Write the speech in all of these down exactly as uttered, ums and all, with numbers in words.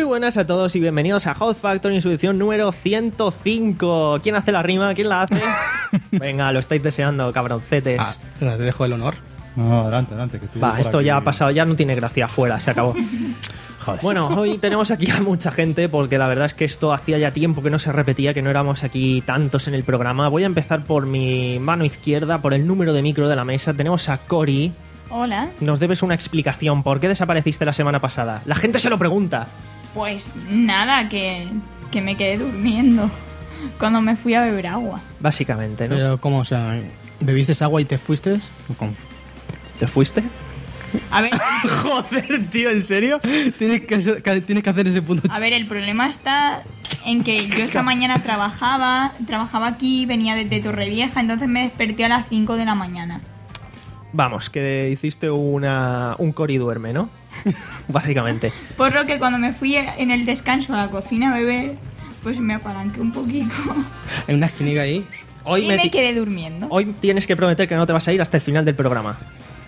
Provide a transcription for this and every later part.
buenas a todos y bienvenidos a Hot Factory en su edición número ciento cinco. ¿Quién hace la rima? ¿Quién la hace? Venga, lo estáis deseando, cabroncetes. Ah, pero te dejo el honor. No, adelante, adelante. Que Va, esto aquí... ya ha pasado, ya no tiene gracia, fuera, se acabó. Joder. Bueno, hoy tenemos aquí a mucha gente porque la verdad es que esto hacía ya tiempo que no se repetía, que no éramos aquí tantos en el programa. Voy a empezar por mi mano izquierda, por el número de micro de la mesa. Tenemos a Cori. Hola. Nos debes una explicación. ¿Por qué desapareciste la semana pasada? La gente se lo pregunta. Pues nada, que, que me quedé durmiendo cuando me fui a beber agua. Básicamente, ¿no? Pero, ¿cómo? O sea, ¿bebiste agua y te fuiste? ¿Cómo? ¿Te fuiste? A ver, Joder, tío, ¿en serio? Tienes que, hacer- que- tienes que hacer ese punto. a ver, el problema está en que yo esa mañana trabajaba, trabajaba aquí, venía desde Torrevieja, entonces me desperté a las cinco de la mañana. Vamos, que hiciste una, un Cori duerme, ¿no? Básicamente. Por lo que cuando me fui en el descanso a la cocina a beber, pues me apalanqué un poquito Hay una esquinica ahí. Hoy y me ti- quedé durmiendo. Hoy tienes que prometer que no te vas a ir hasta el final del programa.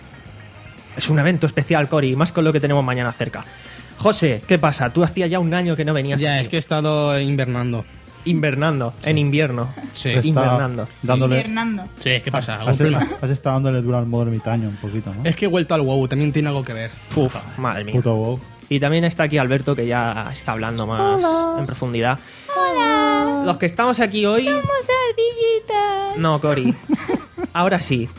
Es un evento especial, Cori, más con lo que tenemos mañana cerca. José, ¿qué pasa? Tú hacía ya un año que no venías Ya, es que he estado invernando. invernando, en invierno. Sí. Está Invernando. Dándole... Hibernando. Sí, ¿qué pasa? ¿Algún Has, problema? has estado dándole duro al modo ermitaño un poquito, ¿no? Es que he vuelto al WoW, también tiene algo que ver. Uf, madre mía. Puto wow. Y también está aquí Alberto, que ya está hablando más en profundidad. Hola. Los que estamos aquí hoy... Somos ardillitas. No, Cori. Ahora sí.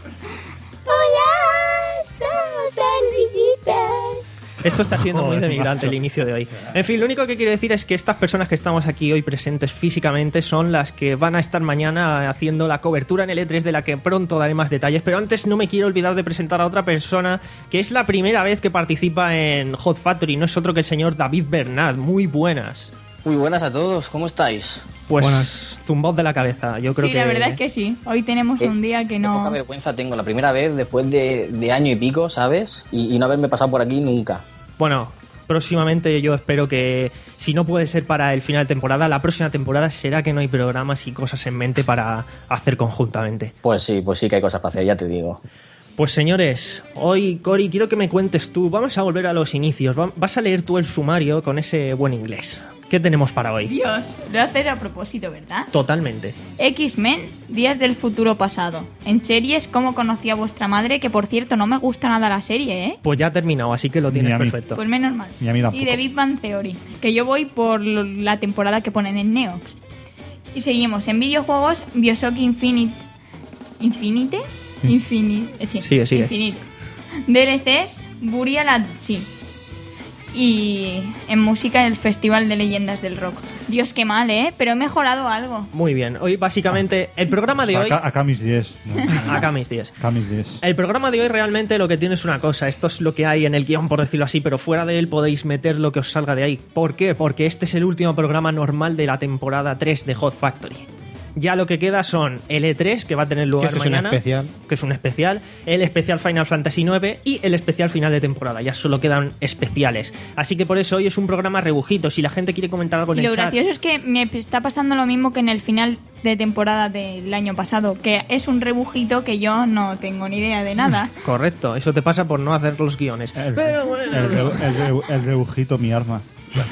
Hola, somos ardillitas. Esto está siendo muy Joder, denigrante macho. el inicio de hoy. En fin, lo único que quiero decir es que estas personas que estamos aquí hoy presentes físicamente son las que van a estar mañana haciendo la cobertura en el E tres, de la que pronto daré más detalles. Pero antes no me quiero olvidar de presentar a otra persona que es la primera vez que participa en Hot Factory. No es otro que el señor David Bernard. Muy buenas. Muy buenas a todos, ¿cómo estáis? Pues Buenas. zumbaos de la cabeza. Yo creo Sí, que... la verdad es que sí. Hoy tenemos Eh, un día que Qué no... poca vergüenza tengo, la primera vez después de, de año y pico, ¿sabes? Y, y no haberme pasado por aquí nunca. Bueno, próximamente yo espero que, si no puede ser para el final de temporada, la próxima temporada será que no hay programas y cosas en mente para hacer conjuntamente. Pues sí, pues sí que hay cosas para hacer, ya te digo. Pues señores, hoy, Cori, quiero que me cuentes tú. Vamos a volver a los inicios. Va- Vas a leer tú el sumario con ese buen inglés. ¿Qué tenemos para hoy? Dios, lo voy a hacer a propósito, ¿verdad? Totalmente. X-Men, Días del Futuro Pasado. En series, ¿cómo conocí a vuestra madre? Que por cierto, no me gusta nada la serie, ¿eh? Pues ya ha terminado, así que lo tienes Ni a mí. perfecto. Pues menos mal. Y a mí tampoco. Y de Big Bang Theory, que yo voy por lo- la temporada que ponen en Neox. Y seguimos. En videojuegos, Bioshock Infinite... ¿Infinite? Infinite. eh, sí, Sigue, sigue. Infinite. D L Cs, Burial at Sea. Y en música, el Festival de Leyendas del Rock. Dios, qué mal, ¿eh? Pero he mejorado algo. Muy bien. Hoy, básicamente, el programa de O hoy... sea, acá, acá mis diez. ¿no? Acá mis diez. Acá mis diez. El programa de hoy realmente lo que tiene es una cosa. Esto es lo que hay en el guión, por decirlo así, pero fuera de él podéis meter lo que os salga de ahí. ¿Por qué? Porque este es el último programa normal de la temporada tres de Hot Factory. Ya lo que queda son el E tres, que va a tener lugar Que ese es un mañana, especial. que es un especial, el especial Final Fantasy nueve y el especial final de temporada. Ya solo quedan especiales. Así que por eso hoy es un programa rebujito. Si la gente quiere comentar algo en Y lo el chat... gracioso es que me está pasando lo mismo que en el final de temporada del año pasado, que es un rebujito que yo no tengo ni idea de nada. Correcto, eso te pasa por no hacer los guiones. El, Pero bueno... el, re- el re- el rebujito, mi arma.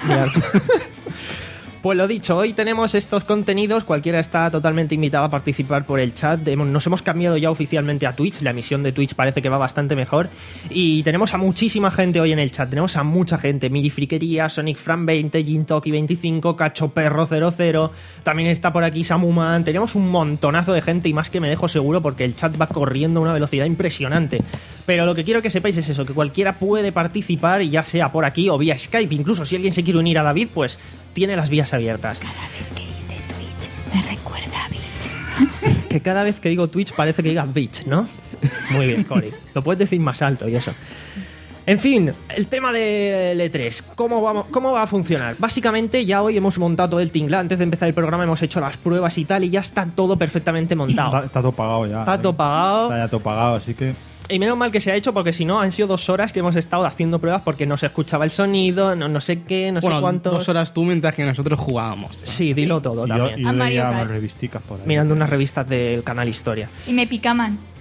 Pues lo dicho, hoy tenemos estos contenidos, cualquiera está totalmente invitado a participar por el chat. Hemos- Nos hemos cambiado ya oficialmente a Twitch, la emisión de Twitch parece que va bastante mejor. Y tenemos a muchísima gente hoy en el chat, tenemos a mucha gente. Miri Friquería, Sonic Fran veinte, Jintoki veinticinco, Cacho Perro cero cero, también está por aquí Samuman. Tenemos un montonazo de gente y más que me dejo seguro porque el chat va corriendo a una velocidad impresionante. Pero lo que quiero que sepáis es eso, que cualquiera puede participar, y ya sea por aquí o vía Skype. Incluso si alguien se quiere unir a David, pues tiene las vías abiertas. Cada vez que dice Twitch, me recuerda a Bitch. Que cada vez que digo Twitch parece que digas bitch, ¿no? Muy bien, Cori. Lo puedes decir más alto y eso. En fin, el tema del E tres. ¿Cómo, vamos, ¿Cómo va a funcionar? Básicamente ya hoy hemos montado todo el tinglado. Antes de empezar el programa hemos hecho las pruebas y tal, y ya está todo perfectamente montado. Está, está todo pagado ya. Está ¿eh? todo pagado. Está ya todo pagado, así que... Y menos mal que se ha hecho, porque si no han sido dos horas que hemos estado haciendo pruebas porque no se escuchaba el sonido, no, no sé qué, no bueno, sé cuánto. dos horas tú mientras que nosotros jugábamos. Sí, dilo todo Y yo, también. y yo A Mario leía Kart. unas revisticas por ahí. Mirando unas revistas del canal Historia. Y me picaman.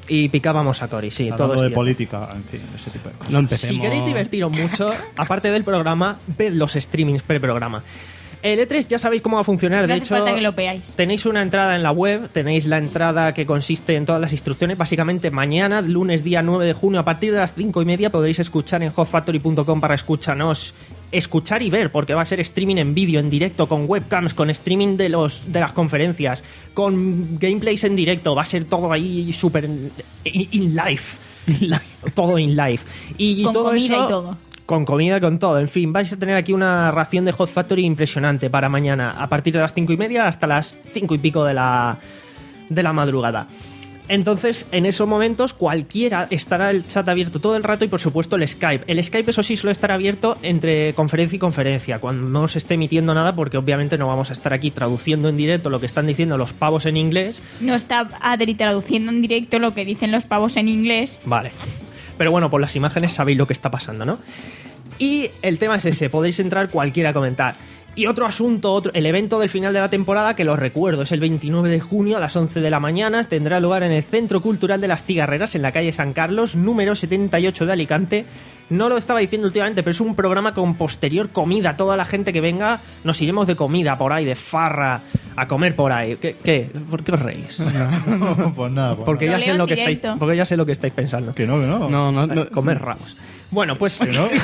Y picábamos a Cory, sí, Hablando todo es de cierto. política, en fin, ese tipo de cosas. No empecemos. Si queréis divertiros mucho, aparte del programa, ved los streamings pre-programa. El E tres ya sabéis cómo va a funcionar, No de hace hecho falta que lo veáis. tenéis una entrada en la web, tenéis la entrada que consiste en todas las instrucciones. Básicamente mañana, lunes día nueve de junio, a partir de las cinco y media podréis escuchar en hot factory punto com para escucharnos, escuchar y ver, porque va a ser streaming en vídeo, en directo, con webcams, con streaming de los de las conferencias, con gameplays en directo, va a ser todo ahí súper in, in live. Todo in live. Y Con todo comida eso, y todo. Con comida, con todo. En fin, vais a tener aquí una ración de Hot Factory impresionante para mañana, a partir de las cinco y media hasta las cinco y pico de la, de la madrugada. Entonces, en esos momentos, cualquiera estará el chat abierto todo el rato y, por supuesto, el Skype. El Skype, eso sí, solo estará abierto entre conferencia y conferencia, cuando no se esté emitiendo nada, porque obviamente no vamos a estar aquí traduciendo en directo lo que están diciendo los pavos en inglés. No está Adri traduciendo en directo lo que dicen los pavos en inglés. Vale. Pero bueno, por las imágenes sabéis lo que está pasando, ¿no? Y el tema es ese, podéis entrar cualquiera a comentar. Y otro asunto, otro, el evento del final de la temporada, que lo recuerdo, es el veintinueve de junio a las once de la mañana, tendrá lugar en el Centro Cultural de las Cigarreras, en la calle San Carlos, número setenta y ocho de Alicante. No lo estaba diciendo últimamente, pero es un programa con posterior comida. Toda la gente que venga, nos iremos de comida por ahí, de farra, a comer por ahí. ¿Qué? qué? ¿Por qué os reís? No, pues nada, pues Porque nada. ya, Lo sé leo lo en que estáis, directo. porque ya sé lo que estáis pensando. Que no, que no. No, no, no. Comer ramos. Bueno, pues Que no.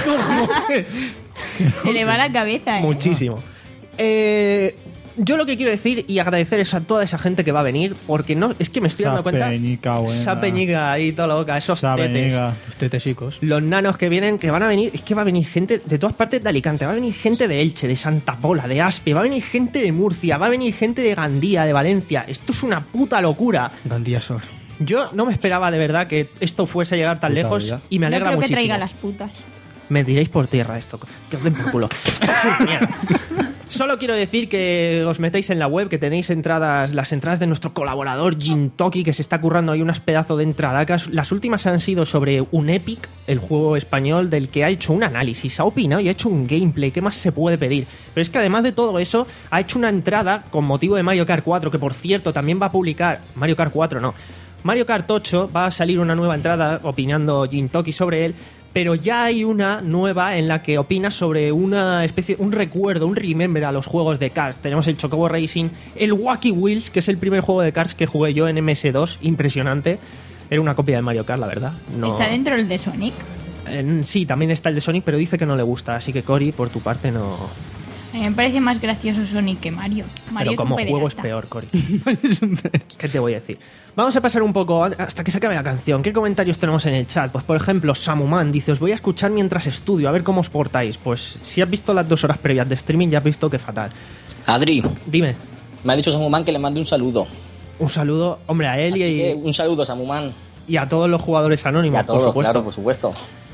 Se le va la cabeza, ¿eh? muchísimo. Eh, yo lo que quiero decir y agradecer es a toda esa gente que va a venir, porque no es que me estoy dando Esa cuenta. peñica buena. Esa peñica ahí, toda la boca, esos Esa tetes. peñica. Ustedes, chicos. Los nanos que vienen, que van a venir, es que va a venir gente de todas partes de Alicante, va a venir gente de Elche, de Santa Pola, de Aspe, va a venir gente de Murcia, va a venir gente de Gandía, de Valencia. Esto es una puta locura. Gandía Sor. Yo no me esperaba de verdad que esto fuese a llegar tan Puta lejos vida. y me No alegra creo que muchísimo. traiga las putas. Me tiréis por tierra esto, que os den por culo. Esto es una mierda. Solo quiero decir que os metéis en la web, que tenéis entradas, las entradas de nuestro colaborador Gintoki, que se está currando ahí unas pedazos de entradacas. Las últimas han sido sobre un Epic, el juego español, del que ha hecho un análisis, ha opinado y ha hecho un gameplay. ¿Qué más se puede pedir? Pero es que además de todo eso, ha hecho una entrada con motivo de Mario Kart cuatro, que por cierto también va a publicar... Mario Kart cuatro no. Mario Kart ocho va a salir una nueva entrada opinando Gintoki sobre él, pero ya hay una nueva en la que opina sobre una especie, un recuerdo, un remember a los juegos de Cars. Tenemos el Chocobo Racing, el Wacky Wheels, que es el primer juego de Cars que jugué yo en M S dos, impresionante. Era una copia de Mario Kart, la verdad. No... ¿Está dentro el de Sonic? Eh, sí, también está el de Sonic, pero dice que no le gusta, así que Cory, por tu parte, no... A mí me parece más gracioso Sonic que Mario. Mario Pero como es un juego es pederasta. peor, Cory. ¿Qué te voy a decir? Vamos a pasar un poco hasta que se acabe la canción. ¿Qué comentarios tenemos en el chat? Pues por ejemplo, Samuman dice: os voy a escuchar mientras estudio, a ver cómo os portáis. Pues si has visto las dos horas previas de streaming, ya has visto que fatal. Adri, Dime, me ha dicho Samuman que le mande un saludo. un saludo, hombre, a él y, Así que un saludo, Samuman. y a todos los jugadores Y anónimos, a todos, por supuesto. claro, por supuesto.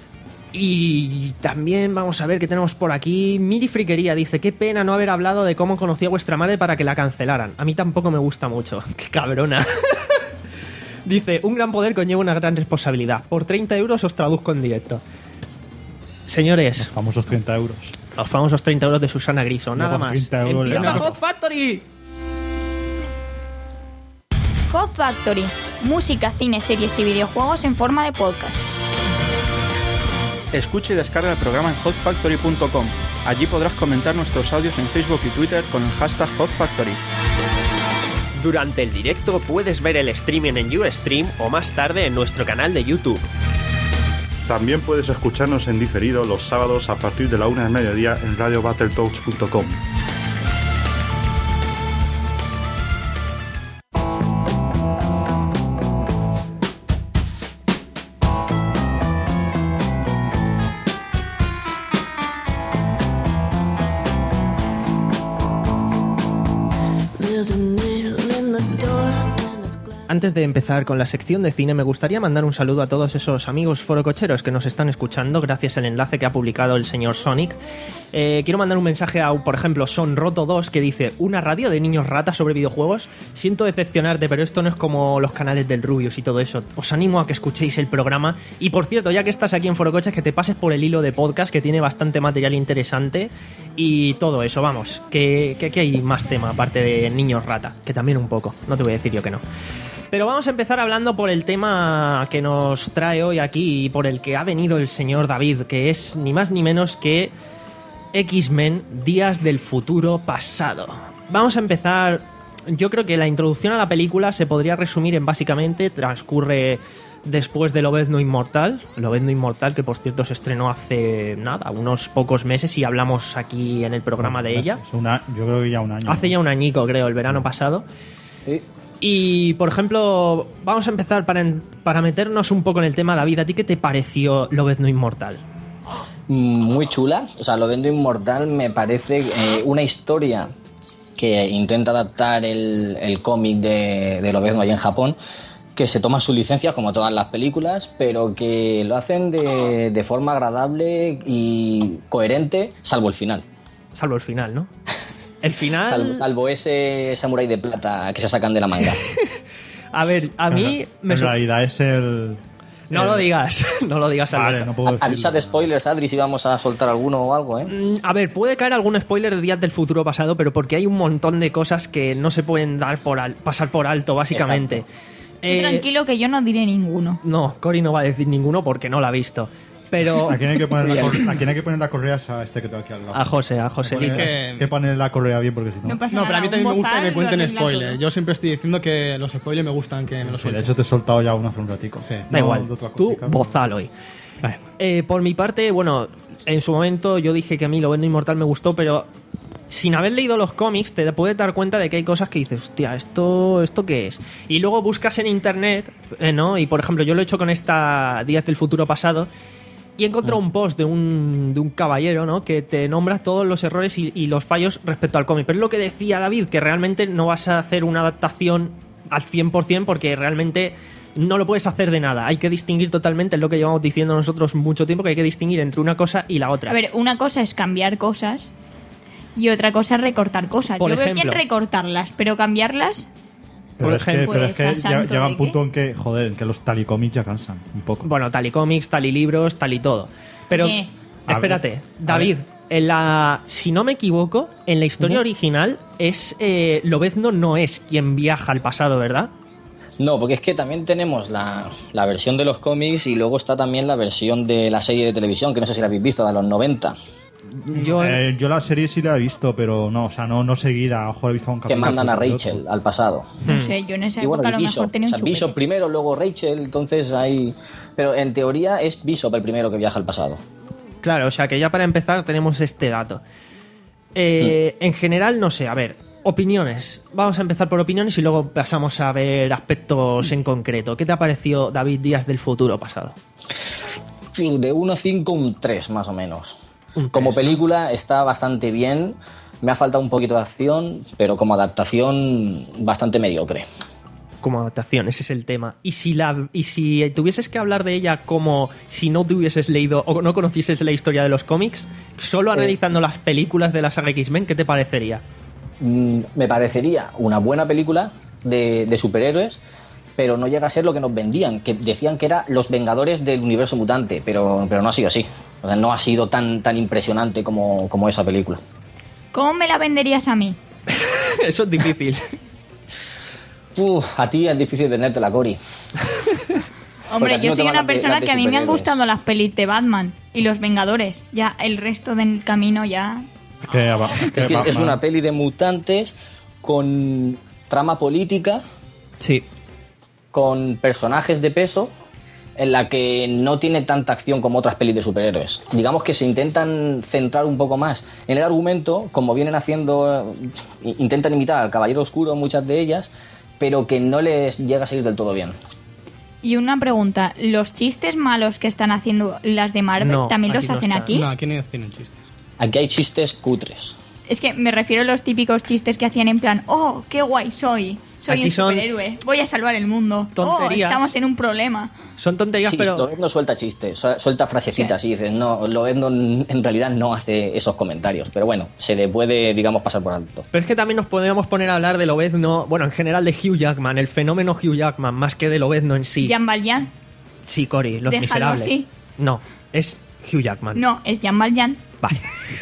Y también vamos a ver qué tenemos por aquí. Miri Friquería dice: qué pena no haber hablado de cómo conocí a vuestra madre para que la cancelaran. A mí tampoco me gusta mucho. Qué cabrona. Dice: un gran poder conlleva una gran responsabilidad. Por treinta euros os traduzco en directo. Señores, Los famosos treinta euros. los famosos treinta euros de Susana Griso, nada por más. treinta euros le ¡Empieza hago. Hot Factory! Hot Factory. Música, cine, series y videojuegos en forma de podcast. Escucha y descarga el programa en hot factory punto com. Allí podrás comentar nuestros audios en Facebook y Twitter con el hashtag Hot Factory. Durante el directo puedes ver el streaming en Ustream o más tarde en nuestro canal de YouTube. También puedes escucharnos en diferido los sábados a partir de la una del mediodía en radio battletoads punto com. Antes de empezar con la sección de cine, me gustaría mandar un saludo a todos esos amigos forococheros que nos están escuchando gracias al enlace que ha publicado el señor Sonic. Eh, quiero mandar un mensaje a, por ejemplo, Sonroto dos, que dice: una radio de niños ratas sobre videojuegos. Siento decepcionarte, pero esto no es como los canales del Rubius y todo eso. Os animo a que escuchéis el programa. Y por cierto, ya que estás aquí en Forocoches, que te pases por el hilo de podcast, que tiene bastante material interesante. Y todo eso, vamos, que, que aquí hay más tema aparte de niños rata, que también un poco, no te voy a decir yo que no. Pero vamos a empezar hablando por el tema que nos trae hoy aquí y por el que ha venido el señor David, que es ni más ni menos que X-Men Días del Futuro Pasado. Vamos a empezar. Yo creo que la introducción a la película se podría resumir en básicamente transcurre después de Lobezno Inmortal. Lobezno Inmortal, que por cierto se estrenó hace nada, unos pocos meses, y hablamos aquí en el programa de ella. Una, yo creo que ya un año. Hace ya un añico, creo, el verano pasado. Sí. Y, por ejemplo, vamos a empezar para, para meternos un poco en el tema, David. ¿A ti qué te pareció Lobezno Inmortal? Muy chula. O sea, Lobezno Inmortal me parece eh, una historia que intenta adaptar el, el cómic de, de Lobezno allá en Japón, que se toma sus licencias como todas las películas, pero que lo hacen de, de forma agradable y coherente, salvo el final. Salvo el final, ¿no? El final... Salvo, salvo ese samurái de plata que se sacan de la manga. A ver, a mí... me en sor- realidad es el... No el- lo digas, no lo digas, Vale, Alberto. no puedo decirlo. Avisa de spoilers, Adri, si vamos a soltar alguno o algo, ¿eh? Mm, A ver, puede caer algún spoiler de Días del Futuro Pasado, pero porque hay un montón de cosas que no se pueden dar por al- pasar por alto, básicamente. Tú Eh, tranquilo que yo no diré ninguno. No, Cory no va a decir ninguno porque no la ha visto. Pero ¿A quién hay que poner la, cor- ¿a quién hay que poner la correa? Es a este que tengo aquí al lado. a José, a José. Poner- Y que- que poner la correa bien porque si no... No pasa No, nada. pero a mí también un me gusta que bozal me cuenten lo arregla spoilers. todo. Yo siempre estoy diciendo que los spoilers me gustan que me los Sí, de suelten. hecho te he soltado ya uno hace un ratico. Sí. Da No, igual, de otra tú cosica, pero- bozal hoy. Vale. Eh, por mi parte, bueno, en su momento yo dije que a mí Lobezno Inmortal me gustó, pero sin haber leído los cómics te puedes dar cuenta de que hay cosas que dices, hostia, ¿esto, esto qué es? Y luego buscas en internet, eh, ¿no? Y por ejemplo, yo lo he hecho con esta Días del Futuro Pasado y he encontrado un post de un, de un caballero, ¿no? Que te nombra todos los errores y, y los fallos respecto al cómic. Pero es lo que decía David, que realmente no vas a hacer una adaptación al cien por ciento porque realmente no lo puedes hacer de nada. Hay que distinguir totalmente, es lo que llevamos diciendo nosotros mucho tiempo, que hay que distinguir entre una cosa y la otra. A ver, una cosa es cambiar cosas y otra cosa es recortar cosas. Por yo veo ejemplo. bien recortarlas, pero cambiarlas... Pero por es que, ejemplo, pero es que pues, ¿a ya- santo llega de un punto qué? en que, joder, en que los talicómics ya cansan un poco. Bueno, tal y cómics, tal y libros, tal y todo. Pero, Oye. espérate, A ver, David, en la, si no me equivoco, en la historia original es eh, Lobezno no es quien viaja al pasado, ¿verdad? No, porque es que también tenemos la, la versión de los cómics y luego está también la versión de la serie de televisión, que no sé si la habéis visto, de los noventa, Yo, Eh, yo la serie sí la he visto, pero no, o sea, no, no seguida. A lo mejor he visto un que capítulo. mandan a otro. Rachel al pasado. No Hmm. sé, yo en esa Y bueno, época a y lo mejor Bishop, tenía o un sea, chupete. Bishop primero, luego Rachel, entonces hay... Pero en teoría es Bishop el primero que viaja al pasado. claro, o sea que ya para empezar tenemos este dato. Eh, En general, no sé, a ver, opiniones. Vamos a empezar por opiniones y luego pasamos a ver aspectos en concreto. ¿Qué te ha parecido, David, Días del Futuro Pasado? De uno a cinco, un tres más o menos. Un Como tres, ¿no? película está bastante bien, me ha faltado un poquito de acción, pero como adaptación bastante mediocre. Como adaptación, ese es el tema. Y si la y si tuvieses que hablar de ella como si no te hubieses leído o no conocieses la historia de los cómics, solo analizando las películas de la saga X-Men, ¿qué te parecería? Mm, me parecería una buena película de, de superhéroes, pero no llega a ser lo que nos vendían, que decían que era los Vengadores del universo mutante, pero, pero no ha sido así. O sea, no ha sido tan, tan impresionante como, como esa película. ¿Cómo me la venderías a mí? Eso es difícil. Uf, a ti es difícil venderte la Cory. Hombre, Porque a ti yo no te soy van una las de- persona las de que a mí me han superhéroes. gustado las pelis de Batman y los Vengadores. Ya, el resto del camino ya... Es que, va- Es que es, es Batman- una peli de mutantes con trama política, Sí. con personajes de peso, en la que no tiene tanta acción como otras pelis de superhéroes. Digamos que se intentan centrar un poco más en el argumento, como vienen haciendo, eh, intentan imitar al Caballero Oscuro muchas de ellas, pero que no les llega a salir del todo bien. Y una pregunta, ¿los chistes malos que están haciendo las de Marvel No, también aquí los no hacen están. aquí? No, aquí no tienen chistes. Aquí hay chistes cutres. Es que me refiero a los típicos chistes que hacían en plan, oh, qué guay soy, soy Aquí un son superhéroe, voy a salvar el mundo, tonterías. oh, estamos en un problema. Son tonterías, Sí, pero... Lobezno suelta chistes, su- suelta frasecitas y dices, no, Lobezno en realidad no hace esos comentarios, pero bueno, se le puede, digamos, pasar por alto. Pero es que también nos podríamos poner a hablar de Lobezno, bueno, en general de Hugh Jackman, el fenómeno Hugh Jackman, más que de Lobezno en sí. Jean Valjean. Sí, Cory, Los Déjalo Miserables. así. No, es Hugh Jackman. No, es Jean Valjean. Vale.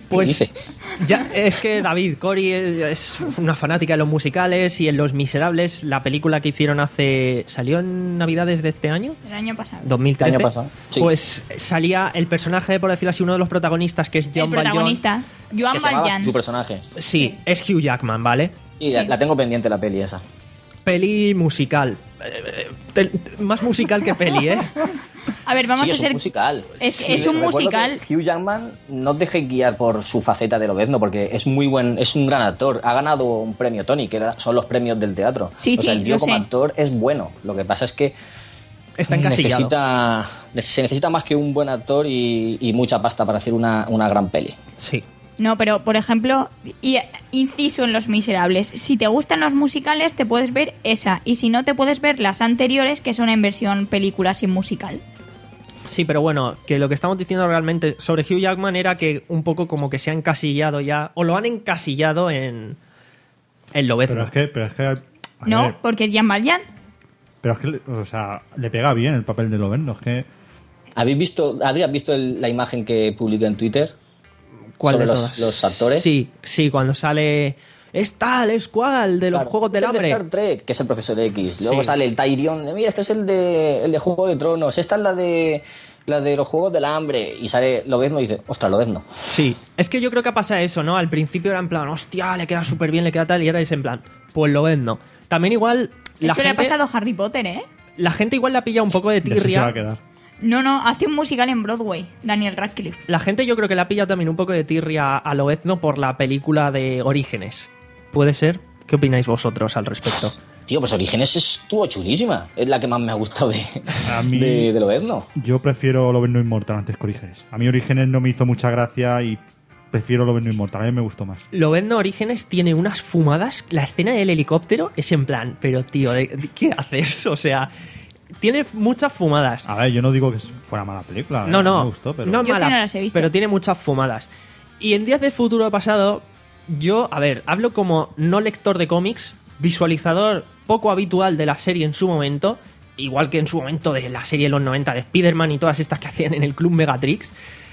Pues dice? ya, es que David, Cory es una fanática de los musicales y en Los Miserables, la película que hicieron hace... ¿Salió en Navidades de este año? El año pasado. dos mil trece. El año pasado, sí. Pues salía el personaje, por decirlo así, uno de los protagonistas, que es El John Valjean. protagonista, Joan Que se llamaba Valjean. su personaje. Sí, es Hugh Jackman, ¿vale? Y la, Sí. la tengo pendiente la peli esa. Peli musical. Eh, te- más musical que peli, ¿eh? A ver, vamos Sí, a es ser... un musical. Es, Sí, es un recuerdo musical... que Hugh Jackman no os deje guiar por su faceta de lobezno, porque es muy buen, es un gran actor. Ha ganado un premio Tony, que da- son los premios del teatro. Sí, o sea, sí, el tío lo como sé. actor es bueno. Lo que pasa es que Está encasillado. necesita, se necesita más que un buen actor y, y mucha pasta para hacer una, una gran peli. Sí. No, pero por ejemplo, y, inciso en Los Miserables. Si te gustan los musicales, te puedes ver esa. Y si no, te puedes ver las anteriores, que son en versión película sin musical. Sí, pero bueno, que lo que estamos diciendo realmente sobre Hugh Jackman era que un poco como que se ha encasillado ya, o lo han encasillado en, en Lobezno. Pero es que, pero es que, a No, ver, porque es Joan Valjean. pero es que, o sea, le pega bien el papel de Lobezno. Es que ¿Habéis visto, Adri, has visto el- la imagen que publiqué en Twitter? ¿Cuál sobre de los- todas? los actores? Sí, sí, cuando sale... Es tal, es cual, de los Claro, Juegos del es el de Hambre. Star Trek, que es el Profesor X. Luego Sí. sale el Tyrion. Mira, este es el de, el de Juego de Tronos. Esta es la de la de los Juegos del Hambre. Y sale Lobezno y dice, ostras, Lobezno. Sí, es que yo creo que pasa eso, ¿no? Al principio era en plan, hostia, le queda súper bien, le queda tal, y ahora es en plan, pues Lobezno. También igual... La Eso le ha gente, pasado a Harry Potter, ¿eh? la gente igual la pilla un poco de de eso se va a tirria. quedar. No, no, hace un musical en Broadway, Daniel Radcliffe. La gente yo creo que la pilla también un poco de tirria a Lobezno por la película de Orígenes. ¿Puede ser? ¿Qué opináis vosotros al respecto? Tío, pues Orígenes estuvo chulísima. Es la que más me ha gustado de, A mí- de, de Lobezno. Yo prefiero Lobezno Inmortal antes que Orígenes. A mí Orígenes no me hizo mucha gracia y prefiero Lobezno Inmortal. A mí me gustó más. Lobezno Orígenes tiene unas fumadas. La escena del helicóptero es en plan, pero tío, ¿de- de ¿qué haces? O sea, tiene muchas fumadas. A ver, yo no digo que fuera mala película. No, eh, no, Me gustó, pero... no es Yo que mala, no las he visto. pero tiene muchas fumadas. Y en Días de Futuro Pasado, yo, a ver, hablo como no lector de cómics, visualizador poco habitual de la serie en su momento, igual que en su momento de la serie de los noventa de Spider-Man y todas estas que hacían en el Club Megatrix.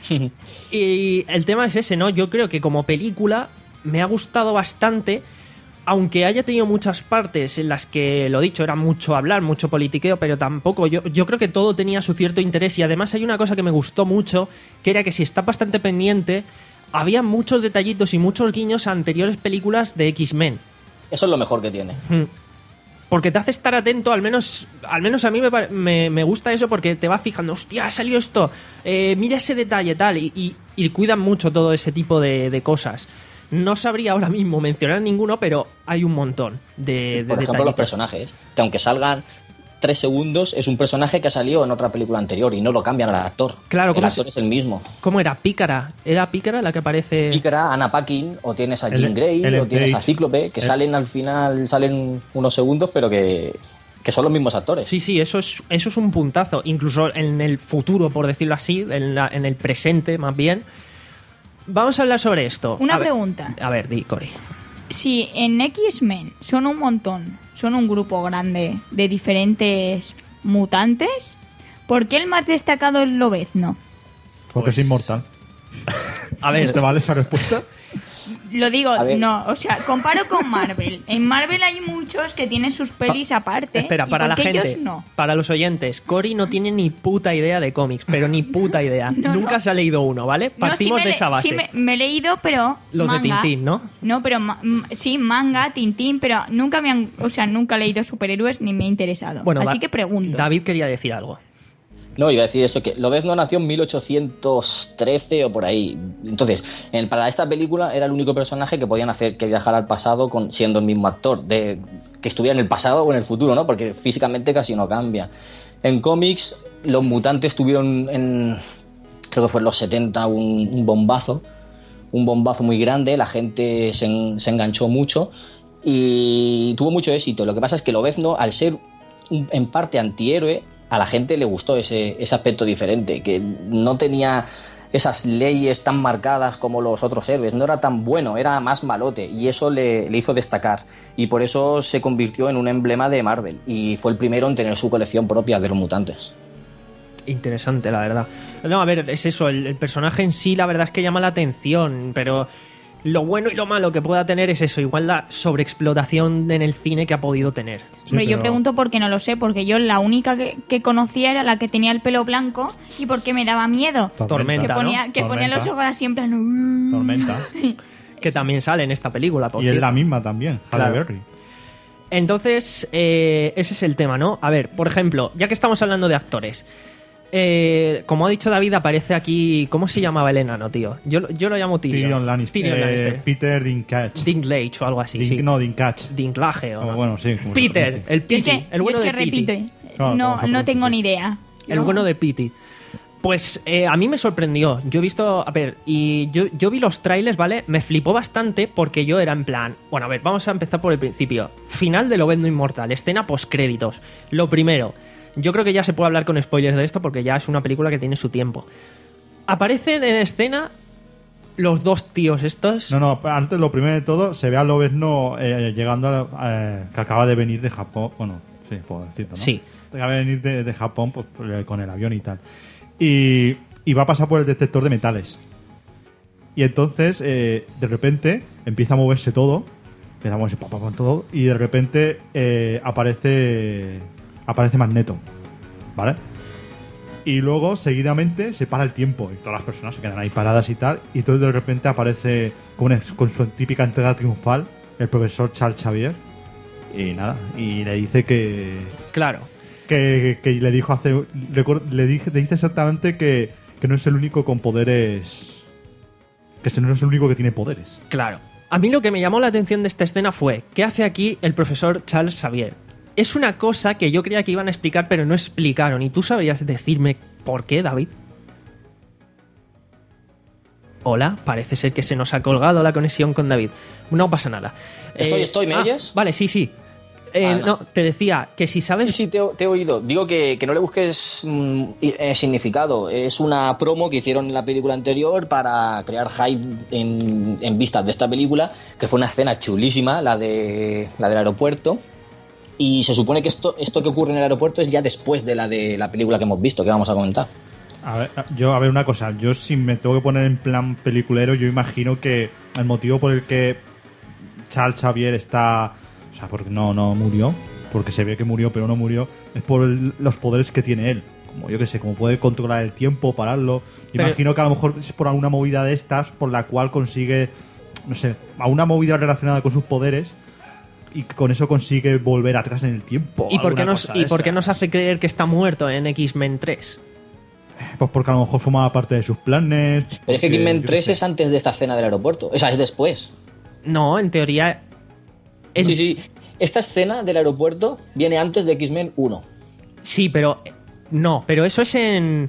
Y el tema es ese, ¿no? Yo creo que como película me ha gustado bastante, aunque haya tenido muchas partes en las que, lo dicho, era mucho hablar, mucho politiqueo, pero tampoco, yo, yo creo que todo tenía su cierto interés. Y además hay una cosa que me gustó mucho, que era que si está bastante pendiente, había muchos detallitos y muchos guiños a anteriores películas de X-Men. Eso es lo mejor que tiene. Mm. Porque te hace estar atento, al menos al menos a mí me, pare- me, me gusta eso, porque te vas fijando, hostia, ha salido esto, eh, mira ese detalle, tal, y, y, y cuidan mucho todo ese tipo de, de cosas. No sabría ahora mismo mencionar ninguno, pero hay un montón de, de Por ejemplo, los detallitos. personajes. Que aunque salgan tres segundos, es un personaje que ha salido en otra película anterior y no lo cambian al actor. Claro, el ¿cómo actor se- es el mismo. ¿Cómo era? Pícara. ¿Era Pícara la que aparece? Pícara, Anna Paquin, o tienes a El- Jean Grey, Ellen o tienes a Page. Cíclope, que El- salen al final, salen unos segundos, pero que, que son los mismos actores. Sí, sí, eso es, eso es un puntazo. Incluso en el futuro, por decirlo así, en, la- en el presente más bien. Vamos a hablar sobre esto. Una A ver- pregunta. A ver, di, Cory. Si en X-Men son un montón, son un grupo grande de diferentes mutantes, ¿por qué el más destacado es Lobezno? Porque Pues- es inmortal. A ver, ¿Te vale esa respuesta? Lo digo, A ver. no, o sea, comparo con Marvel. En Marvel hay muchos que tienen sus pelis aparte. espera, ¿y para por la qué gente, ellos no? para los oyentes, Cory no tiene ni puta idea de cómics, pero ni puta idea. No, Nunca no. se ha leído uno, ¿vale? No, sí Partimos me de le- esa base. Sí, me, me he leído, pero. Los de manga. Tintín, ¿no? No, pero ma- m- sí, manga, Tintín, pero nunca me han. O sea, nunca he leído superhéroes ni me ha interesado. Bueno, Así Da- que pregunto. David quería decir algo. No, iba a decir eso, que Lobezno nació en mil ochocientos trece o por ahí. Entonces, en- para esta película era el único personaje que podían hacer que viajara al pasado con, siendo el mismo actor, de, que estuviera en el pasado o en el futuro, ¿no? Porque físicamente casi no cambia. En cómics, los mutantes tuvieron en, creo que fue en los setenta, un, un bombazo, un bombazo muy grande, la gente se, en- se enganchó mucho y tuvo mucho éxito. Lo que pasa es que Lobezno, al ser un- en parte antihéroe, a la gente le gustó ese, ese aspecto diferente, que no tenía esas leyes tan marcadas como los otros héroes, no era tan bueno, era más malote, y eso le, le hizo destacar, y por eso se convirtió en un emblema de Marvel, y fue el primero en tener su colección propia de los mutantes. Interesante, la verdad. No, a ver, es eso, el, el personaje en sí la verdad es que llama la atención, pero lo bueno y lo malo que pueda tener es eso, igual la sobreexplotación en el cine que ha podido tener. Sí, Hombre, pero... yo pregunto porque no lo sé, porque yo la única que, que conocía era la que tenía el pelo blanco y porque me daba miedo. Tormenta, que ponía, ¿no? que ponía Tormenta. los ojos así en plan... "Uh". Tormenta. Que también sale en esta película. por Y es cierto. la misma también, Halle Claro. Berry. Entonces, eh, ese es el tema, ¿no? A ver, por ejemplo, ya que estamos hablando de actores, eh, como ha dicho David, aparece aquí... ¿Cómo se llamaba el enano, tío? Yo, lo- yo lo llamo Tyrion. Tyrion Lannister. Tyrion Eh, Lannister. Peter Dinklage. Dinklage o algo así, Din- sí. No, Dinklage. Dinklage o Oh, no. bueno, sí. como se Peter, pronuncia. el Yo es Piti, que, el bueno yo es de que Piti. repito, eh, Claro, no, vamos a no tengo pronunciar. ni idea. El No. bueno de Piti. Pues eh, a mí me sorprendió. Yo he visto. A ver, y yo, yo vi los trailers, ¿vale? Me flipó bastante porque yo era en plan. Bueno, a ver, vamos a empezar por el principio. Final de Lobezno Inmortal, escena postcréditos. Lo primero, yo creo que ya se puede hablar con spoilers de esto porque ya es una película que tiene su tiempo. Aparecen en escena los dos tíos estos. No, no, antes lo primero de todo, se ve a Lobezno eh, llegando a, eh, que acaba de venir de Japón. Bueno, sí, puedo decirlo, ¿no? Sí. Acaba de venir de, de Japón pues, con el avión y tal. Y, y va a pasar por el detector de metales. Y entonces, eh, de repente, empieza a moverse todo. Empieza a moverse pa, pa, pa, todo. Y de repente eh, aparece aparece Magneto. ¿Vale? Y luego, seguidamente, se para el tiempo. Y todas las personas se quedan ahí paradas y tal. Y entonces, de repente, aparece con, una- con su típica entrega triunfal el profesor Charles Xavier. Y nada, y le dice que... Claro. Que, que le dijo hace... recuer- Le, dije, le dice exactamente que, que no es el único con poderes... Que no es el único que tiene poderes. Claro. A mí lo que me llamó la atención de esta escena fue ¿qué hace aquí el profesor Charles Xavier? Es una cosa que yo creía que iban a explicar, pero no explicaron. ¿Y tú sabrías decirme por qué, David? Hola, parece ser que se nos ha colgado la conexión con David. No pasa nada. Estoy, Eh, estoy, ¿me ah, oyes? Vale, sí, sí. Eh, Ah, no. no, te decía que si sabes... Sí, sí, te, he- te he oído. Digo que, que no le busques mm, eh, significado. Es una promo que hicieron en la película anterior para crear hype en, en vistas de esta película, que fue una escena chulísima, la, de, la del aeropuerto. Y se supone que esto, esto que ocurre en el aeropuerto es ya después de la de la película que hemos visto, que vamos a comentar. A ver, yo, a ver, una cosa. Yo, si me tengo que poner en plan peliculero, yo imagino que el motivo por el que Charles Xavier está... O sea, porque no, no murió, porque se ve que murió, pero no murió, es por el- los poderes que tiene él. Como yo que sé, como puede controlar el tiempo, pararlo. Pero- Imagino que a lo mejor es por alguna movida de estas por la cual consigue, no sé, a una movida relacionada con sus poderes y con eso consigue volver atrás en el tiempo. ¿Y por, qué alguna nos, cosa ¿Y de por qué esas. nos hace creer que está muerto en X-Men tres? Pues porque a lo mejor formaba parte de sus planes. Pero es que porque, X-Men yo qué tres sé. es antes de esta escena del aeropuerto. Esa es después. No, en teoría... en- Sí, sí. Esta escena del aeropuerto viene antes de X-Men uno. Sí, pero... No, pero eso es en...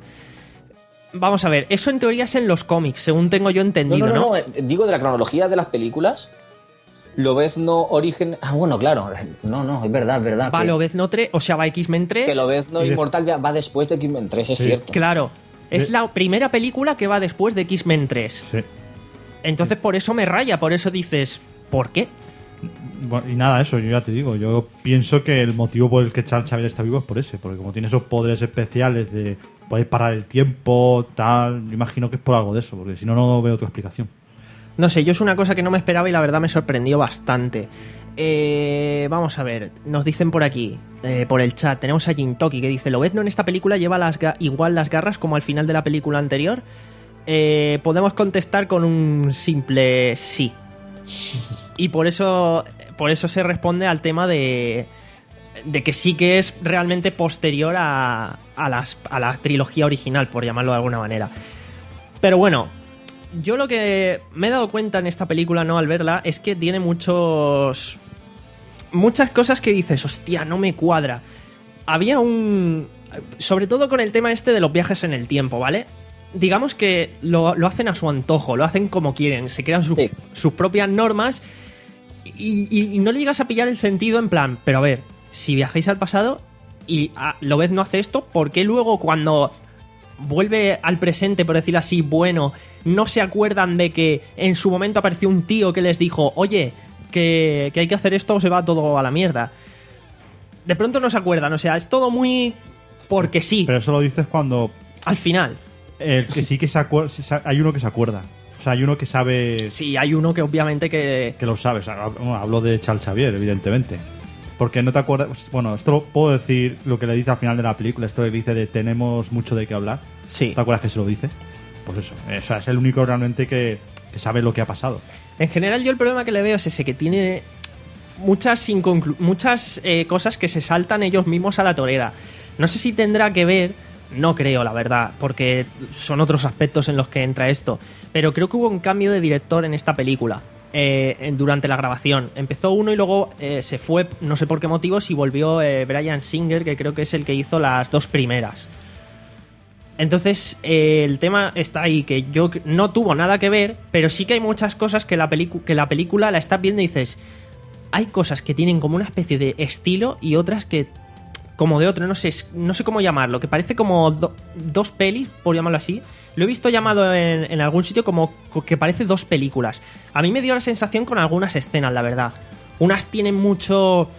Vamos a ver, eso en teoría es en los cómics, según tengo yo No, entendido, no, ¿no? no, no, eh, digo de la cronología de las películas. Lobezno origen... Ah, bueno, claro. No, no, es verdad, es verdad. Va que, Lobezno tres, o sea, va X-Men tres. que Lobezno Y de- Inmortal ya va después de X-Men tres, es Sí. cierto. Claro, es De- la primera película que va después de X-Men tres. Sí. Entonces por eso me raya, por eso dices, ¿por qué? Bueno, y nada, eso, yo ya te digo, yo pienso que el motivo por el que Charles Xavier está vivo es por ese, porque como tiene esos poderes especiales de poder parar el tiempo, tal, yo imagino que es por algo de eso, porque si no, no veo otra explicación. No sé, yo es una cosa que no me esperaba y la verdad me sorprendió bastante. Eh, vamos a ver, nos dicen por aquí, eh, por el chat, tenemos a Jintoki que dice, Lobezno en esta película lleva las ga- igual las garras como al final de la película anterior. Eh, podemos contestar con un simple sí. Y por eso, por eso se responde al tema de, de que sí que es realmente posterior a, a, las, a la trilogía original, por llamarlo de alguna manera. Pero bueno, yo lo que me he dado cuenta en esta película, ¿no? Al verla, es que tiene muchos... Muchas cosas que dices, hostia, no me cuadra. Había un... Sobre todo con el tema este de los viajes en el tiempo, ¿vale? Digamos que lo, lo hacen a su antojo, lo hacen como quieren, se crean sus, Sí. sus propias normas y, y- y no le llegas a pillar el sentido en plan, pero a ver, si viajáis al pasado y ah, Lobezno hace esto, ¿por qué luego cuando vuelve al presente, por decirlo así, bueno, no se acuerdan de que en su momento apareció un tío que les dijo, oye, que, que hay que hacer esto o se va todo a la mierda? De pronto no se acuerdan, o sea, es todo muy... porque sí. Pero eso lo dices cuando... Al final. El que sí que se acuerda... Hay uno que se acuerda. O sea, hay uno que sabe... Sí, hay uno que obviamente que... Que lo sabe. O sea, hablo de Charles Xavier, evidentemente. Porque no te acuerdas... Bueno, esto lo puedo decir lo que le dice al final de la película. Esto le dice de tenemos mucho de qué hablar. Sí. ¿Te acuerdas que se lo dice? Pues eso. O sea, es el único realmente que, que sabe lo que ha pasado. En general yo el problema que le veo es ese, que tiene muchas, inconclu- muchas eh, cosas que se saltan ellos mismos a la torera. No sé si tendrá que ver, no creo la verdad, porque son otros aspectos en los que entra esto, pero creo que hubo un cambio de director en esta película eh, en- durante la grabación. Empezó uno y luego eh, se fue, no sé por qué motivos, y volvió eh, Bryan Singer, que creo que es el que hizo las dos primeras. Entonces, eh, el tema está ahí, que yo no tuvo nada que ver, pero sí que hay muchas cosas que la, pelicu- que la película la estás viendo y dices, hay cosas que tienen como una especie de estilo y otras que como de otro, no sé, no sé cómo llamarlo, que parece como do- dos pelis, por llamarlo así. Lo he visto llamado en, en algún sitio como que parece dos películas. A mí me dio la sensación con algunas escenas, la verdad. Unas tienen mucho,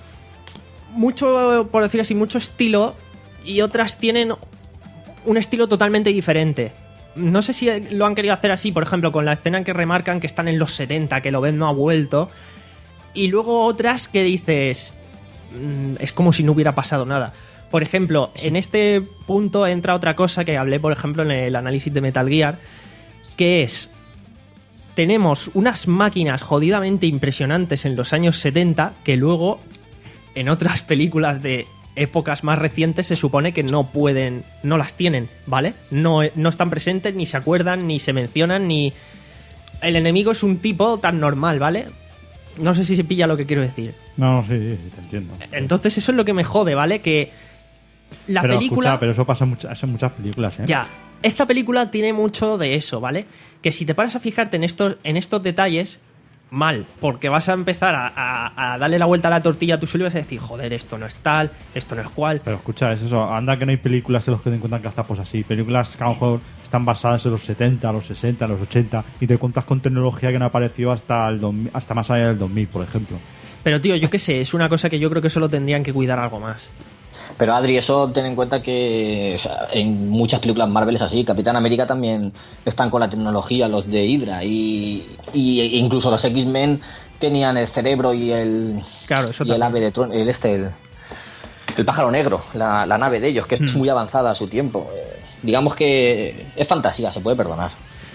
mucho, por decir así, mucho estilo, y otras tienen un estilo totalmente diferente. No sé si lo han querido hacer así, por ejemplo, con la escena en que remarcan que están en los setenta, que Lobez no ha vuelto, y luego otras que dices, mmm, es como si no hubiera pasado nada. Por ejemplo, en este punto entra otra cosa que hablé, por ejemplo, en el análisis de Metal Gear, que es, tenemos unas máquinas jodidamente impresionantes en los años setenta que luego en otras películas de épocas más recientes se supone que no pueden, no las tienen, ¿vale? No, no están presentes, ni se acuerdan, ni se mencionan, ni... El enemigo es un tipo tan normal, ¿vale? No sé si se pilla lo que quiero decir. No, sí, sí, sí, te entiendo. Entonces eso es lo que me jode, ¿vale? Que la pero, película... Escucha, pero eso pasa en muchas, en muchas películas, ¿eh? Ya, esta película tiene mucho de eso, ¿vale? Que si te paras a fijarte en estos, en estos detalles, mal, porque vas a empezar a, a, a darle la vuelta a la tortilla tú solo y vas a decir, joder, esto no es tal, esto no es cual. Pero escucha, es eso, anda que no hay películas en las que te encuentran gazapos así. Películas que a lo mejor están basadas en los setenta, los sesenta, los ochenta, y te cuentas con tecnología que no apareció hasta, el dos mil, hasta más allá del dos mil, por ejemplo. Pero tío, yo qué sé, es una cosa que yo creo que solo tendrían que cuidar algo más. Pero Adri, eso ten en cuenta que o sea, en muchas películas Marvel es así. Capitán América también están con la tecnología, los de Hydra, y, y incluso los X-Men tenían el cerebro y el, claro, eso y el ave de Tron, el este, el, el pájaro negro, la, la nave de ellos, que es Hmm. muy avanzada a su tiempo. Eh, digamos que es fantasía, se puede perdonar.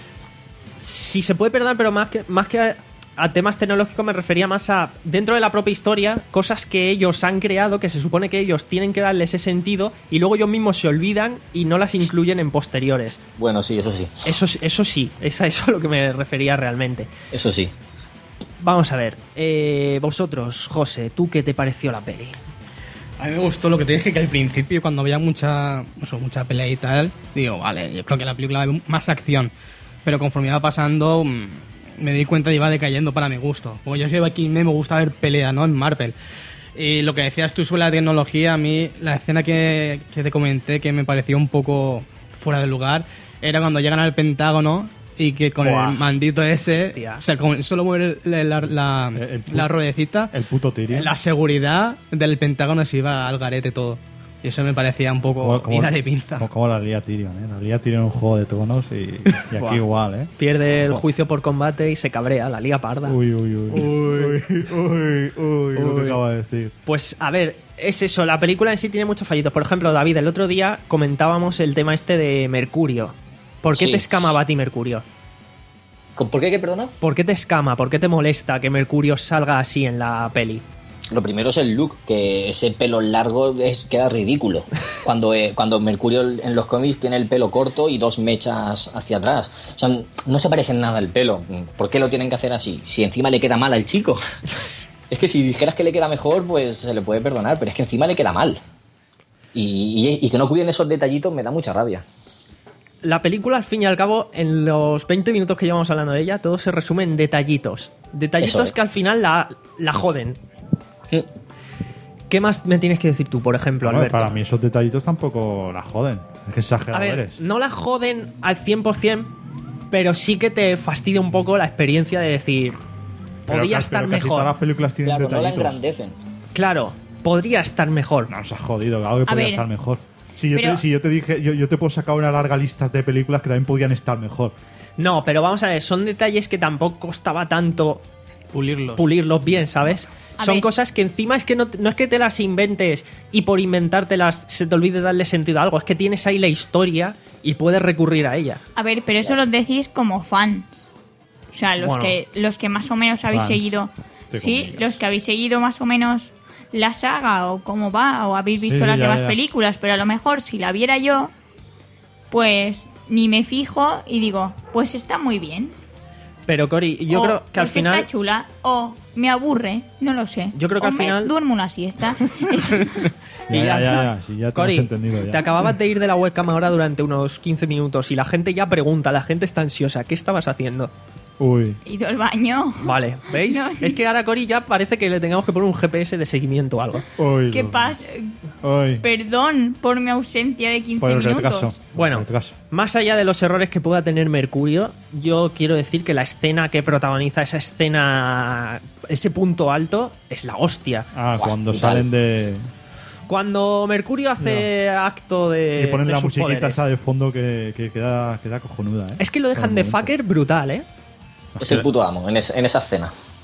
Sí se puede perdonar, pero más que, más que a, a temas tecnológicos me refería más a, dentro de la propia historia, cosas que ellos han creado, que se supone que ellos tienen que darle ese sentido, y luego ellos mismos se olvidan y no las incluyen en posteriores. Bueno, sí, eso sí. Eso, eso sí, es a eso a lo que me refería realmente. Eso sí. Vamos a ver, eh, vosotros, José, ¿tú qué te pareció la peli? A mí me gustó lo que te dije, que al principio, cuando veía mucha, eso, mucha pelea y tal, digo, vale, yo creo que la película va más acción. Pero conforme iba pasando, mmm, me di cuenta de que iba decayendo para mi gusto. Como yo soy aquí, me gusta ver pelea, ¿no? En Marvel. Y lo que decías tú sobre la tecnología, a mí, la escena que, que te comenté que me pareció un poco fuera de lugar, era cuando llegan al Pentágono y que con Buah. el mandito ese, Hostia. o sea, con solo mover la, la, la, El- el pu- la ruedecita, El puto Tyrion. la seguridad del Pentágono se iba al garete todo. Y eso me parecía un poco Como- como- ida de pinza. Como, como la lía Tyrion, ¿eh? La lía Tyrion en un juego de tronos y, y Buah. aquí igual, ¿eh? Pierde el Ojo. juicio por combate y se cabrea, la liga parda. Uy, uy, uy. Uy, uy, uy, lo que Uy. acaba de decir. Pues a ver, es eso, la película en sí tiene muchos fallitos. Por ejemplo, David, el otro día comentábamos el tema este de Mercurio. ¿Por qué Sí. te escama a ti Mercurio? ¿Por qué, qué, perdona? ¿Por qué te escama? ¿Por qué te molesta que Mercurio salga así en la peli? Lo primero es el look, que ese pelo largo es, queda ridículo. Cuando, eh, cuando Mercurio en los cómics tiene el pelo corto y dos mechas hacia atrás. O sea, no se parece en nada el pelo. ¿Por qué lo tienen que hacer así? Si encima le queda mal al chico. Es que si dijeras que le queda mejor, pues se le puede perdonar, pero es que encima le queda mal. Y, y, y que no cuiden esos detallitos me da mucha rabia. La película, al fin y al cabo, en los veinte minutos que llevamos hablando de ella, todo se resume en detallitos. Detallitos Eso es. que al final la, la joden. ¿Qué más me tienes que decir tú, por ejemplo, Bueno, Alberto? para mí esos detallitos tampoco la joden. Es que A exagerado ver, eres. no la joden al cien por ciento, pero sí que te fastidia un poco la experiencia de decir, Pero podría casi- estar pero casi todas las mejor. películas tienen Claro, no la detallitos. engrandecen. Claro, podría estar mejor. No, se ha jodido, claro que podría ver. estar mejor. Si yo, Pero- te, si yo te dije, yo, yo te puedo sacar una larga lista de películas que también podían estar mejor. No, pero vamos a ver, son detalles que tampoco costaba tanto Pulirlos. pulirlos bien, ¿sabes? A Son ver. cosas que encima es que no, no es que te las inventes y por inventártelas se te olvide darle sentido a algo, es que tienes ahí la historia y puedes recurrir a ella. A ver, pero eso lo decís como fans. O sea, los Bueno. que los que más o menos habéis Fans, seguido. entre Sí, comillas. los que habéis seguido más o menos la saga o cómo va o habéis visto Sí, las ya, demás ya. películas, pero a lo mejor si la viera yo, pues ni me fijo y digo, pues está muy bien. Pero Cori, yo O, creo que al pues final está chula o me aburre, no lo sé. Yo creo que O al me final- duermo una siesta. Es- Y Ya, ya ya, está. ya, ya, sí, ya te Cori, hemos entendido ya. te acababas de ir de la webcam ahora durante unos quince minutos y la gente ya pregunta, la gente está ansiosa, ¿qué estabas haciendo? Uy. He ido al baño. Vale, ¿veis? No. Es que ahora Cori ya parece que le tengamos que poner un G P S de seguimiento o algo. Uy, ¿Qué Dios pasa? mío. Uy. Perdón por mi ausencia de quince Por el minutos. retraso. Bueno, Por el retraso. más allá de los errores que pueda tener Mercurio, yo quiero decir que la escena que protagoniza esa escena, ese punto alto, es la hostia. Ah, Buah, cuando brutal. salen de... Cuando Mercurio hace acto de. y ponen de la sus musiquita poderes. esa de fondo que, que queda, queda cojonuda, ¿eh? Es que lo dejan Por de el momento. fucker brutal, ¿eh? Es el puto amo en, es- en esa escena.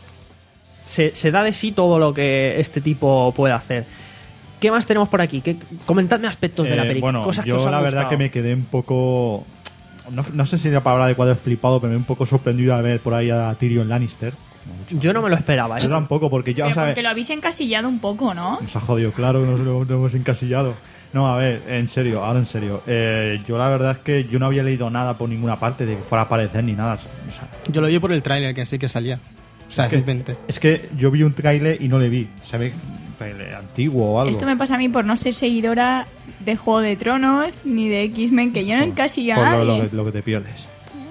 Se, se da de sí todo lo que este tipo puede hacer. ¿Qué más tenemos por aquí? ¿Qué, comentadme aspectos de la Eh, película. bueno, cosas que yo os han la verdad gustado. que me quedé un poco... No, no sé si la palabra adecuada es flipado, pero me he un poco sorprendido al ver por ahí a Tyrion Lannister. Yo no me lo esperaba, ¿eh? Yo tampoco, porque ya, Pero o sea, porque lo habéis encasillado un poco, ¿no? nos ha jodido, claro, nos lo, lo hemos encasillado. No, a ver, en serio, ahora en serio. Eh, yo la verdad es que yo no había leído nada por ninguna parte de que fuera a aparecer ni nada. O sea, Yo lo vi por el tráiler que sí que salía. O sea, es, que, simplemente. es que yo vi un tráiler y no le vi. Se ve un tráiler antiguo o algo. Esto me pasa a mí por no ser seguidora de Juego de Tronos ni de X-Men, que yo no encasillo a Por lo, nadie. lo que, lo que te pierdes.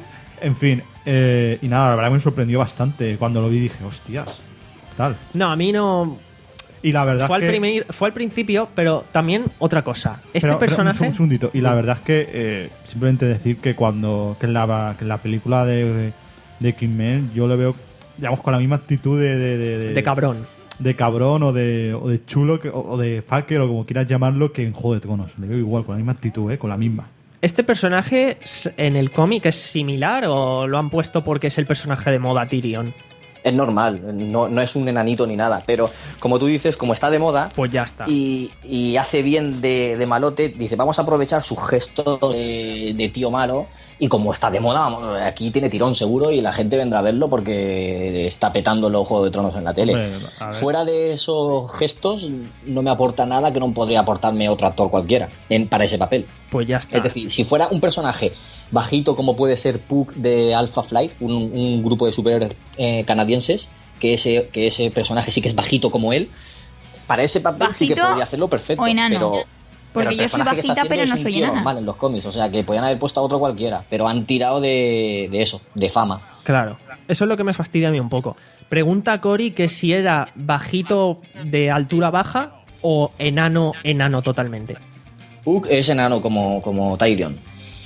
En fin, eh, y nada, la verdad me sorprendió bastante cuando lo vi. Dije, hostias, tal. No, a mí no. Y la verdad Fue al, es que... primer- fue al principio, pero también otra cosa. Este Pero- pero personaje. un, un segundito. Y la verdad es que eh, simplemente decir que cuando que en, la, que en la película de, de X-Men yo le veo, digamos, con la misma actitud de... De, de, de cabrón. De cabrón o de, o de chulo que- o, o de fucker o como quieras llamarlo que en Juego de Tronos. Le veo igual, con la misma actitud, ¿eh? Con la misma. ¿Este personaje s- en el cómic es similar o lo han puesto porque es el personaje de moda Tyrion? Es normal, no, no es un enanito ni nada, pero como tú dices, como está de moda Pues ya está. y, y hace bien de, de malote, dice, vamos a aprovechar sus gestos de, de tío malo y como está de moda, vamos, aquí tiene tirón seguro y la gente vendrá a verlo porque está petando los Juegos de Tronos en la tele. Hombre, a ver. Fuera de esos gestos no me aporta nada que no podría aportarme otro actor cualquiera en, para ese papel. Pues ya está. Es decir, si fuera un personaje bajito como puede ser Puck de Alpha Flight, un, un grupo de superhéroes eh, canadienses, que ese, que ese personaje sí que es bajito como él, para ese papel sí que ¿Bajito podría hacerlo perfecto. o enano? Pero, Porque pero el yo soy personaje que está bajita, pero haciendo no es un soy tío enana. normal en los cómics, o sea que podían haber puesto a otro cualquiera, pero han tirado de, de eso, de fama. Claro. Eso es lo que me fastidia a mí un poco. Pregunta a Cory que si era bajito de altura baja o enano, enano totalmente. Puck es enano como, como Tyrion.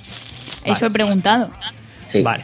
Eso he preguntado. Sí. Vale.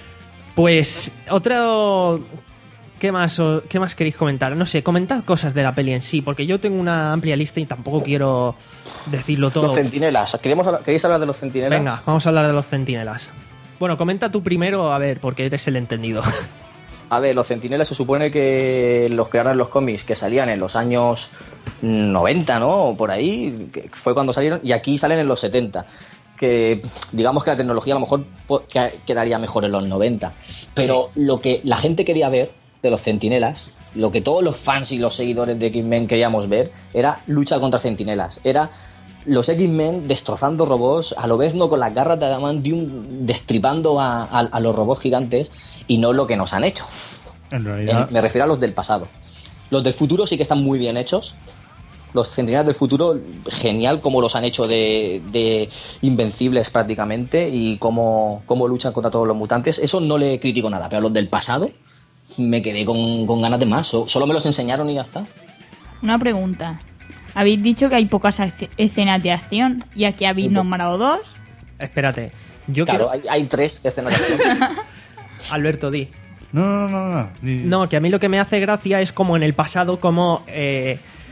Pues otro... ¿Qué más, o- ¿Qué más queréis comentar? No sé, comentad cosas de la peli en sí, porque yo tengo una amplia lista y tampoco quiero decirlo todo. Los centinelas. ¿Queríamos hablar- ¿Queréis hablar de los centinelas? Venga, vamos a hablar de los centinelas. Bueno, comenta tú primero, a ver, porque eres el entendido. A ver, los centinelas se supone que los crearon los cómics que salían en los años noventa, ¿no? O por ahí, que fue cuando salieron, y aquí salen en los setenta. Que digamos que la tecnología a lo mejor po- que- quedaría mejor en los noventa. Pero lo que la gente quería ver de los centinelas, lo que todos los fans y los seguidores de X-Men queríamos ver, era lucha contra centinelas. Era los X-Men destrozando robots, a lo vez no con las garras de adamantium, destripando a, a- a los robots gigantes, y no lo que nos han hecho. En realidad... En- me refiero a los del pasado. Los del futuro sí que están muy bien hechos. Los centinelas del futuro, genial como los han hecho de, de invencibles prácticamente y cómo, cómo luchan contra todos los mutantes. Eso no le critico nada, pero los del pasado me quedé con, con ganas de más. So- Solo me los enseñaron y ya está. Una pregunta. Habéis dicho que hay pocas ac- escenas de acción y aquí habéis Un po- nombrado dos. Espérate, yo Claro, quiero... hay, hay tres escenas de acción. Alberto, di. No, no, no, no. no. Ni- No, que a mí lo que me hace gracia es como en el pasado, como... eh,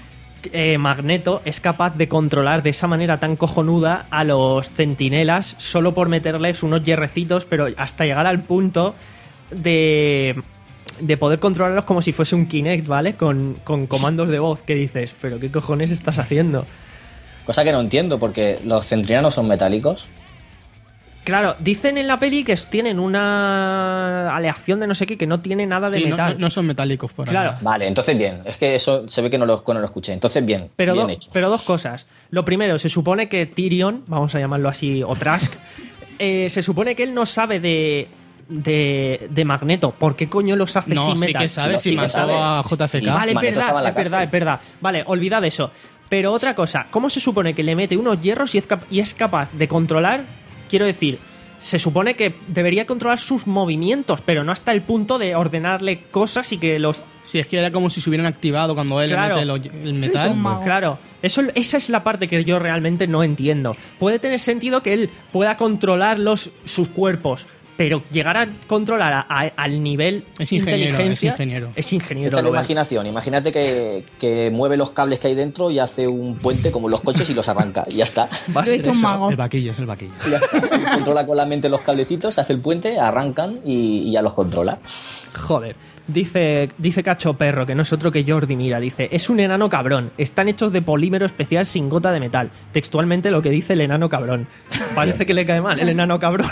eh, Magneto es capaz de controlar de esa manera tan cojonuda a los centinelas solo por meterles unos hierrecitos, pero hasta llegar al punto de, de poder controlarlos como si fuese un Kinect, ¿vale? Con, con comandos de voz que dices, pero ¿qué cojones estás haciendo? Cosa que no entiendo, porque los centinela son metálicos. Claro, dicen en la peli que tienen una aleación de no sé qué, que no tiene nada de Sí, no, metal. no- no son metálicos por Claro. ahora. Vale, entonces bien. Es que eso se ve que no lo, que no lo escuché. Entonces bien, Pero, bien do- hecho. pero dos cosas. Lo primero, se supone que Tyrion, vamos a llamarlo así, o Trask, eh, se supone que él no sabe de, de, de Magneto. ¿Por qué coño los hace No, sin sí metal? que sabe No, si sí que mató sabe. a J F K. Y- Vale, es Magneto estaba verdad, en la es verdad, cárcel. es verdad. Vale, olvidad eso. Pero otra cosa, ¿cómo se supone que le mete unos hierros y es, cap- y es capaz de controlar? Quiero decir, se supone que debería controlar sus movimientos, pero no hasta el punto de ordenarle cosas y que los... Sí, es que era como si se hubieran activado cuando él Claro. le mete lo- el metal. un mago. Claro, eso, esa es la parte que yo realmente no entiendo. Puede tener sentido que él pueda controlar los, sus cuerpos, pero llegar a controlar a- a- al nivel Es ingeniero, inteligencia... es ingeniero. Es ingeniero. Échale lo veo. imaginación. Imagínate que, que mueve los cables que hay dentro y hace un puente como los coches y los arranca. Y ya está. Va a Lo ser hizo un eso. mago. El vaquillo, es el vaquillo. Ya está. Controla con la mente los cablecitos, hace el puente, arrancan y, y ya los controla. Joder. Dice, dice Cacho Perro, que no es otro que Jordi Mira, dice, es un enano cabrón, están hechos de polímero especial sin gota de metal. Textualmente lo que dice el enano cabrón. Parece que le cae mal el enano cabrón.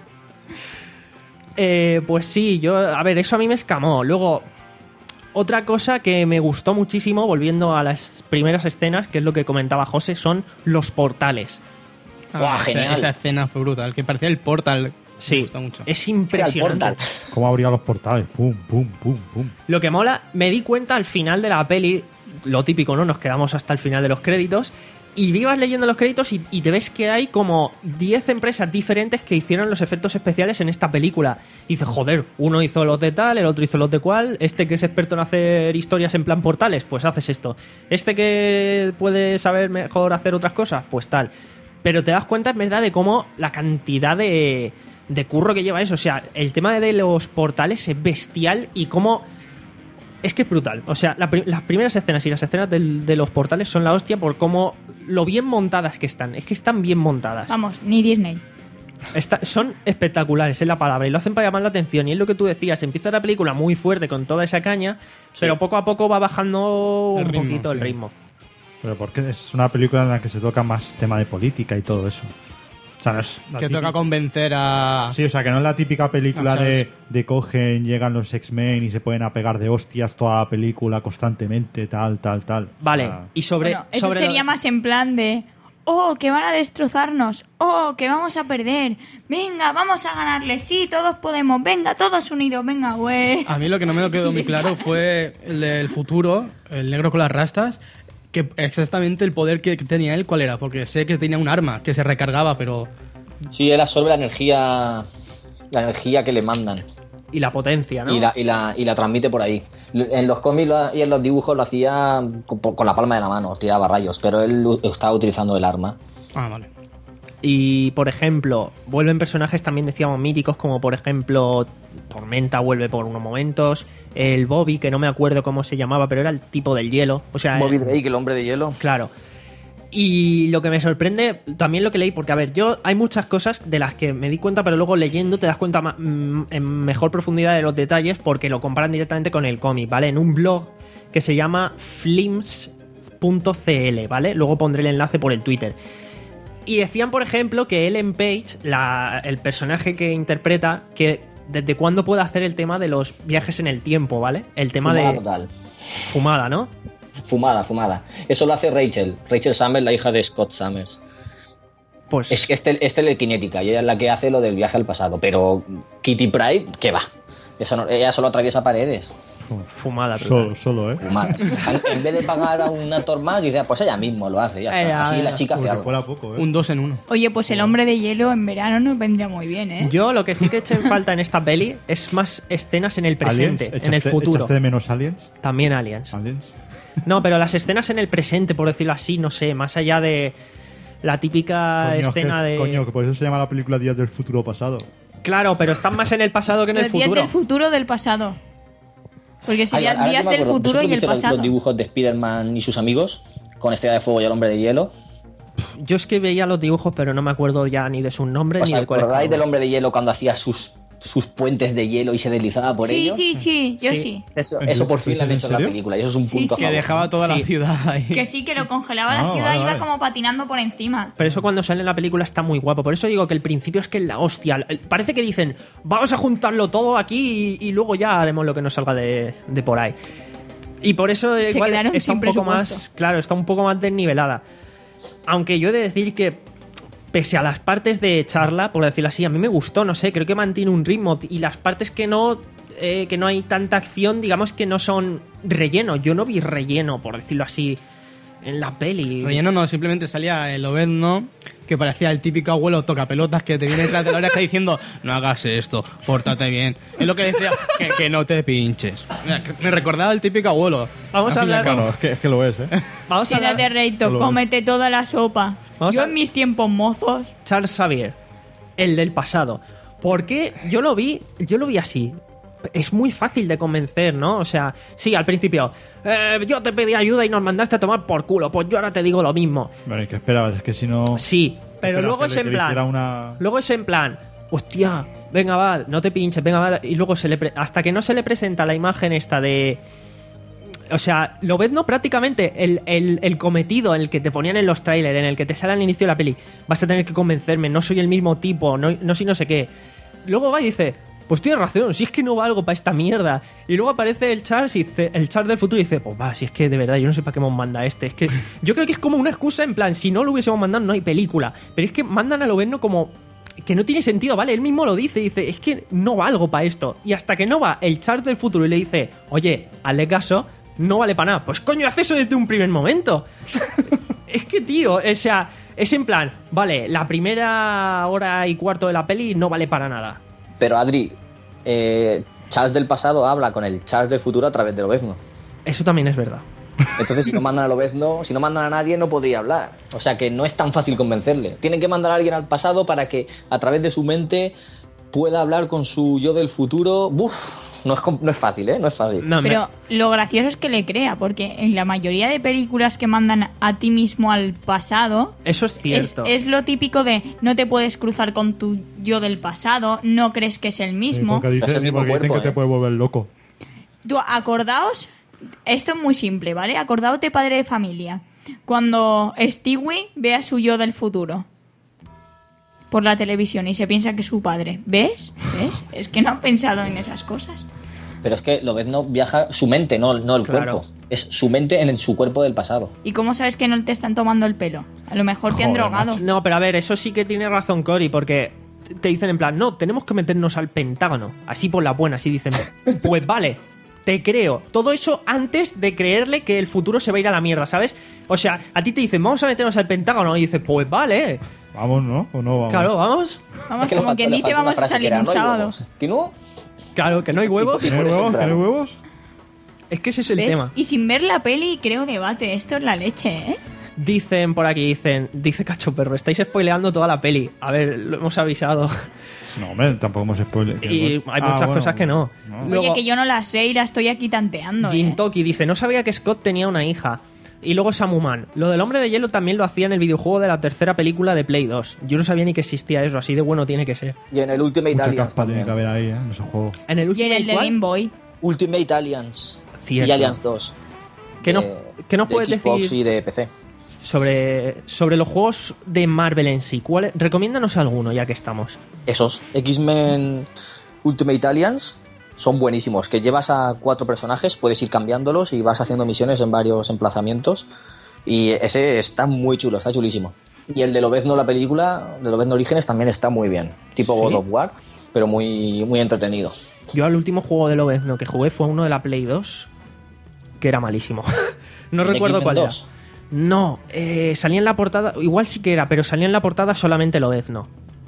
eh, pues sí, yo, a ver, eso a mí me escamó. Luego, otra cosa que me gustó muchísimo, volviendo a las primeras escenas, que es lo que comentaba José, son los portales. Guau, esa, genial. esa escena fue brutal, que parecía el Portal. Me Sí, gusta mucho. es Era el impresionante. portal. ¿Cómo abría los portales? Pum, pum, pum, pum. Lo que mola, me di cuenta al final de la peli, lo típico, ¿no? Nos quedamos hasta el final de los créditos y vivas leyendo los créditos y, y te ves que hay como diez empresas diferentes que hicieron los efectos especiales en esta película. Y dices, joder, uno hizo los de tal, el otro hizo los de cual, este que es experto en hacer historias en plan portales, pues haces esto. Este que puede saber mejor hacer otras cosas, pues tal. Pero te das cuenta, en verdad, de cómo la cantidad de, de curro que lleva eso. O sea, el tema de los portales es bestial y cómo... Es que es brutal. O sea, la pri- las primeras escenas y las escenas del- de los portales son la hostia por cómo lo bien montadas que están. Es que están bien montadas. Vamos, ni Disney. Está- son espectaculares, es la palabra. Y lo hacen para llamar la atención. Y es lo que tú decías. Empieza la película muy fuerte con toda esa caña, pero poco a poco va bajando El un ritmo, poquito el sí. ritmo. Pero porque es una película en la que se toca más tema de política y todo eso. O sea, no es la Que típica- toca convencer a... Sí, o sea, que no es la típica película Ah, ¿sabes? de, de cogen, llegan los X-Men y se pueden a pegar de hostias toda la película constantemente, tal, tal, tal. Vale, O sea, y sobre... Bueno, eso sobre lo- sería más en plan de, oh, que van a destrozarnos, oh, que vamos a perder, venga, vamos a ganarle, sí, todos podemos, venga, todos unidos, venga, güey. A mí lo que no me quedó muy claro fue el del futuro, el negro con las rastas, que exactamente el poder que tenía él, ¿cuál era? Porque sé que tenía un arma que se recargaba, pero... Sí, él absorbe la energía, la energía que le mandan. Y la potencia, ¿no? Y la, y, la, y la transmite por ahí. En los cómics lo- y en los dibujos lo hacía con, con la palma de la mano, tiraba rayos, pero él u- estaba utilizando el arma. Ah, vale. Y, por ejemplo, vuelven personajes también, decíamos, míticos, como por ejemplo Tormenta vuelve por unos momentos, el Bobby, que no me acuerdo cómo se llamaba, pero era el tipo del hielo. O sea, Bobby el- Drake, el hombre de hielo. Claro. Y lo que me sorprende, también lo que leí, porque a ver, yo hay muchas cosas de las que me di cuenta, pero luego leyendo te das cuenta ma- mm, en mejor profundidad de los detalles, porque lo comparan directamente con el cómic, ¿vale? En un blog que se llama flims punto c l, ¿vale? Luego pondré el enlace por el Twitter. Y decían, por ejemplo, que Ellen Page, la, el personaje que interpreta, que desde cuándo puede hacer el tema de los viajes en el tiempo, ¿vale? El tema Fumada de total. fumada, ¿no? Fumada, fumada. Eso lo hace Rachel. Rachel Summers, la hija de Scott Summers. Pues Es que este, este es telequinética y ella es la que hace lo del viaje al pasado. Pero Kitty Pryde, ¿qué va? Eso no- ella solo atraviesa paredes. fumada. Solo, brutal. solo, ¿eh? Fumada. En en vez de pagar a un actor más, dice, pues ella mismo lo hace. Ya está. Ella, Así ella. la chica hace Porque algo. fuera poco, ¿eh? Un dos en uno. Oye, pues el hombre de hielo en verano nos vendría muy bien, ¿eh? Yo lo que sí que eché en falta en esta peli es más escenas en el presente, Aliens, en el ¿echaste- futuro. ¿Echaste de menos Aliens? También aliens. Aliens. No, pero las escenas en el presente, por decirlo así, no sé, más allá de la típica Coño, escena que- de... Coño, que por eso se llama la película Días del Futuro Pasado. Claro, pero están más en el pasado que en el Los días futuro. del futuro del pasado. Porque Ay, serían ahora que días me del acuerdo, futuro y ¿vosotros el visteis los- pasado. Los dibujos de Spider-Man y sus amigos. con Estrella de Fuego y el Hombre de Hielo. Yo es que veía los dibujos, pero no me acuerdo ya ni de sus nombres ¿Os ni de cuál es cada acordáis uno. del Hombre de Hielo cuando hacía sus, sus puentes de hielo y se deslizaba por Sí, ellos? sí, sí, yo Sí. sí. Eso, eso por fin lo han ¿En hecho en la serio? película y eso es un Sí, punto a sí. Que favor. dejaba toda Sí. la ciudad ahí. Que sí, que lo congelaba Ah, la ciudad vale, y iba vale. como patinando por encima. Pero eso cuando sale en la película está muy guapo. Por eso digo que el principio es que es la hostia. El- Parece que dicen, vamos a juntarlo todo aquí y, y luego ya haremos lo que nos salga de, de por ahí. Y por eso eh, Se igual quedaron está sin un poco presupuesto. más, claro, está un poco más desnivelada. Aunque yo he de decir que pese a las partes de charla, por decirlo así, a mí me gustó, no sé, creo que mantiene un ritmo y las partes que no eh, que no hay tanta acción, digamos que no son relleno. Yo no vi relleno, por decirlo así, en la peli. Relleno no, simplemente salía el Lobezno, que parecía el típico abuelo tocapelotas que te viene detrás de la oreja diciendo no hagas esto, pórtate bien. Es lo que decía, que, que no te pinches. Mira, que me recordaba el típico abuelo. Vamos a Al fin y al hablar- cabo. Claro, es que, es que lo es, ¿eh? Vamos a hablar- Siéntate, Reito, No lo ves. cómete toda la sopa. Vamos Yo a- en mis tiempos mozos... Charles Xavier, el del pasado. Porque yo lo vi, yo lo vi así. Es muy fácil de convencer, ¿no? O sea, sí, al principio, eh, yo te pedí ayuda y nos mandaste a tomar por culo, pues yo ahora te digo lo mismo. Bueno, ¿y qué esperabas? Es que si no... Sí, pero esperabas luego que es le- en que le hiciera plan, una- luego es en plan, hostia, venga va, no te pinches, venga va, y luego se le pre- hasta que no se le presenta la imagen esta de... O sea, lo ves, ¿no? Prácticamente el, el, el cometido, el que te ponían en los trailers, en el que te sale al inicio de la peli. Vas a tener que convencerme, no soy el mismo tipo, no, no soy no sé qué. Luego va y dice, pues tienes razón, si es que no valgo para esta mierda. Y luego aparece el Charles y dice, el Charles del futuro y dice, pues va, si es que de verdad yo no sé para qué me manda este. Es que yo creo que es como una excusa en plan, si no lo hubiésemos mandado no hay película. Pero es que mandan a Lobezno como... que no tiene sentido, ¿vale? Él mismo lo dice, dice, es que no valgo para esto. Y hasta que no va el Charles del futuro y le dice, oye, hazle caso, no vale para nada. Pues coño, hace eso desde un primer momento. Es que, tío, o sea, es en plan, vale, la primera hora y cuarto de la peli no vale para nada. Pero Adri, eh, Charles del pasado habla con el Charles del futuro a través de Lobezno. Eso también es verdad. Entonces, si no mandan a Lobezno, si no mandan a nadie, no podría hablar. O sea que no es tan fácil convencerle. Tienen que mandar a alguien al pasado para que a través de su mente pueda hablar con su yo del futuro. Uf, no es, com- no es fácil, ¿eh? No es fácil. No, me- Pero lo gracioso es que le crea, porque en la mayoría de películas que mandan a ti mismo al pasado, eso es es, cierto. es lo típico de no te puedes cruzar con tu yo del pasado, no crees que es el Sí, mismo. porque Es dicen, el mismo porque dicen cuerpo, que ¿eh? te puede volver loco. Tú acordaos, esto es muy simple, ¿vale? Acordaos de Padre de Familia, cuando Stewie ve a su yo del futuro por la televisión y se piensa que es su padre. ¿Ves? ¿Ves? Es que no han pensado en esas cosas. Pero es que Lobezno viaja su mente, no, no el Claro. cuerpo. Es su mente en el- su cuerpo del pasado. ¿Y cómo sabes que no te están tomando el pelo? A lo mejor te han Joder, drogado. No, pero a ver, eso sí que tiene razón Cory, porque te dicen en plan, no, tenemos que meternos al Pentágono. Así por la buena, así dicen, pues vale, te creo. Todo eso antes de creerle que el futuro se va a ir a la mierda, ¿sabes? O sea, a ti te dicen, vamos a meternos al Pentágono, y dices, pues vale, Vamos, ¿no? ¿O no vamos? claro, vamos. Vamos, Es que le como falta- quien le dice, falta una vamos a frase que salir era, un "No hay sábado. huevos". ¿Que no? Claro, que no hay huevos. ¿Tiene Por eso huevos? es ¿Tiene raro. huevos? Es que ese es el ¿Ves? tema. Y sin ver la peli, creo debate. Esto es la leche, ¿eh? Dicen por aquí, dicen, dice Cacho Perro, estáis spoileando toda la peli. A ver, lo hemos avisado. No, hombre, tampoco hemos spoiler. Y hay muchas cosas que no. Luego- Oye, que yo no la sé y la estoy aquí tanteando, Jin ¿eh? Toki dice, no sabía que Scott tenía una hija. Y luego Samuman. Lo del hombre de hielo también lo hacía en el videojuego de la tercera película de Play dos. Yo no sabía ni que existía eso, así de bueno tiene que ser. Y en el Ultimate Mucha Alliance caspa tiene también. que haber ahí, ¿eh? En esos juegos. En el Y en último el de Game Boy. Ultimate Alliance. Cierto. Y Alliance dos. ¿Qué nos, de- qué nos de puedes Xbox decir y de P C. sobre, sobre los juegos de Marvel en sí? ¿Cuál, recomiéndanos alguno ya que estamos. Esos. X-Men Ultimate Alliance son buenísimos. Que llevas a cuatro personajes, puedes ir cambiándolos y vas haciendo misiones en varios emplazamientos. Y ese está muy chulo, está chulísimo. Y el de Lobezno, la película, de Lobezno Orígenes, también está muy bien. Tipo ¿Sí? God of War, pero muy, muy entretenido. Yo al último juego de Lobezno que jugué fue uno de la Play dos, que era malísimo. No ¿El de recuerdo X-Men cuál era. dos? No, eh, salía en la portada, igual sí que era, pero salía en la portada solamente Lobezno.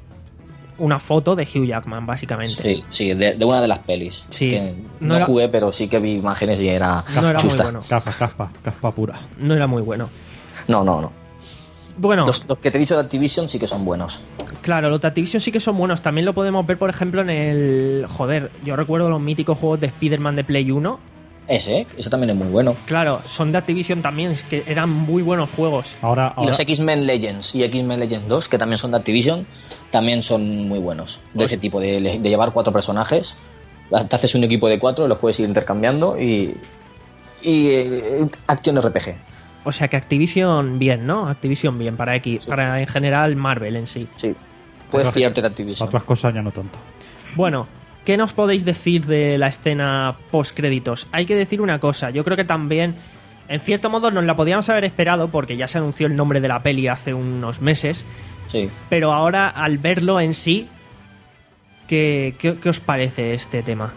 Una foto de Hugh Jackman, básicamente. Sí, sí, de, de una de las pelis. Sí. Que No no era- jugué, pero sí que vi imágenes y era No era muy chusta. bueno. Caspa, caspa, caspa pura. No era muy bueno. No, no, no. Bueno, Los, los que te he dicho de Activision sí que son buenos. claro, los de Activision sí que son buenos. También lo podemos ver, por ejemplo, en el... Joder, yo recuerdo los míticos juegos de Spider-Man de Play uno. Ese, eso también es muy bueno. Claro, son de Activision también, es que eran muy buenos juegos. Ahora, Y ahora los X-Men Legends y X-Men Legends dos, que también son de Activision, también son muy buenos. De Pues- ese tipo, de, de llevar cuatro personajes. Te haces un equipo de cuatro, los puedes ir intercambiando y. Y. Eh, acción R P G. O sea que Activision bien, ¿no? Activision bien para X, Sí. para en general Marvel en sí. Sí. Puedes Otras- fiarte de Activision. otras cosas ya no tanto. Bueno, ¿qué nos podéis decir de la escena post-créditos? Hay que decir una cosa, yo creo que también, en cierto modo, nos la podíamos haber esperado porque ya se anunció el nombre de la peli hace unos meses, Sí. pero ahora al verlo en sí, ¿qué, qué, qué os parece este tema?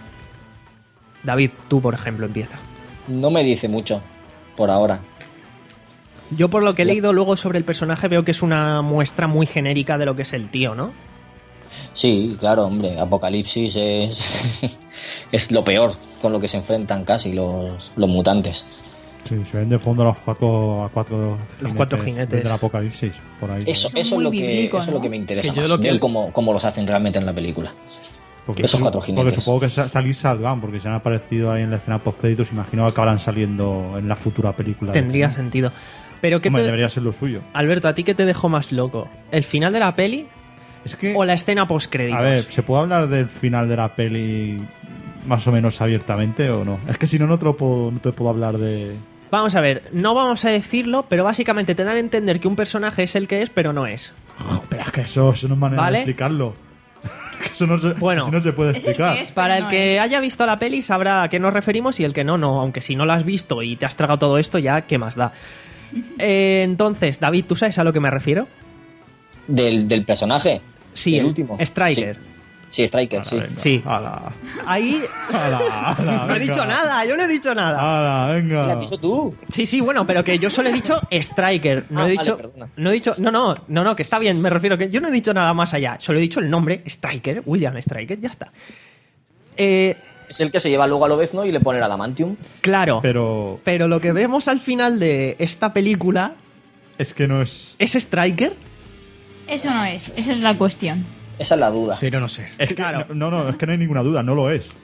David, tú por ejemplo, empieza. No me dice mucho, por ahora. Yo por lo que he leído luego sobre el personaje veo que es una muestra muy genérica de lo que es el tío, ¿no? Sí, claro, hombre, Apocalipsis es, es lo peor con lo que se enfrentan casi los, los mutantes. Sí, se ven de fondo los cuatro, a cuatro Los cuatro jinetes. del Apocalipsis, por ahí. Eso, Son eso, es, muy lo que, bíblico, eso es lo ¿no? que me interesa Que yo más, lo que- ver cómo, cómo los hacen realmente en la película. Porque, esos cuatro Porque jinetes. supongo que sa- salir salgan, porque se han aparecido ahí en la escena post-créditos, imagino que acabarán saliendo en la futura película. Tendría sentido. Pero ¿qué Hombre, te... debería ser lo suyo. Alberto, ¿a ti qué te dejó más loco? ¿El final de la peli Es que, o la escena post-créditos? a ver, ¿se puede hablar del final de la peli más o menos abiertamente o no? Es que si no, no te, lo puedo, no te puedo hablar de... Vamos a ver, no vamos a decirlo, pero básicamente te dan a entender que un personaje es el que es, pero no es. Oh, pero es que eso, eso no es manera ¿Vale? de explicarlo. Que eso no se, Bueno. así no se puede Es el que explicar. es. Para Pero el no que es. haya visto la peli sabrá a qué nos referimos y el que no, no. Aunque si no la has visto y te has tragado todo esto, ya, ¿qué más da? Eh, entonces, David, ¿tú sabes a lo que me refiero? ¿Del, del personaje? Sí, el el último. Striker. Sí, sí Striker, sí. Venga, Sí. Ala, Ahí ala, ala, no he venga. dicho nada, yo no he dicho nada. Ala, venga. ¿Lo has dicho tú? Sí, sí, bueno, pero que yo solo he dicho Striker. No Ah, he vale, dicho. perdona. no he dicho. No, no, no, no, que está bien, me refiero que yo no he dicho nada más allá. Solo he dicho el nombre, Striker, William Striker, ya está. Eh, Es el que se lleva luego a Lobezno y le pone el adamantium. claro. Pero... Pero lo que vemos al final de esta película es que no es... es Striker. Eso no es, esa es la cuestión. Esa es la duda. Ser o no ser. Es que, Claro. No, no, es que no hay ninguna duda, no lo es.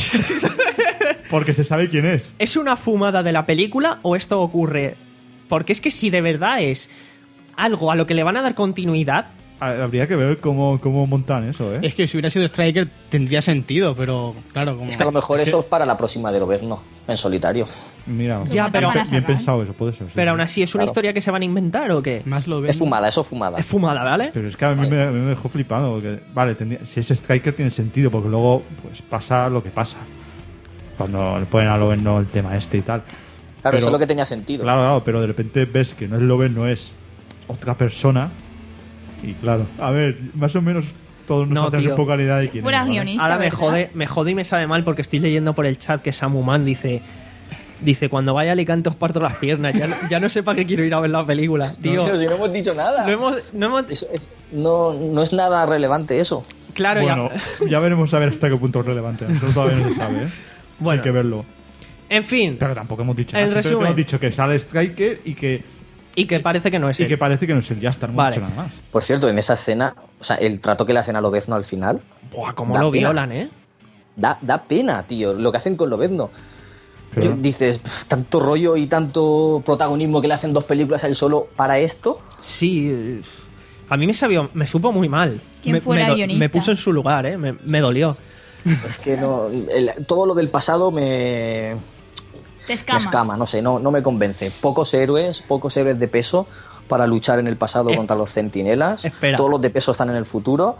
Porque se sabe quién es. ¿Es una fumada de la película o esto ocurre? Porque es que si de verdad es algo a lo que le van a dar continuidad, Ha- Habría que ver cómo, cómo montan eso, ¿eh? Es que si hubiera sido Striker tendría sentido, pero claro, como... Es que a lo mejor eso es para la próxima de Lobezno, en solitario. Mira, Ya, bien, pero- pe- bien pensado eso, puede ser. sí, pero sí. aún así es una Claro. historia que se van a inventar o qué? Más lo ven... Es fumada, eso es fumada. Es fumada, ¿vale? Pero es que a mí me, a mí me dejó flipado. Porque, vale, tendría- si es Striker tiene sentido, porque luego pues pasa lo que pasa. Cuando le ponen a Loven el tema este y tal. Claro, Pero- eso es lo que tenía sentido. Claro, claro, pero de repente ves que no es Loven, no es otra persona. Y claro, a ver, más o menos todos nos No, hacemos tío. un poco la idea de quién Fuera es. ¿vale? guionista. Ahora me ¿verdad? jode, me jode y me sabe mal porque estoy leyendo por el chat que Samu Man dice dice cuando vaya a Alicante os parto las piernas. Ya no, ya no sé para qué quiero ir a ver la película, tío. Pero si no hemos dicho nada. No hemos, no hemos- Eso es- no, no es nada relevante eso. claro, Bueno, ya. ya veremos a ver hasta qué punto es relevante. Eso todavía no se sabe, ¿eh? Bueno. Hay que verlo. En fin, Pero tampoco hemos dicho En nada. Simplemente resumen. hemos dicho que sale Striker y que, y que parece que no es y él. que parece que no es el Jastar. No Vale. hemos dicho nada más. Por cierto, en esa escena, o sea, el trato que le hacen a Lobezno al final, Buah, cómo Da lo pena. violan, ¿eh? da, da pena, tío, lo que hacen con Lobezno. Pero- Yo- Dices, "Pff, tanto rollo y tanto protagonismo que le hacen dos películas a él solo para esto". Sí, eh, a mí me sabió, me supo muy mal. ¿Quién me, fuera me do- guionista? me puso en su lugar, ¿eh? Me, me dolió. Es que no, el- todo lo del pasado me, Te me escama. escama, no sé, no, no me convence. Pocos héroes, pocos héroes de peso para luchar en el pasado Eh, contra los centinelas. espera. Todos los de peso están en el futuro.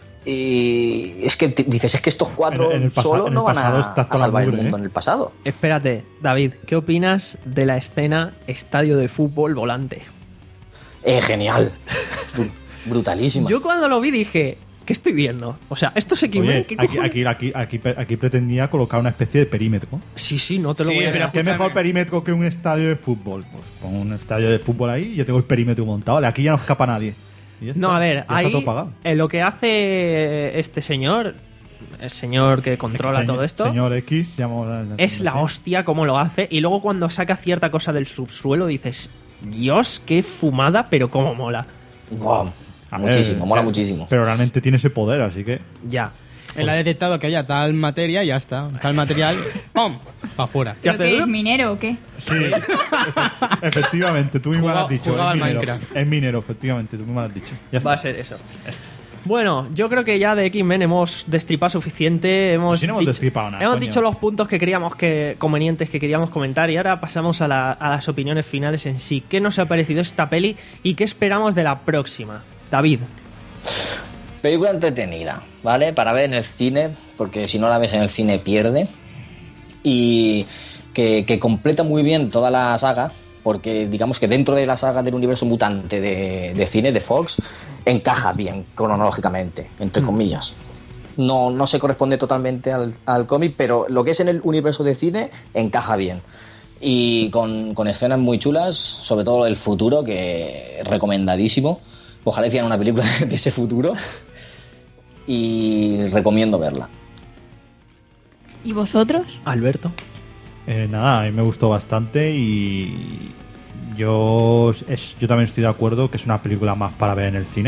Y es que t- dices, es que estos cuatro En- en el pasa- solo en el no van pasado a, está a toda la salvar el mugre, mundo ¿eh? en el pasado. Espérate, David, ¿qué opinas de la escena estadio de fútbol volante? Eh, genial. Bru- Brutalísima. Yo cuando lo vi dije, ¿qué estoy viendo? O sea, ¿esto se equivoca? Oye, ¿Qué aquí, cojones? aquí, aquí, aquí, aquí pretendía colocar una especie de perímetro. Sí, sí, no te lo Sí, voy a pero negar. ¿Qué escúchame. mejor perímetro que un estadio de fútbol? Pues pongo un estadio de fútbol ahí y yo tengo el perímetro montado. Vale, aquí ya no escapa nadie. Y ya está, No, a ver, ya está ahí todo pagado. eh, lo que hace este señor, el señor que controla Señor- todo esto, Señor X, llamo- es la no sé. hostia cómo lo hace. Y luego cuando saca cierta cosa del subsuelo dices, Dios, qué fumada, pero cómo mola. Wow. A ver, Muchísimo, mola pero- muchísimo. Pero realmente tiene ese poder, así que. Ya. Él ha detectado que había tal materia y ya está. Tal material, ¡pum! Para afuera. ¿Pero qué es minero o qué? Sí, efe- efectivamente, tú mismo lo has dicho. Jugaba Es al minero, Minecraft. es minero, efectivamente, tú mismo lo has dicho. Ya está. Va a ser eso. Bueno, yo creo que ya de X-Men hemos destripado suficiente. Hemos Si no hemos dicho- destripado nada, Hemos coño. dicho los puntos que queríamos que convenientes que queríamos comentar y ahora pasamos a, la- a las opiniones finales en sí. ¿Qué nos ha parecido esta peli y qué esperamos de la próxima? David. Película entretenida, ¿vale? Para ver en el cine, porque si no la ves en el cine pierde. Y que, que completa muy bien toda la saga, porque digamos que dentro de la saga del universo mutante de, de cine, de Fox, encaja bien cronológicamente, entre comillas. No, no se corresponde totalmente al, al cómic, pero lo que es en el universo de cine encaja bien. Y con, con escenas muy chulas, sobre todo el futuro, que es recomendadísimo. Ojalá hicieran una película de ese futuro. Y recomiendo verla. ¿Y vosotros? Alberto. Eh, nada, a mí me gustó bastante y yo, es, yo también estoy de acuerdo que es una película más para ver en el cine.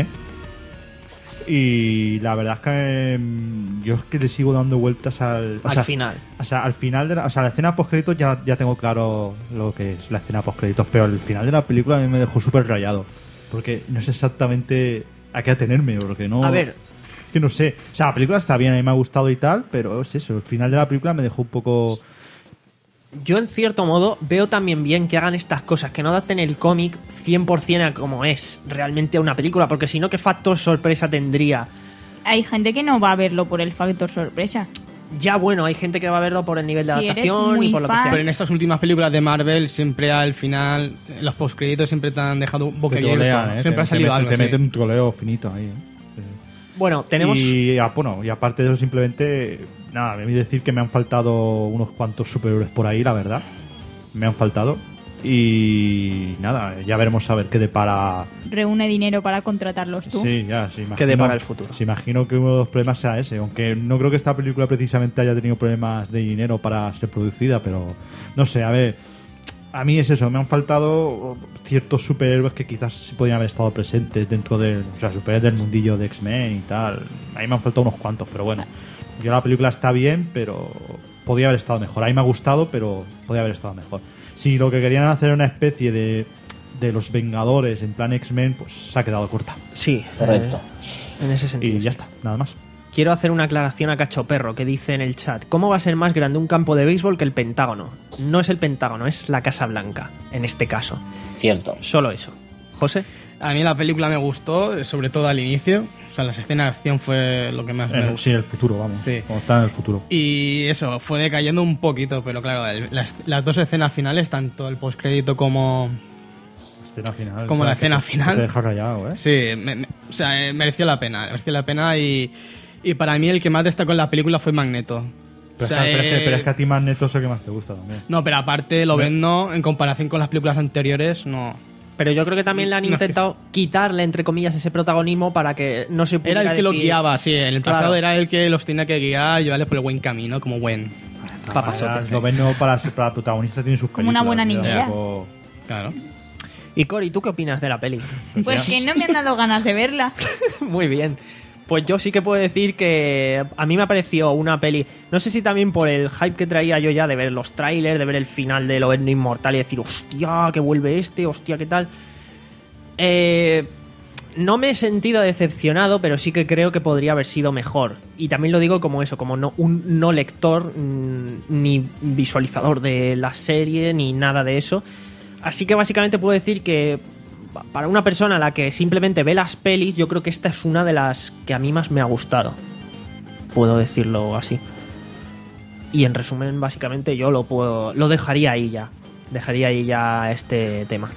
Y la verdad es que mm, yo es que le sigo dando vueltas al, o Al sea, final. O sea, al final de la, o sea, la escena post créditos ya, ya tengo claro lo que es la escena post créditos, pero el final de la película a mí me dejó súper rayado. Porque no sé exactamente a qué atenerme, porque no... A ver. Que no sé. O sea, la película está bien, a mí me ha gustado y tal, pero es eso, el final de la película me dejó un poco... Yo, en cierto modo, veo también bien que hagan estas cosas, que no adapten el cómic cien por ciento a como es realmente una película, porque si no, ¿qué factor sorpresa tendría? Hay gente que no va a verlo por el factor sorpresa. Ya, bueno, hay gente que va a verlo por el nivel de Si eres adaptación muy y por lo que fan- sea. Pero en estas últimas películas de Marvel, siempre al final, los postcréditos siempre te han dejado boca te abierta. trolean, ¿eh? Siempre Te- ha salido te, algo. Te sí. meten un troleo finito ahí, ¿eh? Sí. Bueno, tenemos... Y, ah, bueno, y aparte de eso, simplemente, nada, me voy a decir que me han faltado unos cuantos superhéroes por ahí, la verdad. Me han faltado. Y nada, ya veremos a ver qué depara. Reúne dinero para contratarlos tú. Sí, ya, sí. Imagino, ¿Qué depara el futuro? Se imagino que uno de los problemas sea ese. Aunque no creo que esta película precisamente haya tenido problemas de dinero para ser producida, pero no sé, a ver. A mí es eso, me han faltado ciertos superhéroes que quizás sí podrían haber estado presentes dentro del, o sea, superhéroes del mundillo de X-Men y tal. A mí me han faltado unos cuantos, pero bueno. Yo la película está bien, pero podría haber estado mejor. A mí me ha gustado, pero podría haber estado mejor. Si lo que querían hacer era una especie de, de los Vengadores en plan X-Men, pues se ha quedado corta. Sí, Correcto. eh, en ese sentido. Y ya sí. está, nada más. Quiero hacer una aclaración a Cachoperro que dice en el chat: ¿cómo va a ser más grande un campo de béisbol que el Pentágono? No es el Pentágono, es la Casa Blanca, en este caso. Cierto. Solo eso. ¿José? A mí la película me gustó, sobre todo al inicio. O sea, las escenas de acción fue lo que más me En- gustó. sí, el futuro, vamos. Sí. Como está en el futuro. Y eso, fue decayendo un poquito, pero claro, el- las, las dos escenas finales, tanto el postcrédito como... Escena final. Como o sea, la escena que- que final. Te deja rayado, ¿eh? Sí, me- me- o sea, eh, mereció la pena, mereció la pena y, y para mí el que más destacó en la película fue Magneto. Pero, O sea, es que, pero es que- eh, pero es que a ti Magneto es el que más te gusta también. No, pero aparte lo Ve- vendo en comparación con las películas anteriores, no. Pero yo creo que también le han No, es que- intentado quitarle, entre comillas, ese protagonismo para que no se pudiera Era el que lo decir- guiaba, sí, en el pasado Claro. era el que los tenía que guiar, llevarles por el buen camino, como buen. Papasote. Lo ven no para, para protagonista tiene sus Como una películas, buena tío, niñera. algo- Claro. Y Cori, ¿tú qué opinas de la peli? Pues que no me han dado ganas de verla. Muy bien. Pues yo sí que puedo decir que a mí me pareció una peli, no sé si también por el hype que traía yo ya de ver los trailers, de ver el final de Lobezno Inmortal y decir, hostia, que vuelve este, hostia, qué tal. Eh, no me he sentido decepcionado, pero sí que creo que podría haber sido mejor. Y también lo digo como eso, como no, un no lector, mm, ni visualizador de la serie, ni nada de eso. Así que básicamente puedo decir que para una persona a la que simplemente ve las pelis, yo creo que esta es una de las que a mí más me ha gustado. Puedo decirlo así. Y en resumen, básicamente yo lo puedo, lo dejaría ahí ya. Dejaría ahí ya este tema.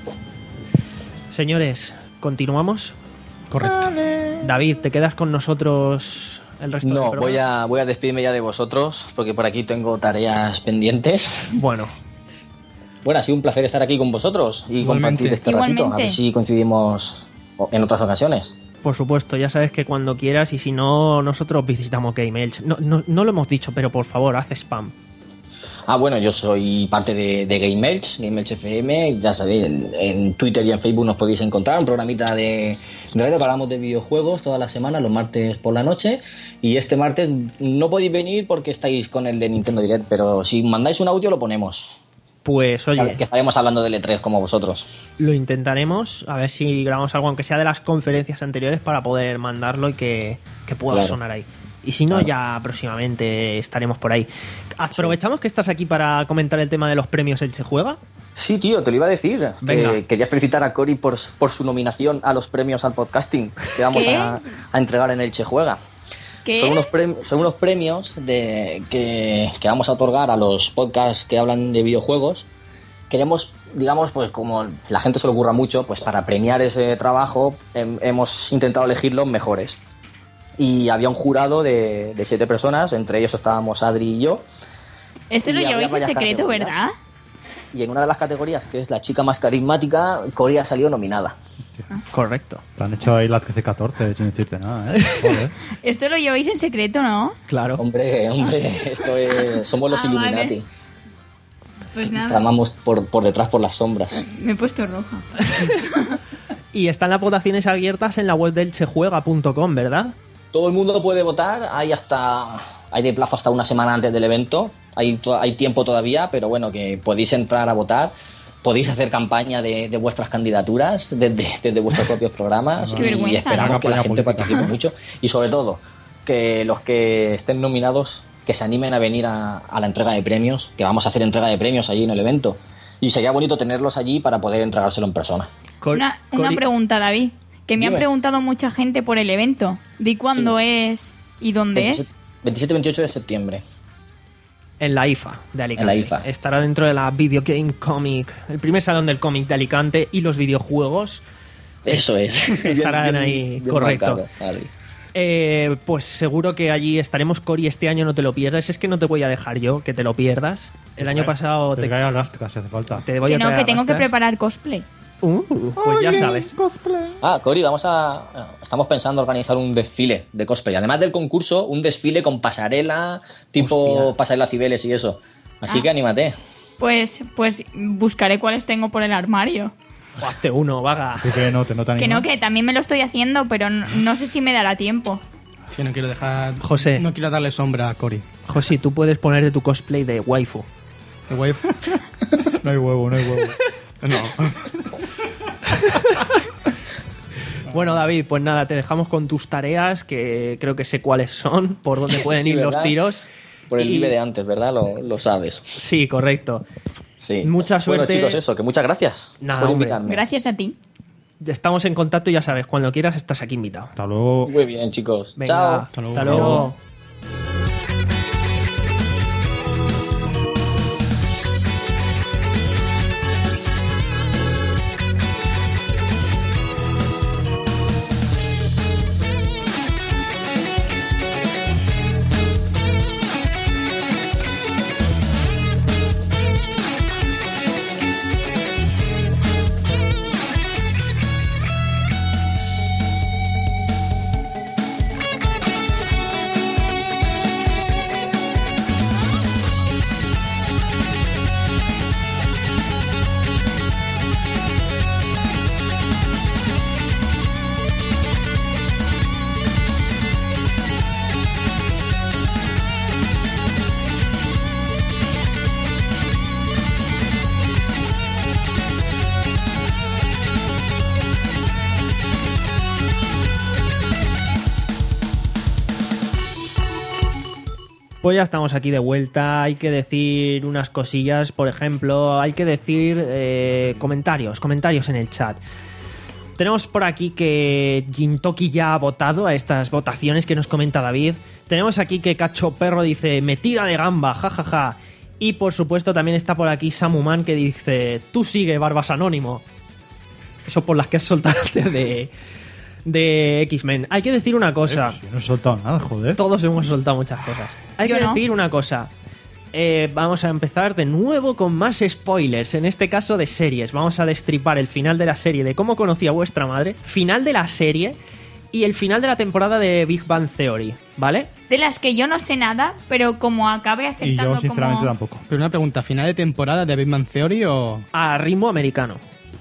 Señores, ¿continuamos? Correcto. David, ¿te quedas con nosotros el resto del No, programa? voy a, voy a despedirme ya de vosotros, porque por aquí tengo tareas pendientes. Bueno, Bueno, ha sido un placer estar aquí con vosotros y Igualmente. compartir este ratito. A Igualmente. ver si coincidimos en otras ocasiones. por supuesto, ya sabes que cuando quieras y si no, nosotros visitamos Game Elch. No, no, no lo hemos dicho, pero por favor, haz spam. Ah, bueno, yo soy parte de, de Game Elch, Game Elch F M. Ya sabéis, en, en Twitter y en Facebook nos podéis encontrar. Un programita de, En realidad hablamos de videojuegos todas las semanas, los martes por la noche, y este martes no podéis venir porque estáis con el de Nintendo Direct, pero si mandáis un audio lo ponemos. Pues oye, Que estaremos hablando del E tres como vosotros. lo intentaremos, a ver si grabamos algo, aunque sea de las conferencias anteriores, para poder mandarlo y que, que pueda Claro. sonar ahí. Y si no, Claro. ya próximamente estaremos por ahí. Aprovechamos que estás aquí para comentar el tema de los premios Elche Juega. Sí, tío, te lo iba a decir. Venga. Que quería felicitar a Cory por, por su nominación a los premios al podcasting que vamos ¿Qué? a, a entregar en Elche Juega. ¿Qué? Son unos, premi- son unos premios de, que, que vamos a otorgar a los podcasts que hablan de videojuegos. Queremos, digamos, pues como la gente se le ocurra mucho, pues para premiar ese trabajo hem- hemos intentado elegir los mejores. Y había un jurado de, de siete personas, entre ellos estábamos Adri y yo. Esto lo Y había lleváis en varias secreto, categorías. ¿verdad? Y en una de las categorías, que es la chica más carismática, Cory ha salido nominada. Correcto. Te han hecho ahí la C catorce sin decirte nada, ¿eh? Joder. Esto lo lleváis en secreto, ¿no? Claro. Hombre, hombre, esto es, somos los Ah, Illuminati. vale. Pues nada, Tramamos por, por detrás por las sombras. me he puesto roja. Y están las votaciones abiertas en la web del elchejuega punto com, ¿verdad? Todo el mundo puede votar, hay hasta hay de plazo hasta una semana antes del evento, hay, to- hay tiempo todavía, pero bueno, que podéis entrar a votar, podéis hacer campaña de, de vuestras candidaturas desde, desde vuestros propios programas Qué y vergüenza, esperamos ¿no? que la gente Campaña participe mucho y sobre todo que los que estén nominados que se animen a venir a, a la entrega de premios, que vamos a hacer entrega de premios allí en el evento y sería bonito tenerlos allí para poder entregárselo en persona. Cor- Una, una Cori- pregunta, David. Que me han Dime. preguntado mucha gente por el evento. Di cuándo es y dónde es. veintisiete y veintiocho de septiembre. En la I F A de Alicante. En la I F A. Estará dentro de la Video Game Comic, el primer salón del cómic de Alicante y los videojuegos. Eso es. Estarán Bien- ahí, bien- bien correcto. marcado, Adri. Eh, pues seguro que allí estaremos, Cory, este año no te lo pierdas. Es que no te voy a dejar yo que te lo pierdas. El año pasado Te te, cae a Lastra si hace falta. te voy Que a no, traer que tengo que arrastras. preparar cosplay. Uh, pues ya sabes. Ah, Cory, vamos a. Estamos pensando organizar un desfile de cosplay. Además del concurso, un desfile con pasarela, tipo Hostia. pasarela Cibeles y eso. Así Ah. que anímate. Pues, pues buscaré cuáles tengo por el armario. Hazte uno, vaga. Tú que no, te no te Que animas. no, que también me lo estoy haciendo, pero no, no sé si me dará tiempo. Sí, no quiero dejar. José. No quiero darle sombra a Cory. José, tú puedes ponerte tu cosplay de waifu. ¿De wave? No hay huevo, no hay huevo. No. Bueno, David, pues nada, te dejamos con tus tareas, que creo que sé cuáles son, por dónde pueden Sí, ir los ¿verdad? tiros. Por el Y- live de antes, ¿verdad? Lo, lo sabes. Sí, correcto. Sí. Mucha suerte. Bueno, chicos, eso, que muchas gracias Nada, por hombre. invitarme. Gracias a ti. Estamos en contacto y ya sabes, cuando quieras estás aquí invitado. Hasta luego. Muy bien, chicos. Venga, Chao. hasta luego. luego. Pues ya estamos aquí de vuelta. Hay que decir unas cosillas, por ejemplo, hay que decir eh, comentarios, comentarios en el chat. Tenemos por aquí que Gintoki ya ha votado a estas votaciones que nos comenta David. Tenemos aquí que Cacho Perro dice metida de gamba, jajaja. Y por supuesto también está por aquí Samuman que dice tú sigue, Barbas Anónimo. Eso por las que has soltado antes de, de X-Men. Hay que decir una cosa. Yo no he soltado nada, joder. Todos hemos soltado muchas cosas. Hay Yo que no. decir una cosa. Eh, vamos a empezar de nuevo con más spoilers, en este caso de series. Vamos a destripar el final de la serie de Cómo conocí a vuestra madre, final de la serie y el final de la temporada de Big Bang Theory, ¿vale? De las que yo no sé nada, pero como acabe Y aceptando yo, sinceramente, como... tampoco. Pero una pregunta, ¿final de temporada de Big Bang Theory o...? A ritmo americano.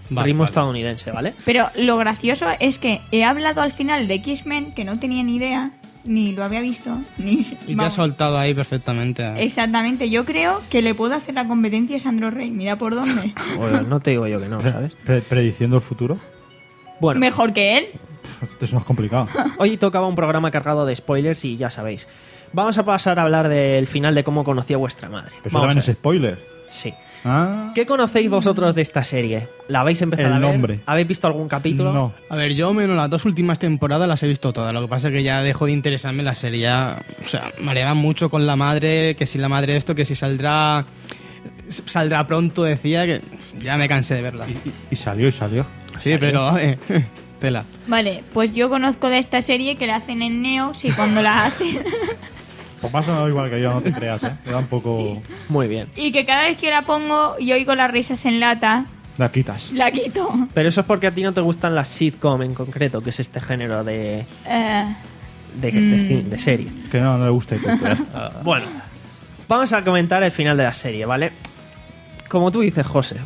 Vale, ritmo vale. estadounidense, ¿vale? Pero lo gracioso es que he hablado al final de X-Men, que no tenía ni idea, ni lo había visto, ni... Y te vamos. has soltado ahí perfectamente. Exactamente, yo creo que le puedo hacer la competencia a Sandro Rey, mira por dónde. Bueno, no te digo yo que no, ¿sabes? Pre- prediciendo el futuro. Bueno, Mejor que él. Esto es más complicado. hoy tocaba un programa cargado de spoilers y ya sabéis. Vamos a pasar a hablar del final de cómo conocí a vuestra madre. Pero eso Vamos también a es ver. spoiler. Sí. Ah, ¿Qué conocéis vosotros de esta serie? ¿La habéis empezado El a ver? nombre. ¿Habéis visto algún capítulo? no. A ver, yo menos las dos últimas temporadas las he visto todas. Lo que pasa es que ya dejo de interesarme en la serie. Ya, o sea, mareaban mucho con la madre, que si la madre esto, que si saldrá saldrá pronto, decía, que ya me cansé de verla. Y, y- y salió y salió. Sí, pero eh, tela. Vale, pues yo conozco de esta serie que la hacen en Neo, sí, cuando la hacen. Pues más o menos igual que yo, no te creas, ¿eh? Me da un poco... Muy bien. Y que cada vez que la pongo y oigo las risas en lata, La quitas. la quito. Pero eso es porque a ti no te gustan las sitcom en concreto, que es este género de, Eh, de, de Mm. ci- de serie. Que no, no le gusta y punto, ya está. Bueno, vamos a comentar el final de la serie, ¿vale? Como tú dices, José,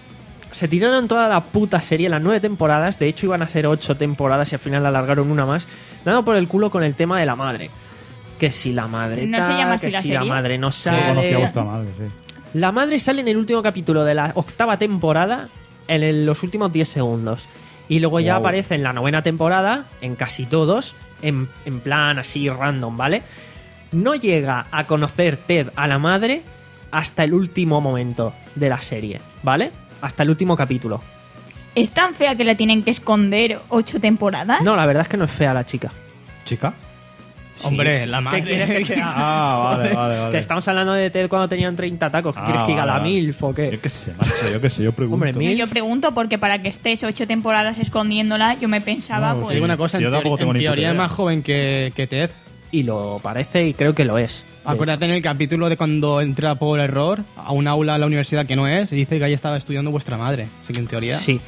se tiraron toda la puta serie, las nueve temporadas, de hecho iban a ser ocho temporadas y al final la alargaron una más, dando por el culo con el tema de la madre. Que si la madre ¿No se tal, llama así que la si la serie? madre no Sí, conocí a sale. vuestra madre, sí. La madre sale en el último capítulo de la octava temporada, en el- los últimos diez segundos. Y luego ya Wow. aparece en la novena temporada, en casi todos, en, en plan así random, ¿vale? No llega a conocer Ted a la madre hasta el último momento de la serie, ¿vale? Hasta el último capítulo. ¿Es tan fea que la tienen que esconder ocho temporadas? No, la verdad es que no es fea la chica. ¿Chica? Hombre, Sí. la madre. ¿Qué quieres que sea? Ah, vale, vale, vale. Que estamos hablando de Ted cuando tenían treinta tacos. ¿Qué Ah, quieres que diga vale, la vale. MILF o qué? Yo qué sé, macho, yo qué sé, yo pregunto. Hombre, No, mil- yo pregunto porque para que estés ocho temporadas escondiéndola, yo me pensaba, No, pues... Te digo una cosa, en, Yo tampoco teori- tengo en ni puta teoría es idea. más joven que, que Ted. Y lo parece y creo que lo es. de Acuérdate en el capítulo de cuando entra por error a un aula a la universidad que no es y dice que ahí estaba estudiando vuestra madre. Así que en teoría... Sí.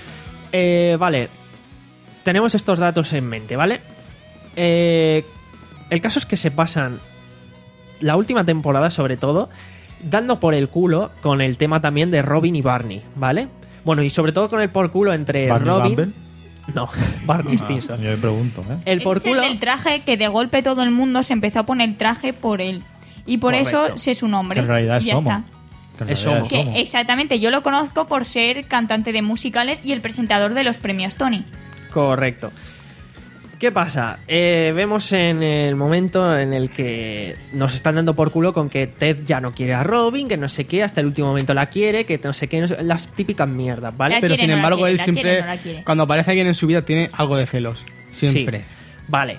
Eh, vale. Tenemos estos datos en mente, ¿vale? Eh, el caso es que se pasan la última temporada, sobre todo, dando por el culo con el tema también de Robin y Barney, ¿vale? Bueno, y sobre todo con el por culo entre ¿Barney Robin... Bumble? No, Barney Ah, Stinson. yo me pregunto, ¿eh? El por Ese es culo... el del traje que de golpe todo el mundo se empezó a poner traje por él. Y por Correcto. eso sé su nombre. Que en realidad y es ya Homo. está. Que en Es realidad Homo. es Homo. Que exactamente, yo lo conozco por ser cantante de musicales y el presentador de los premios Tony. Correcto. ¿Qué pasa? Eh, vemos en el momento en el que nos están dando por culo con que Ted ya no quiere a Robin, que no sé qué, hasta el último momento la quiere, que no sé qué, no sé- las típicas mierdas, ¿vale? La Pero quiere, sin no la embargo, quiere, él la siempre, quiere, no la quiere. cuando aparece alguien en su vida, tiene algo de celos. Siempre. Sí. Vale.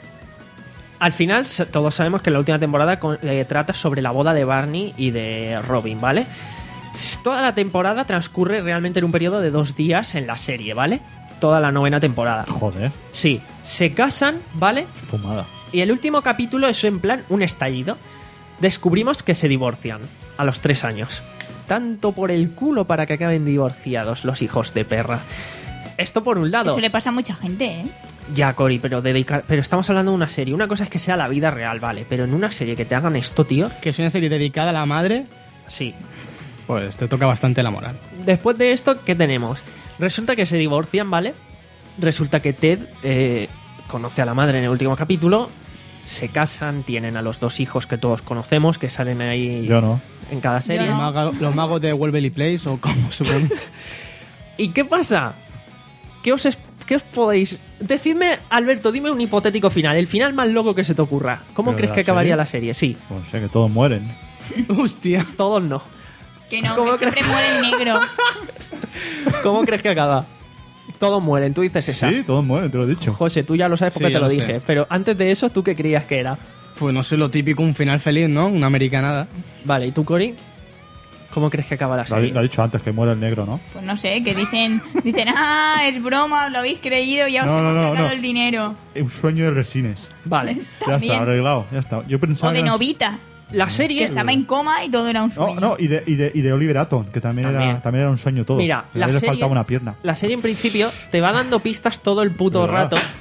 Al final, s- todos sabemos que la última temporada con- eh, trata sobre la boda de Barney y de Robin, ¿vale? S- Toda la temporada transcurre realmente en un periodo de dos días en la serie, ¿vale? Toda la novena temporada. Joder, Sí, se casan, ¿vale? fumada. Y el último capítulo es en plan un estallido. Descubrimos que se divorcian a los tres años. Tanto por el culo para que acaben divorciados los hijos de perra. Esto por un lado. Eso le pasa a mucha gente, ¿eh? Ya, Cory, pero, dedicar... pero estamos hablando de una serie. Una cosa es que sea la vida real, vale. Pero en una serie que te hagan esto, tío. Que es una serie dedicada a la madre, Sí. pues te toca bastante la moral. Después de esto, ¿qué tenemos? Resulta que se divorcian, ¿vale? Resulta que Ted eh, conoce a la madre en el último capítulo. Se casan, tienen a los dos hijos que todos conocemos, que salen ahí Yo no. en cada serie. Yo Los, no. magos, los magos de Welbery Place o como se pronuncia. ¿Y qué pasa? ¿Qué os, es- qué os podéis...? Decidme, Alberto, dime un hipotético final. El final más loco que se te ocurra. ¿Cómo ¿Pero crees de que la acabaría serie? la serie? Sí. Pues sé que todos mueren. Hostia. Todos no. Que no, ¿Cómo que siempre muere el negro. ¿Cómo crees que acaba? Todos mueren. Tú dices esa. Sí, todos mueren, te lo he dicho. José, tú ya lo sabes porque Sí, te ya lo lo dije. sé. Pero antes de eso, ¿tú qué creías que era? Pues no sé, lo típico, un final feliz, ¿no? Una americanada. Vale, ¿y tú, Cory? ¿Cómo crees que acaba la Lo ha, serie? lo ha dicho antes, que muere el negro, ¿no? Pues no sé, que dicen, dicen, ah, es broma, lo habéis creído, ya os No, hemos no, no, sacado no. el dinero. Un sueño de resines. Vale. Ya También. está, arreglado, ya está. Yo O pensaba de que eran- Novita, La que serie... estaba en coma y todo era un No, sueño. no, y de, y, de, y de Oliver Atom, que también, También. Era, también era un sueño todo. Mira, Que a la él le serie- faltaba una pierna. La serie en principio te va dando pistas todo el puto De verdad. rato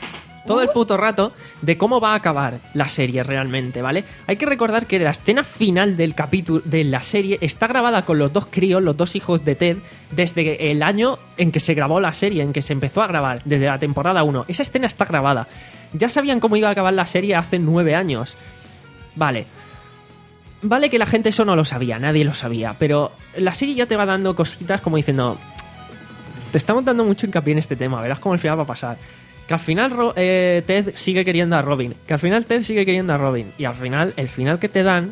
todo el puto rato de cómo va a acabar la serie realmente, ¿vale? Hay que recordar que la escena final del capítulo de la serie está grabada con los dos críos, los dos hijos de Ted, desde el año en que se grabó la serie, en que se empezó a grabar, desde la temporada uno. Esa escena está grabada. Ya sabían cómo iba a acabar la serie hace nueve años. Vale. Vale que la gente eso no lo sabía, nadie lo sabía, pero la serie ya te va dando cositas como diciendo... Te estamos dando mucho hincapié en este tema, verás cómo al final va a pasar. Que al final eh, Ted sigue queriendo a Robin. Que al final Ted sigue queriendo a Robin. Y al final, el final que te dan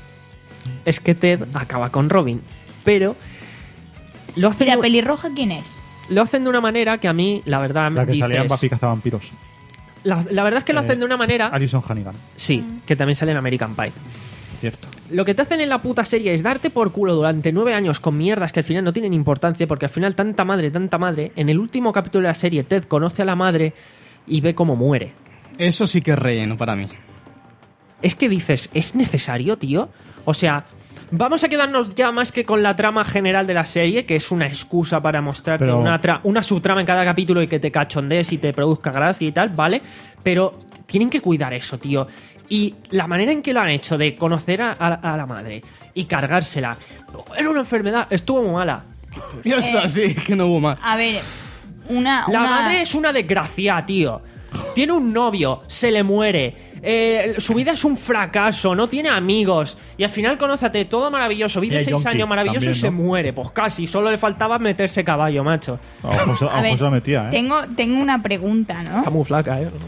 es que Ted acaba con Robin. Pero lo ¿Y hacen, la pelirroja quién es? lo hacen de una manera que a mí, la verdad, La que dices, salía en Buffy cazavampiros. la, la verdad es que lo Eh, hacen de una manera... Alison Hannigan, Sí, que también sale en American Pie. cierto. Lo que te hacen en la puta serie es darte por culo durante nueve años con mierdas que al final no tienen importancia, porque al final tanta madre, tanta madre. En el último capítulo de la serie, Ted conoce a la madre y ve cómo muere. Eso sí que es relleno para mí. Es que dices, ¿es necesario, tío? O sea, vamos a quedarnos ya más que con la trama general de la serie, que es una excusa para mostrarte Pero- una, tra- una subtrama en cada capítulo y que te cachondees y te produzca gracia y tal, ¿vale? Pero tienen que cuidar eso, tío. Y la manera en que lo han hecho de conocer a, a- a la madre y cargársela, era una enfermedad, estuvo muy mala. Y ya está, sí, que no hubo más. A ver, una... La una- madre es una desgracia, tío. Tiene un novio, se le muere. eh, su vida es un fracaso, no tiene amigos. Y al final conócete todo maravilloso. Vive Y hay seis Yonki años maravilloso también, y se ¿no? muere. Pues casi, solo le faltaba meterse caballo, macho. A lo mejor se- a A lo ver, mejor se la metía, ¿eh? tengo, tengo una pregunta, ¿no? Está muy flaca, eh.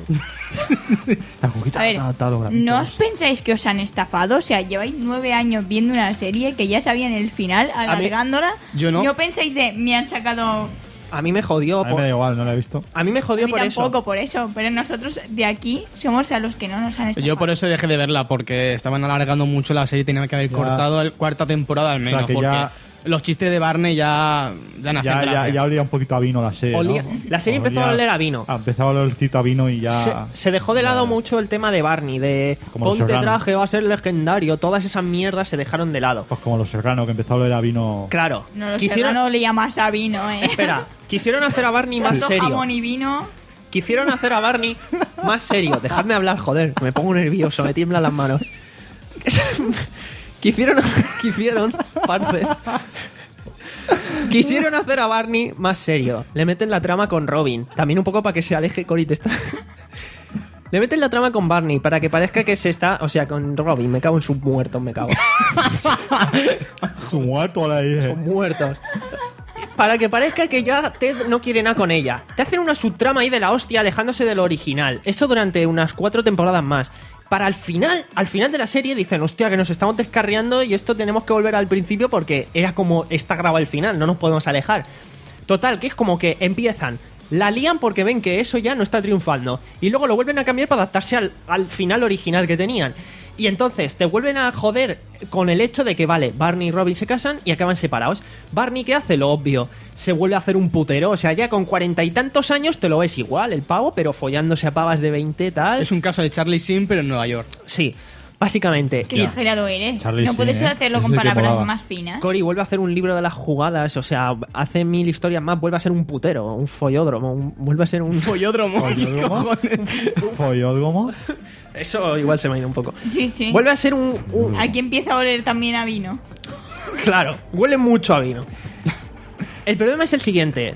La coquita A ver, está- está logrando. ¿no os pensáis que os han estafado? O sea, lleváis nueve años viendo una serie que ya sabían el final, alargándola. yo no. ¿No pensáis de, me han sacado... A mí me jodió. A mí por- me da igual, no la he visto. A mí me A jodió mí por tampoco eso. por eso, pero nosotros de aquí somos a los que no nos han estafado. Yo por eso dejé de verla, porque estaban alargando mucho la serie y tenían que haber Ya. cortado la cuarta temporada al O sea, menos. que porque ya- los chistes de Barney ya, ya no hacen Ya, ya, gracia. ya olía un poquito a vino la serie. Olía- ¿no? la serie empezó a oler a vino. Ah, empezaba a olercito a vino y ya. Se, se dejó de lado Ya. mucho el tema de Barney, de Como los ponte Serrano. traje, va a ser legendario. Todas esas mierdas se dejaron de lado. Pues como los serranos, que empezó a oler a vino. Claro, No, los quisieron, no olía más a vino, ¿eh? espera, quisieron hacer a Barney más Tanto serio. jamón y vino... Quisieron hacer a Barney más serio. Dejadme hablar, joder. Me pongo nervioso, me tiemblan las manos. Quisieron, quisieron, parce. Quisieron hacer a Barney más serio. Le meten la trama con Robin. También un poco para que se aleje, Cory, te está... Le meten la trama con Barney para que parezca que se está... O sea, con Robin. Me cago en sus muertos, me cago. Su muerto la dije. Son muertos. Para que parezca que ya Ted no quiere nada con ella. Te hacen una subtrama ahí de la hostia alejándose de lo original. Eso durante unas cuatro temporadas más. Para al final, al final de la serie dicen, hostia, que nos estamos descarriando y esto tenemos que volver al principio porque era como está grabado el final, no nos podemos alejar. Total, que es como que empiezan, la lían porque ven que eso ya no está triunfando y luego lo vuelven a cambiar para adaptarse al, al final original que tenían. Y entonces te vuelven a joder con el hecho de que, vale, Barney y Robin se casan y acaban separados. Barney, ¿qué hace? Lo obvio. Se vuelve a hacer un putero. O sea, ya con cuarenta y tantos años te lo ves igual, el pavo, pero follándose a pavas de veinte, tal. Es un caso de Charlie Sheen, pero en Nueva York. Sí, básicamente. Qué Y exagerado eres. Charlie no puedes Sheen, ¿eh? hacerlo Ese con es el que palabras molaba. más finas. Cory vuelve a hacer un libro de las jugadas, o sea, hace mil historias más, vuelve a ser un putero, un follódromo, un- vuelve a ser un... Follódromo. ¿Follódromo? ¿Follódromo? Eso igual se me ha ido un poco. Sí, sí. Vuelve a ser un... un- Aquí empieza a oler también a vino. Claro, huele mucho a vino. El problema es el siguiente.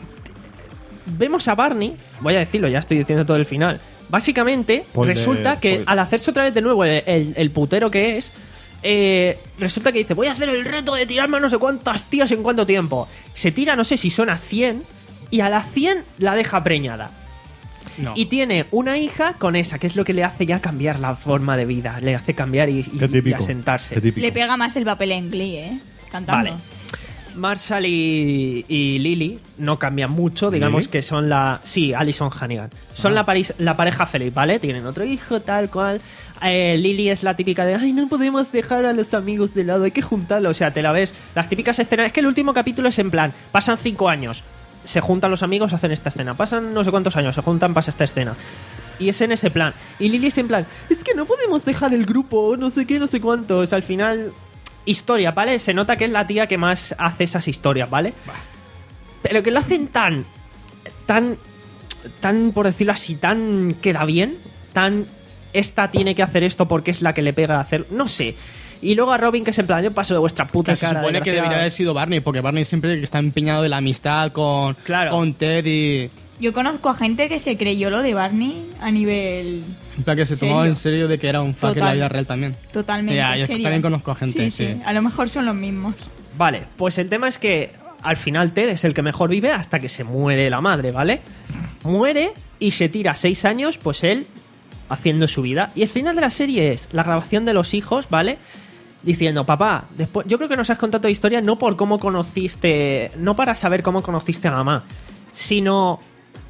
Vemos a Barney, voy a decirlo, ya estoy diciendo todo el final. Básicamente, Spoiler, resulta que spoiler. al hacerse otra vez de nuevo el, el- el putero que es, eh, resulta que dice, voy a hacer el reto de tirarme a no sé cuántas tías en cuánto tiempo. Se tira, no sé si son a cien, y a las cien la deja preñada. No. Y tiene una hija con esa, que es lo que le hace ya cambiar la forma de vida. Le hace cambiar y, y- Qué típico. y asentarse. Qué típico. Le pega más el papel en Glee, ¿eh? Cantando. Vale. Marshall y, y Lily no cambian mucho, digamos ¿Lily? que son la... Sí, Alison Hannigan. Son la, paris- la pareja feliz, ¿vale? Tienen otro hijo, tal cual. Eh, Lily es la típica de, ay, no podemos dejar a los amigos de lado, hay que juntarlos. O sea, te la ves, las típicas escenas... Es que el último capítulo es en plan, pasan cinco años, se juntan los amigos, hacen esta escena. Pasan no sé cuántos años, se juntan, pasa esta escena. Y es en ese plan. Y Lily es en plan, es que no podemos dejar el grupo, no sé qué, no sé cuántos. Al final... Historia, ¿vale? Se nota que es la tía que más hace esas historias, ¿vale? Pero que lo hacen tan... tan... tan, por decirlo así, tan queda bien, tan esta tiene que hacer esto porque es la que le pega a hacer, no sé. Y luego a Robin, que es en plan, yo paso de vuestra puta Que se cara. supone que desgraciada. debería haber sido Barney, porque Barney siempre está empeñado de la amistad con, Claro. con Ted y... Yo conozco a gente que se creyó lo de Barney a nivel En plan que se ¿Serio? tomaba en serio de que era un fuck en Total. la vida real también. totalmente Ya, yo serio. también conozco a gente, sí. A lo mejor son los mismos. Vale, pues el tema es que al final Ted es el que mejor vive hasta que se muere la madre, ¿vale? Muere y se tira seis años, pues él haciendo su vida. Y el final de la serie es la grabación de los hijos, ¿vale? Diciendo, papá, después, yo creo que nos has contado tu historia no por cómo conociste, no para saber cómo conociste a mamá, sino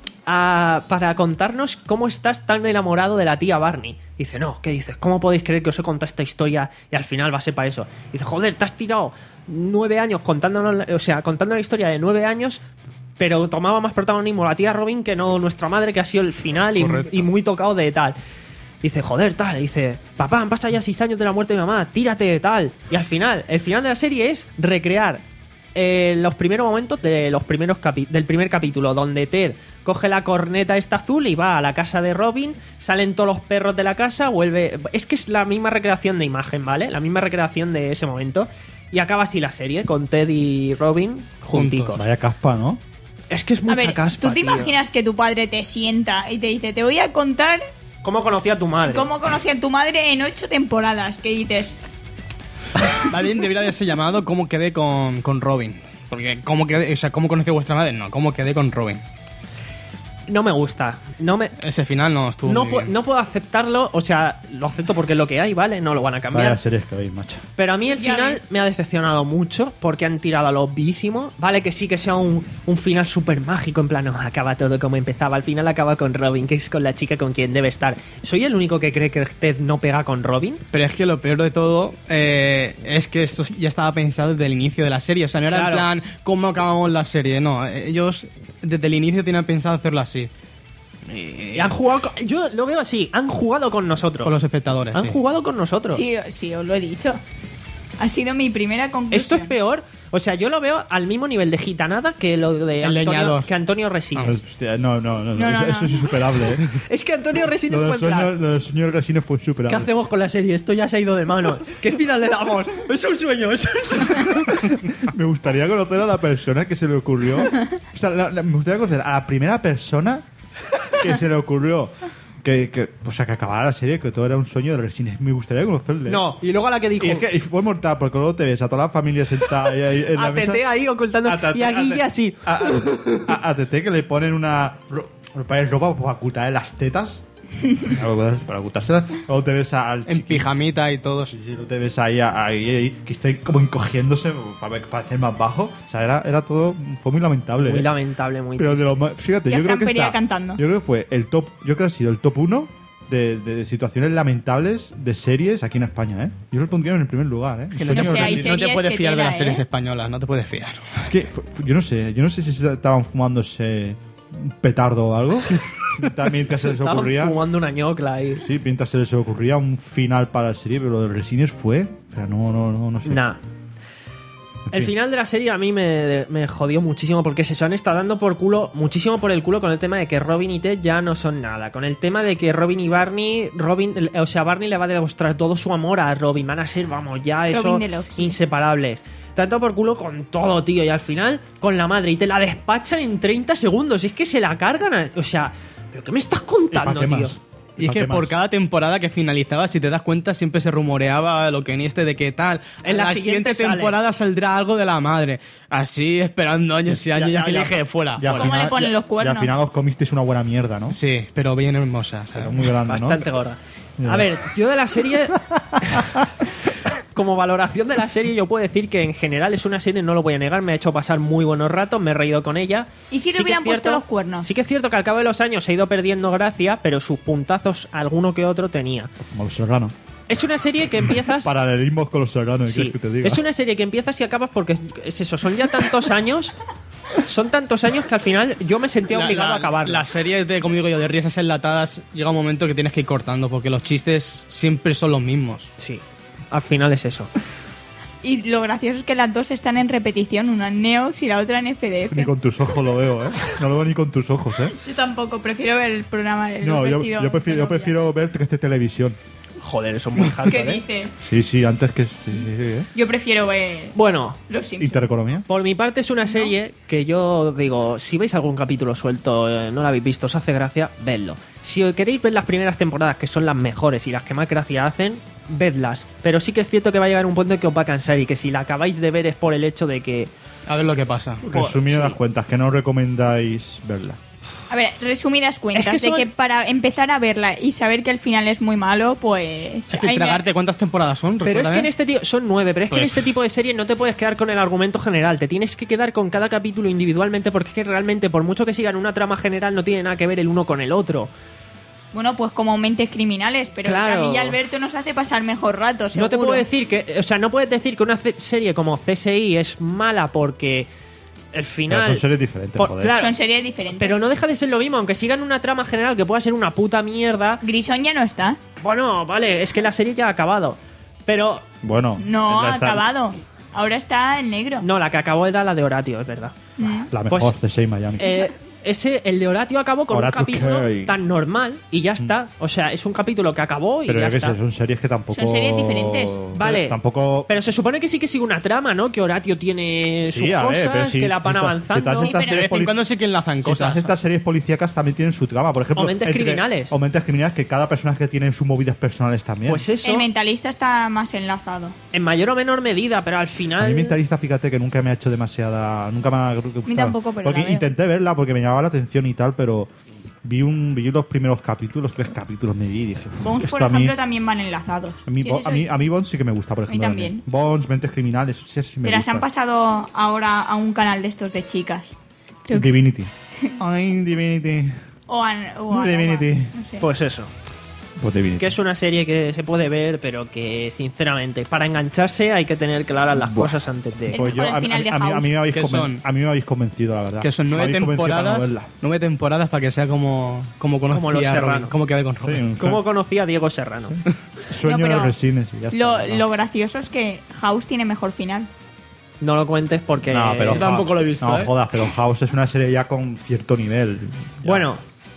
a- para contarnos cómo estás tan enamorado de la tía Barney. Dice, no, ¿qué dices? ¿Cómo podéis creer que os he contado esta historia y al final va a ser para eso? Dice, joder, te has tirado nueve años contándonos, o sea, contando la historia de nueve años, pero tomaba más protagonismo la tía Robin que no nuestra madre, que ha sido el final y, Correcto. y muy tocado de tal. Dice, joder, tal. Y dice, papá, han pasado ya seis años de la muerte de mi mamá, tírate, tal. Y al final, el final de la serie es recrear eh, los primeros momentos de los primeros capi- del primer capítulo, donde Ted coge la corneta esta azul y va a la casa de Robin, salen todos los perros de la casa, vuelve... Es que es la misma recreación de imagen, ¿vale? La misma recreación de ese momento. Y acaba así la serie, con Ted y Robin junticos. Vaya caspa, ¿no? Es que es mucha a ver, caspa, ¿tú te tío. imaginas que tu padre te sienta y te dice, te voy a contar ¿Cómo conocí a tu madre? cómo conocí a tu madre en ocho temporadas? Que dices, Más bien debería haberse llamado cómo quedé con, con Robin. Porque cómo quedé, o sea, cómo conocí a vuestra madre, no, cómo quedé con Robin. No me gusta. No me... Ese final no estuvo No, muy pu- bien. no puedo aceptarlo, o sea, lo acepto porque es lo que hay, ¿vale? No lo van a cambiar. Vaya series que veis, macho. Pero a mí el Ya final ves. me ha decepcionado mucho porque han tirado a lo obvísimo. Vale, que sí que sea un, un final súper mágico, en plan, no, acaba todo como empezaba. Al final acaba con Robin, que es con la chica con quien debe estar. ¿Soy el único que cree que Ted no pega con Robin? Pero es que lo peor de todo eh, es que esto ya estaba pensado desde el inicio de la serie. O sea, no era Claro. en plan, ¿cómo acabamos la serie? No, ellos desde el inicio tenían pensado hacerlo así. Y han jugado con- yo lo veo así, han jugado con nosotros. Con los espectadores, Han sí. jugado con nosotros. sí, sí, os lo he dicho. Ha sido mi primera conclusión. Esto es peor. O sea, yo lo veo al mismo nivel de gitanada que lo de El Antonio, leñador. que Antonio Resines. Hostia, no, no, no, no, No, no, eso, no. eso es insuperable, ¿eh? Es que Antonio Resines Lo fue del en plan, sueño, lo del sueño de Resines fue ¿qué insuperable. hacemos con la serie? Esto ya se ha ido de mano. ¿Qué final le damos? Es un sueño, es un sueño. Me gustaría conocer a la persona que se le ocurrió. O sea, la- la- me gustaría conocer a la primera persona que se le ocurrió que, que, o sea, que acabara la serie, que todo era un sueño de Resines. Me gustaría conocerle. No, y luego a la que dijo... Y, es que, y fue mortal, porque luego te ves a toda la familia sentada ahí, ahí en la A mesa. Tete ahí ocultando... A Tete- y a Guille Tete- así. A, a- a- a Tete que le ponen una... ro- Le ponen ropa para ocultarle las tetas. Para ocultárselas. Luego te ves al En chiqui- pijamita y todo. Sí, sí, no te ves ahí, ahí, ahí, que esté como encogiéndose para, ver- para hacer más bajo. O sea, era, era todo... Fue muy lamentable. Muy ¿eh? lamentable, muy Pero de triste. lo más... Fíjate, Y a yo creo Fran que Perea está... cantando. Yo creo que fue el top... Yo creo que ha sido el top uno de, de situaciones lamentables de series aquí en España, ¿eh? Yo lo pondría en el primer lugar, ¿eh? Que Sueño no sé, de- hay no te series puedes que fiar de tela, las series ¿eh? españolas, no te puedes fiar. Es que, fu- yo no sé, yo no sé si se estaban fumándose un petardo o algo. También mientras se les Estaban ocurría... fumando una ñocla ahí. Sí, mientras se les ocurría un final para la serie, pero lo de Resines fue... O sea, no, no, no, no sé. Nah. En El fin. final de la serie a mí me, me jodió muchísimo porque se han estado dando por culo, muchísimo por el culo con el tema de que Robin y Ted ya no son nada. Con el tema de que Robin y Barney, Robin, o sea, Barney le va a demostrar todo su amor a Robin. Van a ser, vamos, ya eso, Robin Deluxe, sí. inseparables. Tanto por culo con todo, tío. Y al final, con la madre. Y te la despachan en treinta segundos. Y es que se la cargan. a- o sea, ¿pero qué me estás ¿Y para contando, qué tío? más? Y es ¿Para que qué por más? cada temporada que finalizaba, si te das cuenta, siempre se rumoreaba lo que ni este de qué tal. En la siguiente siguiente sale. temporada saldrá algo de la madre. Así, esperando años y años, y Ya, al final ya, dije, fuera. Ya, al fuera. ¿Cómo le final- ponen ya- los cuernos? Y al final os comisteis una buena mierda, ¿no? Sí, pero bien hermosa. Pero ¿sabes? muy grande, Bastante ¿no? gorda. Ya. A ver, yo de la serie. Como valoración de la serie, yo puedo decir que en general es una serie, no lo voy a negar, me ha hecho pasar muy buenos ratos, me he reído con ella. ¿Y si le Sí que hubieran es puesto cierto- los cuernos? Sí que es cierto que al cabo de los años se ha ido perdiendo gracia, pero sus puntazos, alguno que otro tenía. Como los serranos. Es una serie que empiezas. Paralelismos con los serranos, ¿qué Sí, quieres que te diga? es una serie que empiezas y acabas porque es, es eso, son ya tantos años. Son tantos años que al final yo me sentía La- obligado la- a acabarla. Las series de, como digo yo, de risas enlatadas, llega un momento que tienes que ir cortando, porque los chistes siempre son los mismos. Sí, al final es eso. Y lo gracioso es que las dos están en repetición, una en Neox y la otra en F D F. Ni con tus ojos lo veo, ¿eh? No lo veo ni con tus ojos, ¿eh? Yo tampoco, prefiero ver el programa de No, los yo, vestidos yo prefiero, de yo novia. prefiero ver trece televisión. Joder, eso es muy hardcore, ¿Qué ¿eh? dices? Sí, sí, antes que... Sí, sí, ¿eh? Yo prefiero ver Bueno, Los Simpsons. Intereconomía. por mi parte es una serie que yo digo, si veis algún capítulo suelto, eh, no lo habéis visto, os hace gracia, vedlo. Si queréis ver las primeras temporadas, que son las mejores y las que más gracia hacen, vedlas. Pero sí que es cierto que va a llegar un punto en que os va a cansar y que si la acabáis de ver es por el hecho de que... A ver lo que pasa. Resumidas sí. cuentas, que no recomendáis verla. A ver, resumidas cuentas, Es que de son- que para empezar a verla y saber que el final es muy malo, pues... Es que ahí me- tragarte, ¿cuántas temporadas son? Pero es que en Recuérdame. este tipo son nueve, pero es que en Pues- este tipo de series no te puedes quedar con el argumento general, te tienes que quedar con cada capítulo individualmente porque es que realmente por mucho que sigan una trama general no tiene nada que ver el uno con el otro. Bueno, pues como mentes criminales, pero Claro. a mí y a Alberto nos hace pasar mejor rato, seguro. No te puedo decir que, o sea, no puedes decir que una ce- serie como C S I es mala porque el final... Pero son series diferentes, Por- joder. claro, Son series diferentes. pero no deja de ser lo mismo, aunque sigan una trama general que pueda ser una puta mierda. Grison ya no está. Bueno, vale, es que la serie ya ha acabado. Pero Bueno. No, la ha está- acabado. Ahora está en negro. no, la que acabó era la de Horatio, es verdad. Mm. La mejor Pues- C S I Miami. Eh, ese, el de Horatio acabó con Horatio un capítulo Carey. tan normal y ya está. O sea, es un capítulo que acabó y Pero ya yo qué está. sé, son series que tampoco... Son series diferentes. Vale. Tampoco... Pero se supone que sí que sigue una trama, ¿no? Que Horatio tiene Sí, sus a ver, cosas, pero si- que la van si está- avanzando. si todas Sí, estas pero De series vez en poli- cuando sí que enlazan si cosas. todas estas series policíacas también tienen su trama. Por ejemplo, O mentes entre- criminales. O mentes criminales que cada personaje tiene sus movidas personales también. Pues eso, El mentalista está más enlazado. en mayor o menor medida, pero al final... A mí Mentalista, fíjate que nunca me ha hecho demasiada... Nunca me ha gustado. tampoco, pero Porque la veo. intenté verla porque me llamaba la atención y tal, pero vi un vi los primeros capítulos, tres capítulos me vi y dije... "Uf, Bones, esto por a mí, ejemplo, también van enlazados. a mí, Sí, Bo- eso a mí, sí. a mí Bones sí que me gusta, por mí ejemplo. también. Bones, Mentes Criminales, sí, sí me Te las gusta. han pasado ahora a un canal de estos de chicas. Creo que- Divinity. Ay, Divinity. O a, o a Divinity. Nova, no sé. Pues eso, Pues Divinity. que es una serie que se puede ver, pero que sinceramente, para engancharse hay que tener claras las cosas antes de... El Pues yo, mejor a, mí- final de a mí, a mí House. me habéis ¿Qué conven- son? a mí me habéis convencido, la verdad. Que son Me nueve habéis convencido para no temporadas. verla. Nueve temporadas para que sea como, como conocía Como los a Robin, Serrano. como quedé con Sí, Robin. un ¿Cómo conocía a Diego Serrano? sueño No, pero de resines y ya está, Lo, ¿no? lo gracioso es que House tiene mejor final. No lo cuentes porque... No, pero Yo tampoco lo he visto, No, ¿eh? jodas, pero House es una serie ya con cierto nivel. Ya. Bueno,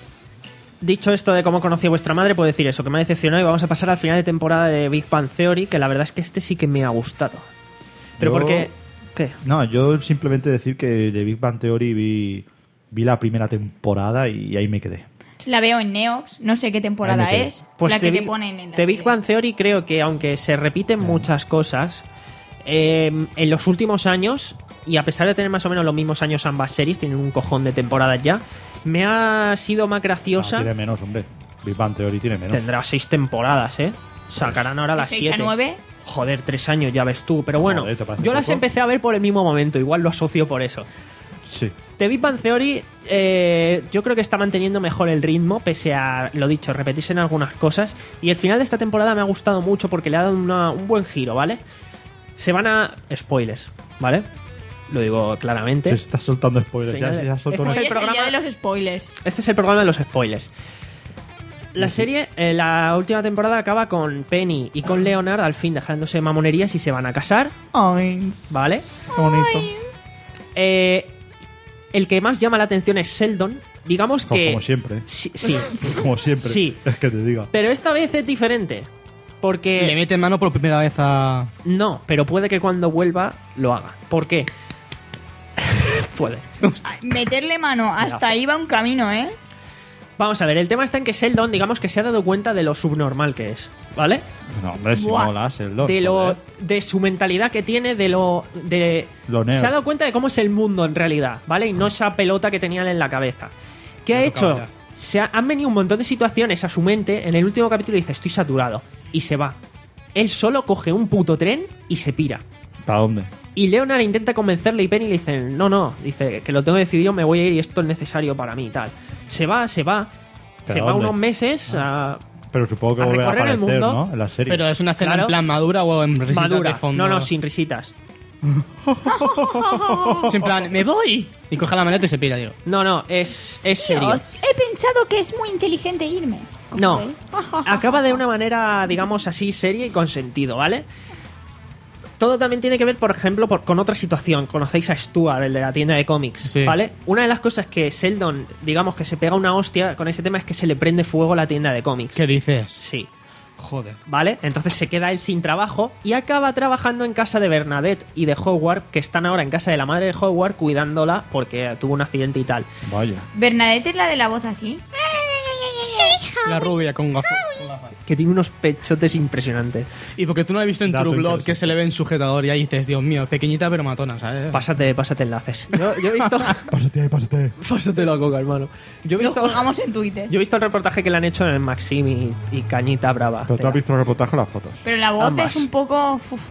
dicho esto de cómo conocí a vuestra madre, puedo decir eso, que me ha decepcionado y vamos a pasar al final de temporada de Big Bang Theory, que la verdad es que este sí que me ha gustado. Pero Yo- porque... ¿Qué? No, yo simplemente decir que de Big Bang Theory vi, vi la primera temporada y ahí me quedé. La veo en Neox, no sé qué temporada Ahí me quedo. es. Pues la de que te Big- ponen en la de Big tele. Bang Theory creo que aunque se repiten muchas cosas, eh, en los últimos años, y a pesar de tener más o menos los mismos años ambas series, tienen un cojón de temporadas ya, me ha sido más No, graciosa. tiene menos, hombre. Big Bang Theory tiene menos. Tendrá seis temporadas, ¿eh? Sacarán ahora De las seis a siete. nueve. Joder, tres años, ya ves tú. Pero bueno, Joder, ¿te parece yo las poco? empecé a ver por el mismo momento, igual lo asocio por eso. Sí. The Big Bang Theory, eh, yo creo que está manteniendo mejor el ritmo, pese a, lo dicho, repetirse en algunas cosas. Y el final de esta temporada me ha gustado mucho porque le ha dado una- un buen giro, ¿vale? Se van a... Spoilers, ¿vale? Lo digo claramente. Se está soltando spoilers. Ya, Final- ya soltó Este una- es Hoy el es el programa- día de los spoilers. Este es el programa de los spoilers. La serie, eh, la última temporada acaba con Penny y con Leonard al fin dejándose mamonerías y se van a casar, ¿vale? Qué bonito. Eh, el que más llama la atención es Sheldon. Digamos Como, que... como siempre. Sí, sí. Como siempre. Sí. Es que te diga. Pero esta vez es diferente. Porque... Le mete mano por primera vez a. No, pero puede que cuando vuelva lo haga. ¿Por qué? puede. Ah, Meterle mano, hasta ahí va un camino, ¿eh? Vamos a ver, el tema está en que Sheldon, digamos que se ha dado cuenta de lo subnormal que es, ¿vale? No, hombre, si Buah. mola, Sheldon. De lo joder. de su mentalidad que tiene, de lo de Lo nerd. se ha dado cuenta de cómo es el mundo en realidad, ¿vale? Y no esa pelota que tenía él en la cabeza. ¿Qué ha Me hecho? tocaba Se ha- han venido un montón de situaciones a su mente. En el último capítulo dice, estoy saturado. Y se va. Él solo coge un puto tren y se pira. ¿Para dónde? Y Leonard intenta convencerle y Penny le dicen, no, no, dice que lo tengo decidido, me voy a ir y esto es necesario para mí y tal. Se va, se va, ¿Pero se va dónde? unos meses a Pero supongo que A volverá a recorrer el aparecer, mundo. ¿no? En la serie. Pero es una escena Claro. en plan madura o en risitas madura. de fondo. No, no, sin risitas. Es en plan, me voy. Y coge la maleta y se pira, digo. No, no, es, es serio. Dios, he pensado que es muy inteligente irme. No, Joder. acaba de una manera, digamos así, seria y con sentido, ¿vale? todo también tiene que ver, por ejemplo, por, con otra situación. Conocéis a Stuart, el de la tienda de cómics, Sí. ¿vale? Una de las cosas que Sheldon, digamos que se pega una hostia con ese tema es que se le prende fuego la tienda de cómics. ¿Qué dices? Sí. Joder. ¿Vale? Entonces se queda él sin trabajo y acaba trabajando en casa de Bernadette y de Howard, que están ahora en casa de la madre de Howard cuidándola porque tuvo un accidente y tal. Vaya. Bernadette es la de la voz así. La rubia con gafas. Que tiene unos pechotes impresionantes. Y porque tú no has visto en Dato True Blood interesante. que se le ve en sujetador y ahí dices, Dios mío, pequeñita pero matona, ¿sabes? Pásate, pásate enlaces. Yo, yo he visto... Pásate ahí, pásate. pásate la coca, hermano. Yo he Lo visto... colgamos en Twitter. Yo he visto el reportaje que le han hecho en el Maxim y, y Cañita Brava. Pero tú has visto el reportaje o las fotos. Pero la voz Ambas. es un poco... uf.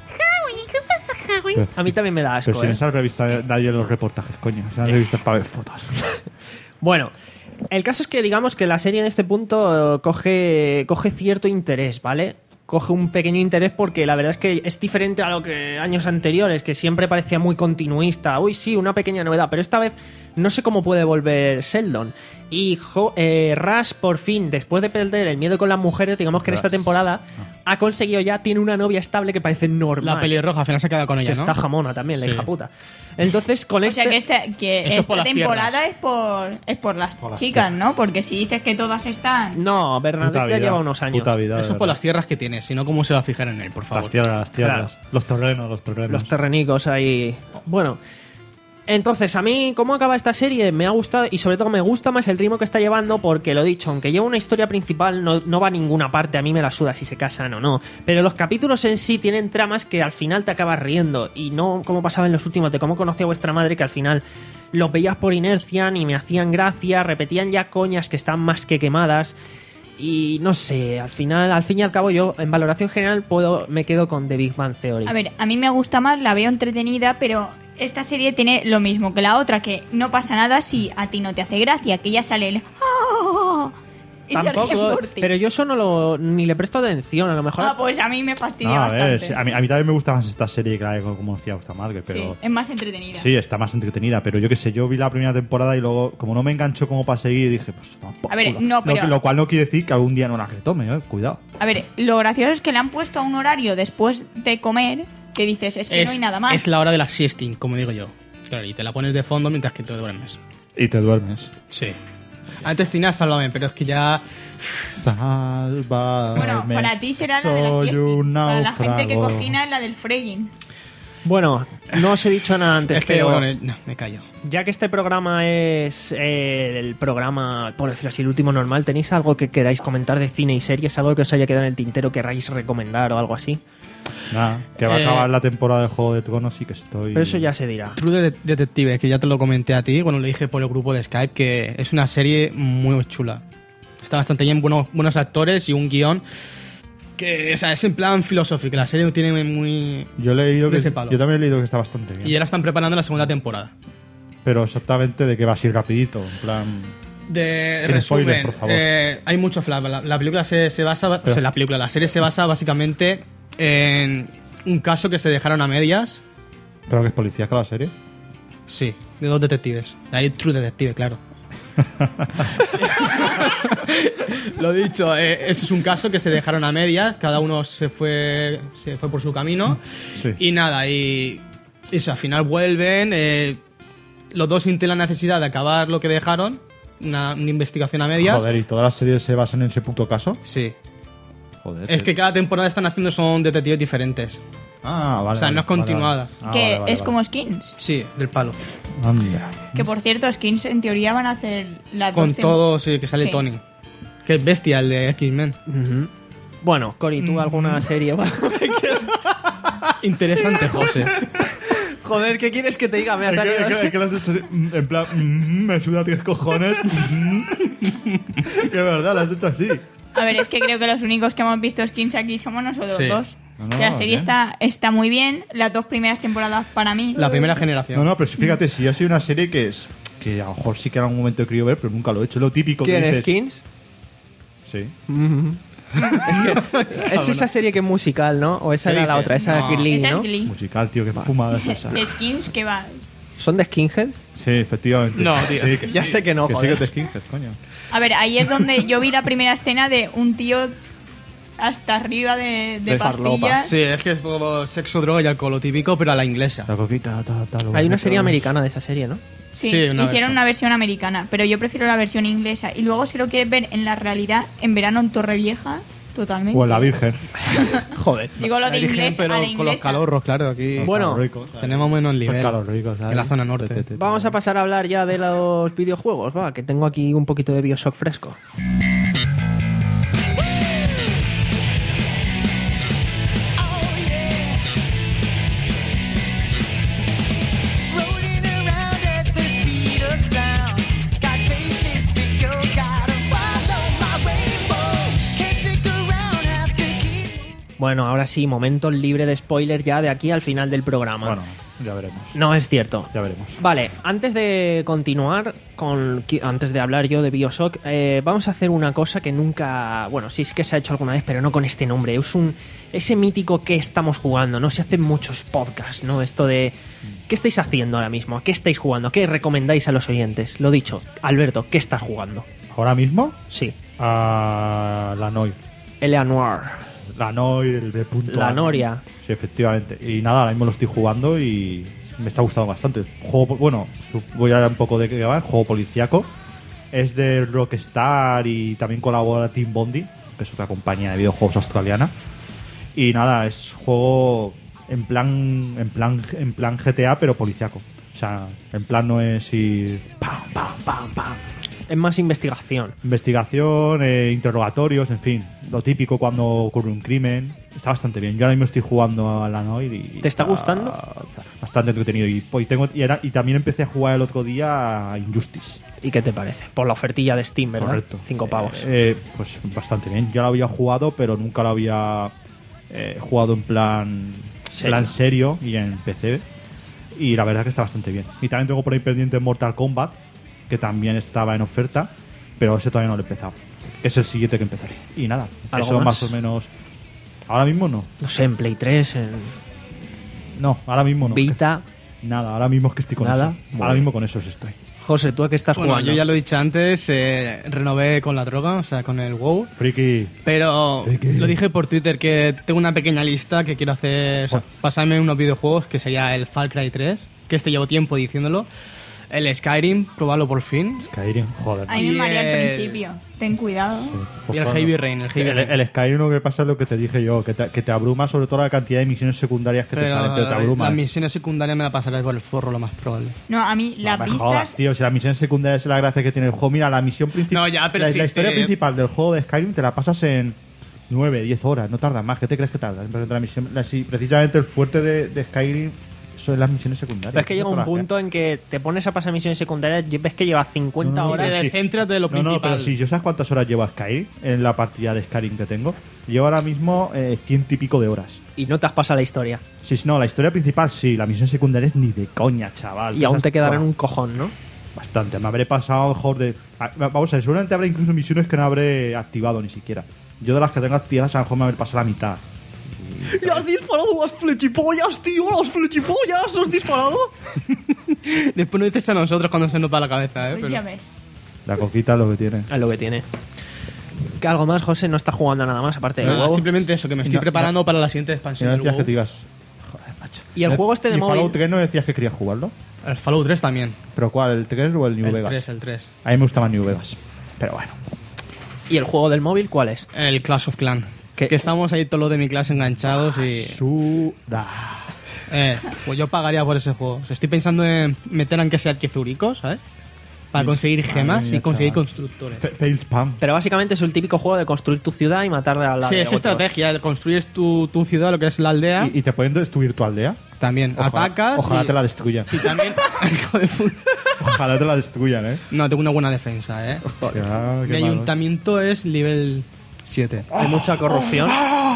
A mí también me da asco, Pero si en ¿eh? esa revista nadie los reportajes, coño. Esas revistas para ver fotos. Bueno, el caso es que digamos que la serie en este punto eh, coge, coge cierto interés, ¿vale? Coge un pequeño interés porque la verdad es que es diferente a lo que años anteriores, que siempre parecía muy continuista. Uy, sí, una pequeña novedad, pero esta vez no sé cómo puede volver Sheldon. Y Jo- eh, Rush, por fin, después de perder el miedo con las mujeres, digamos que en esta Rush. temporada ha conseguido ya, tiene una novia estable que parece normal. La pelirroja, al final se queda con que ella, ¿no? está jamona también, la Sí. hija puta. Entonces, con O este... sea que, esta, que Eso es esta por las temporada tierras. es por, es por las Por las chicas, ¿no? Porque si dices que todas están... No, Bernadette Puta ya vida, lleva unos años. Puta vida, de Eso es por verdad. las tierras que tiene, si no, ¿cómo se va a fijar en él, por favor? Las tierras, las tierras. Los terrenos, los terrenos. Los terrenicos ahí. Bueno, entonces a mí, ¿cómo acaba esta serie? Me ha gustado y sobre todo me gusta más el ritmo que está llevando porque lo dicho, aunque lleva una historia principal, no, no va a ninguna parte. A mí me la suda si se casan o no. Pero los capítulos en sí tienen tramas que al final te acabas riendo y no como pasaba en los últimos de cómo conocí a vuestra madre, que al final los veías por inercia ni me hacían gracia, repetían ya coñas que están más que quemadas. Y no sé, al final, al fin y al cabo, yo en valoración general puedo, me quedo con The Big Bang Theory. A ver, a mí me gusta más, la veo entretenida, pero esta serie tiene lo mismo que la otra, que no pasa nada si a ti no te hace gracia, que ya sale el... ¡Oh! Y se ríen Tampoco, por ti. pero yo eso no lo, ni le presto atención, a lo mejor... Ah, pues a mí me fastidia No, a ver, bastante. sí, a, mí, a mí también me gusta más esta serie que la de como decía vuestra madre, pero... Sí, es más entretenida. Sí, está más entretenida, pero yo qué sé, yo vi la primera temporada y luego, como no me enganchó como para seguir, dije, pues... vamos por A ver, culo. no, pero- Lo, lo cual no quiere decir que algún día no la retome, eh, cuidado. A ver, lo gracioso es que le han puesto a un horario después de comer que dices, es que no hay nada más. Es la hora de la siesting, como digo yo. Claro, y te la pones de fondo mientras que te duermes. Y te duermes. Sí. Antes tenías Sálvame, pero es que ya... Sálvame. Bueno, para ti será la de la soy siesta. un Para la gente que náufrago. cocina es la del fregging. Bueno, no os he dicho nada antes, Es que, pero bueno, no, me callo. ya que este programa es eh, el programa, por decirlo así, el último normal, ¿tenéis algo que queráis comentar de cine y series? ¿Algo que os haya quedado en el tintero que queráis recomendar o algo así? Nada, que va a Eh, acabar la temporada de Juego de Tronos y que estoy... Pero eso ya se dirá. True Det- Detective, que ya te lo comenté a ti, bueno, lo dije por el grupo de Skype, que es una serie muy chula. Está bastante bien, buenos, buenos actores y un guión que, o sea, es en plan filosófico. La serie tiene muy... Yo he leído de que... ese palo. Yo también he leído que está bastante bien. Y ahora están preparando la segunda temporada. Pero exactamente de qué va a ser rapidito, en plan... De Sin resumen, spoilers, por favor. eh, hay mucho flash. La, la película se, se basa, o sea, la película, la serie se basa básicamente en un caso que se dejaron a medias. ¿Pero que es policía con la serie? Sí, de dos detectives. Hay True Detective, claro. Lo dicho, eh, ese es un caso que se dejaron a medias, cada uno se fue, se fue por su camino. Sí. Y nada, y, y eso, al final vuelven. eh, los dos sienten la necesidad de acabar lo que dejaron, una, una investigación a medias. Joder, ¿y todas las series se basan en ese puto caso? Sí. Joder. Es que cada temporada están haciendo son detectives diferentes. Ah, vale. O sea, vale, no es vale, continuada. vale. Ah, que vale, vale, es vale. como Skins. Sí, del palo. Anda. Que por cierto, Skins en teoría van a hacer las Con dos tem- todo, sí, que sale Sí. Tony. Que es bestia el de X-Men. Ujú. Bueno, Cori, ¿tú alguna serie? Interesante, José. Joder, ¿qué quieres que te diga? Me ha Es que, salido... es que- es que lo has hecho así, mm, en plan, mm, me suda tres cojones. mm. Que verdad, lo has hecho así. A ver, es que creo que los únicos que hemos visto Skins aquí somos nosotros Sí. dos. No, no, la serie bien. está, está muy bien. Las dos primeras temporadas para mí. La primera generación. No, no, pero sí, fíjate, si yo soy una serie que es que a lo mejor sí que en algún momento he querido ver, pero nunca lo he hecho. Lo típico ¿Quién que es dices. Skins? Sí. Es esa serie que es musical, ¿no? O esa ¿Qué era la dices? otra, esa No. es Glee, Esa ¿no? es Glee. Musical, tío, que fumada es esa. Skins que va. ¿Son de Skinheads? Sí, efectivamente. No, tío. Sí, que Ya sí. sé que no, Que sí joder. que te skinhead, coño. A ver, ahí es donde yo vi la primera escena de un tío hasta arriba de, de, De farlopa. pastillas. Sí, es que es todo sexo, droga y alcohol, lo típico, pero a la inglesa. La coquita, ta, ta, lo Hay una bonito. serie americana de esa serie, ¿no? Sí, Sí, una hicieron versión. una versión americana, pero yo prefiero la versión inglesa. Y luego si lo quieres ver en la realidad, en verano en Torrevieja, totalmente. O en la Virgen. Joder. Digo lo de Virgen, inglés pero a la con los inglesa. calorros, claro, aquí Bueno, Calor rico, ¿sabes? tenemos menos Son nivel. calos ricos, ¿sabes? en la zona norte. Te, te, te. Vamos a pasar a hablar ya de los videojuegos, va, que tengo aquí un poquito de Bioshock fresco. Bueno, ahora sí, momento libre de spoiler ya de aquí al final del programa. Bueno, ya veremos. No es cierto. Ya veremos. Vale, antes de continuar, con, antes de hablar yo de Bioshock, eh, vamos a hacer una cosa que nunca... Bueno, sí es que se ha hecho alguna vez, pero no con este nombre. Es un ese mítico que estamos jugando, ¿no? Se hacen muchos podcasts, ¿no? Esto de... ¿Qué estáis haciendo ahora mismo? ¿A qué estáis jugando? ¿Qué recomendáis a los oyentes? Lo dicho, Alberto, ¿qué estás jugando? Ahora mismo, Sí, a la Noir. Eleanor, La Noir, el de punto la A. Noria. Sí, efectivamente. Y nada, ahora mismo lo estoy jugando y me está gustando bastante. Juego, bueno, voy a dar un poco de qué va. Juego policíaco. Es de Rockstar y también colabora Team Bondi, que es otra compañía de videojuegos australiana. Y nada, es juego en plan en plan en plan G T A, pero policíaco. O sea, en plan no es ir pam pam pam pam. Es más investigación. Investigación, eh, interrogatorios, en fin, lo típico cuando ocurre un crimen. Está bastante bien. Yo ahora mismo estoy jugando a la Noir y... ¿Te está gustando? Bastante entretenido. Y, y, tengo, y, era, y también empecé a jugar el otro día a Injustice. ¿Y qué te parece? Por la ofertilla de Steam, ¿verdad? Correcto. Cinco pavos. Eh, eh, pues bastante bien. Yo lo había jugado, pero nunca lo había eh, jugado en plan ¿Serio? plan serio y en P C. Y la verdad que está bastante bien. Y también tengo por ahí pendiente Mortal Kombat, que también estaba en oferta, pero ese todavía no lo he empezado. Que es el siguiente que empezaré. Y nada, ¿Algo eso más? más o menos. Ahora mismo no. No sé, en Play tres, en No, ahora mismo no. Vita. Nada, ahora mismo es que estoy con Nada. eso. Muy Ahora bien. mismo con eso estoy. José, ¿tú a qué estás Bueno, jugando? yo ya lo he dicho antes, eh, renové con la droga, o sea, con el WoW. Friki. Pero ¿De qué? lo dije por Twitter que tengo una pequeña lista que quiero hacer, o sea, pasarme unos videojuegos, que sería el Far Cry tres, que este llevo tiempo diciéndolo, el Skyrim, probarlo por fin, Skyrim, joder. A mí me Y maría al el- principio. Ten cuidado. y el Heavy Rain, el Heavy El, Rain. el Skyrim lo que pasa es lo que te dije yo, que te, que te abruma sobre todo la cantidad de misiones secundarias que te Pero salen, pero te abruma. las misiones secundarias me las pasaré por el forro, lo más probable. No, a mí No las me vistas... jodas, tío, si las misiones secundarias es la gracia que tiene el juego. Mira, la misión principal. No, ya, pero la, sí la historia te- principal del juego de Skyrim te la pasas en nueve, diez horas, no tardas más. ¿Qué te crees que tardas? La misión, la- sí, precisamente el fuerte de, de Skyrim son las misiones secundarias. Pero es que llega No un te las punto en que te pones a pasar misiones secundarias y ves que llevas cincuenta No, no, no, horas. pero sí. Céntrate de lo No, no, principal. pero sí, yo sabes cuántas horas llevo a Skyrim en la partida de Skyrim que tengo. Llevo ahora mismo eh, ciento y pico de horas. Y no te has pasado la historia. Sí, sí, no, la historia principal sí, la misión secundaria es ni de coña, chaval. Y aún Esas- te quedarán Buah, un cojón, ¿no? Bastante, me habré pasado mejor de... Ah, Vamos a ver, seguramente habrá incluso misiones que no habré activado ni siquiera. Yo de las que tengo activadas a lo mejor me habré pasado la mitad. ¡Y has disparado las flechipollas, tío! ¡Las flechipollas! ¿Has disparado? Después nos dices a nosotros cuando se nos va la cabeza, ¿eh? Pues Pero- ya ves. La coquita es lo que tiene. Es lo que tiene. ¿Que algo más, José? No está jugando a nada más, aparte de Nada, huevo. simplemente eso, que me estoy No, preparando para la siguiente Si expansión no del decías WoW. que te digas... Joder, macho. Y el juego este de ¿Y Fallout móvil. tres no decías que querías jugarlo? El Fallout tres también. ¿Pero cuál? ¿El tres o el New el Vegas? tres, el tres. A mí me gusta más New Vegas. Pero bueno. ¿Y el juego del móvil cuál es? El Clash of Clans. ¿Qué? Que estamos ahí todos los de mi clase enganchados y... Sura. Eh, pues yo pagaría por ese juego. O sea, estoy pensando en meter aunque sea Kizurikos, ¿sabes? Para conseguir Madre gemas mía, y conseguir chaval. constructores. Fa- Fail spam. Pero básicamente es el típico juego de construir tu ciudad y matarle a la Sí, de es otros. estrategia. Construyes tu, tu ciudad, lo que es la aldea. ¿Y, y te pueden destruir tu aldea? También Ojalá- atacas. Ojalá y, te la destruyan. y también... Hijo de puta. Ojalá te la destruyan, ¿eh? No, tengo una buena defensa, ¿eh? Hostia, qué Mi malo. ayuntamiento es nivel siete. Hay mucha corrupción.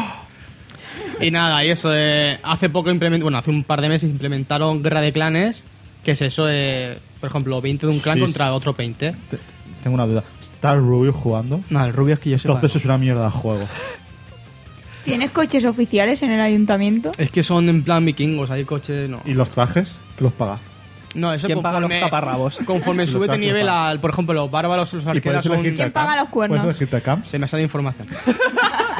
Y nada, y eso, eh, hace poco implementaron, bueno, hace un par de meses implementaron Guerra de Clanes, que es eso, eh, por ejemplo, veinte de un clan Sí, contra sí. otro veinte. Te- Tengo una duda. ¿Está el Rubio jugando? No, el rubio es que yo sepa. Entonces es una mierda de juego. ¿Tienes coches oficiales en el ayuntamiento? Es que son en plan vikingos, hay coches, no. ¿Y los trajes? ¿Quién los paga? No, eso ¿Quién paga los conforme- taparrabos? Conforme Los sube de trajes nivel, pagan. al, por ejemplo, los bárbaros o los ¿Y arqueras puedes son... elegirte ¿Quién paga camps? los cuernos? ¿Puedes elegirte camps? Se me sale información.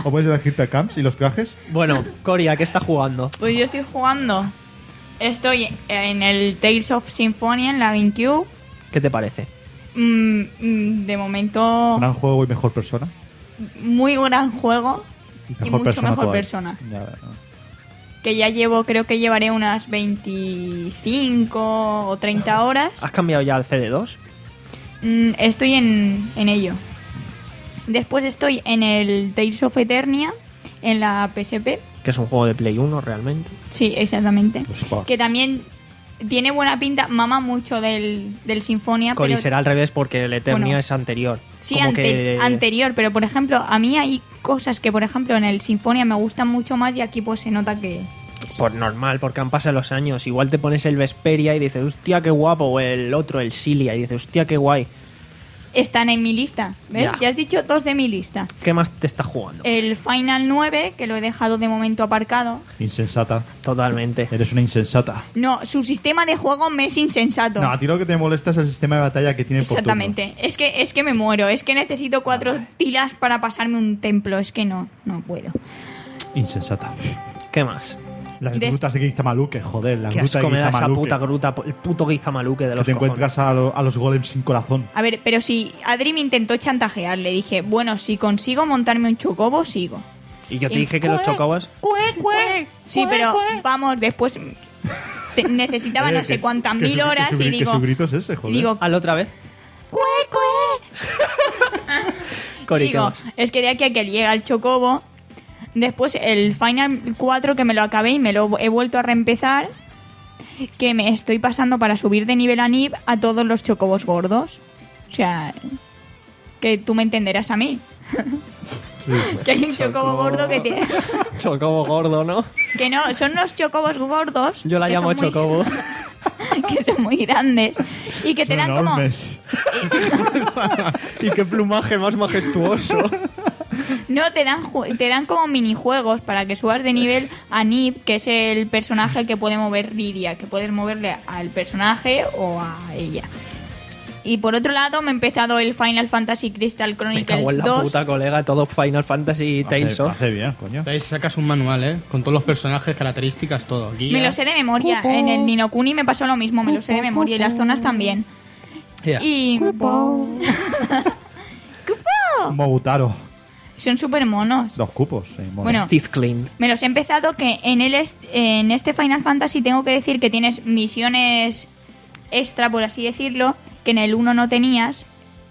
¿O puedes elegirte a Camps y los trajes? Bueno, Cory, ¿a qué está jugando? Pues yo estoy jugando. Estoy en el Tales of Symphonia en la GameCube. ¿Qué te parece? Mm, mm, de momento, Gran juego y mejor persona. muy gran juego y Mejor mucho persona mejor todavía. persona. Ya, ya. Que ya llevo, creo que llevaré unas veinticinco o treinta horas. ¿Has cambiado ya al C D dos? Mm, estoy en, en ello. Después estoy en el Tales of Eternia en la P S P. Que es un juego de Play uno realmente. Sí, exactamente. Pues, joder. Que también tiene buena pinta, mama mucho del, del Sinfonia. Cory, pero será al revés porque el Eternia Bueno, es anterior. Sí, Como ante- que- anterior, pero por ejemplo, a mí hay cosas que, por ejemplo, en el Sinfonia me gustan mucho más y aquí pues se nota que... Por normal, porque han pasado los años. Igual te pones el Vesperia y dices, hostia, qué guapo. O el otro, el Cilia, y dices, hostia, qué guay. Están en mi lista, ¿ves? Ya. Ya has dicho dos de mi lista. ¿Qué más te estás jugando? El Final nueve, que lo he dejado de momento aparcado. Insensata. Totalmente. Eres una insensata. No, su sistema de juego me es insensato. No, a ti lo que te molesta es el sistema de batalla que tiene por Exactamente. Es que, es que me muero. Es que necesito cuatro tilas para pasarme un templo. Es que no, no puedo. turno. Insensata. ¿Qué más? Las Des- grutas de Gizamaluque, joder, la Qué gruta asco de me da esa Gizamaluque. puta gruta, el puto Gizamaluque de Que los te cojones. encuentras a, lo- a los golems sin corazón. A ver, pero si Adri me intentó chantajear, le dije, bueno, si consigo montarme un chocobo, sigo. Y yo te Y- dije que los chocobos... Sí, pero vamos, después te- necesitaba Oye, no sé que- cuántas que mil su- que horas su- y que digo... su grito es ese, joder. y digo, ¿Al otra vez? Cory, ¿qué digo, más? es que de aquí a que llega el chocobo, después el Final cuatro que me lo acabé y me lo he vuelto a reempezar, que me estoy pasando para subir de nivel a Nib a todos los chocobos gordos. O sea, que tú me entenderás a mí. Que hay un chocobo gordo que tiene... Chocobo gordo, ¿no? Que no, son los chocobos gordos. Yo la que llamo son muy- chocobo. que son muy grandes y que te Son dan como... enormes. Y qué plumaje más majestuoso. No, te dan, ju- te dan como minijuegos para que subas de nivel a Nib, que es el personaje que puede mover Lidia, que puedes moverle al personaje o a ella. Y por otro lado me he empezado el Final Fantasy Crystal Me Chronicles cago en la dos. puta, colega. Todo Final Fantasy Tales Hace, of. hace bien, coño. Ahí sacas un manual, ¿eh? Con todos los personajes, características, todo. Guía. Me lo sé de memoria. En el Ni no Kuni me pasó lo mismo, me lo sé de memoria y las zonas también. Ya. Y... Un Mogutaro. son súper monos. Dos cupos. sí, mono. Bueno. Steve Clean. Me los he empezado que en, el est- en este Final Fantasy tengo que decir que tienes misiones extra, por así decirlo, que en el uno no tenías.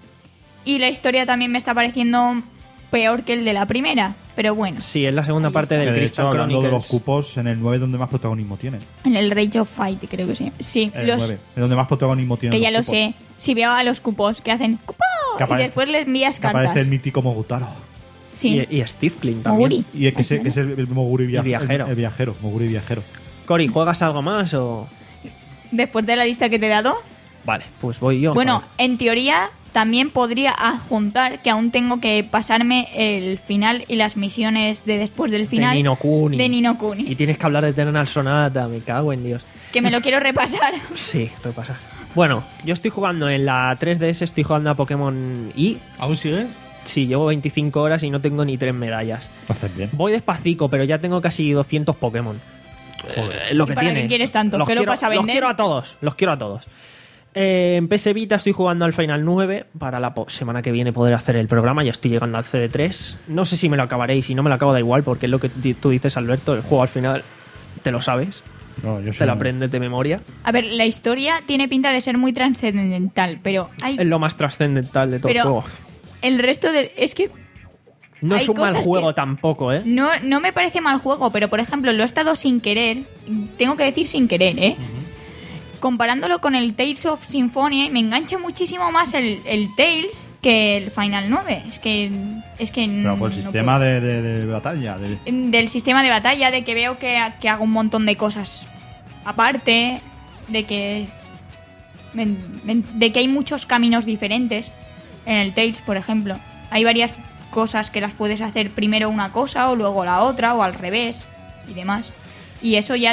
Y la historia también me está pareciendo peor que el de la primera. Pero bueno, Sí, es la segunda Ahí parte Que del de hecho, Crystal hablando de los Chronicles. cupos, en el nueve donde más protagonismo tiene. en el Rage of Fight creo que sí. Sí, El los, nueve. Es donde más protagonismo tiene. que ya lo sé. Si veo a los cupos que hacen ¡cupo! Que Y aparece- después les envías Que aparece cartas. el mítico Mogutaro. Sí. Y, y Steve Clean también. Moguri. Y es que, se- que es el, el Moguri via- El viajero. El, el viajero. Moguri viajero. Cory, ¿juegas algo más o...? Después de la lista que te he dado. Vale, pues voy yo. Bueno, A ver. en teoría también podría adjuntar que aún tengo que pasarme el final y las misiones de después del final. De Ni no Kuni. De Ni no Kuni. Y tienes que hablar de Eternal Sonata, me cago en Dios. Que me lo quiero repasar. Sí, repasar. Bueno, yo estoy jugando en la tres D S, estoy jugando a Pokémon Y. ¿Aún sigues? Sí, llevo veinticinco horas y no tengo ni tres medallas. Haces bien. Voy despacito, pero ya tengo casi doscientos Pokémon. Eh, es lo ¿Y que para tiene. qué quieres tanto? Los ¿Que lo quiero, vas a los vender? quiero a todos, los quiero a todos. Eh, en P S Vita estoy jugando al Final nueve. Para la po- semana que viene poder hacer el programa. Ya estoy llegando al C D tres. No sé si me lo acabaré y si no me lo acabo da igual, porque es lo que di- tú dices, Alberto. El juego al final te lo sabes, No, yo te soy lo un- aprendes de memoria. A ver, la historia tiene pinta de ser muy trascendental, pero hay Es lo más trascendental de todo el pero juego. el resto de es que No hay es un mal cosas juego que- tampoco, ¿eh? no no me parece mal juego, pero por ejemplo, lo he estado sin querer, tengo que decir sin querer, ¿eh? Comparándolo con el Tales of Symphonia, me engancha muchísimo más el, el Tales que el Final nueve. Es que es que Pero por el no sistema puedo. de, de, de batalla. de- Del sistema de batalla, de que veo que, que hago un montón de cosas aparte, de que de que hay muchos caminos diferentes en el Tales, por ejemplo. Hay varias cosas que las puedes hacer primero una cosa o luego la otra o al revés y demás. Y eso ya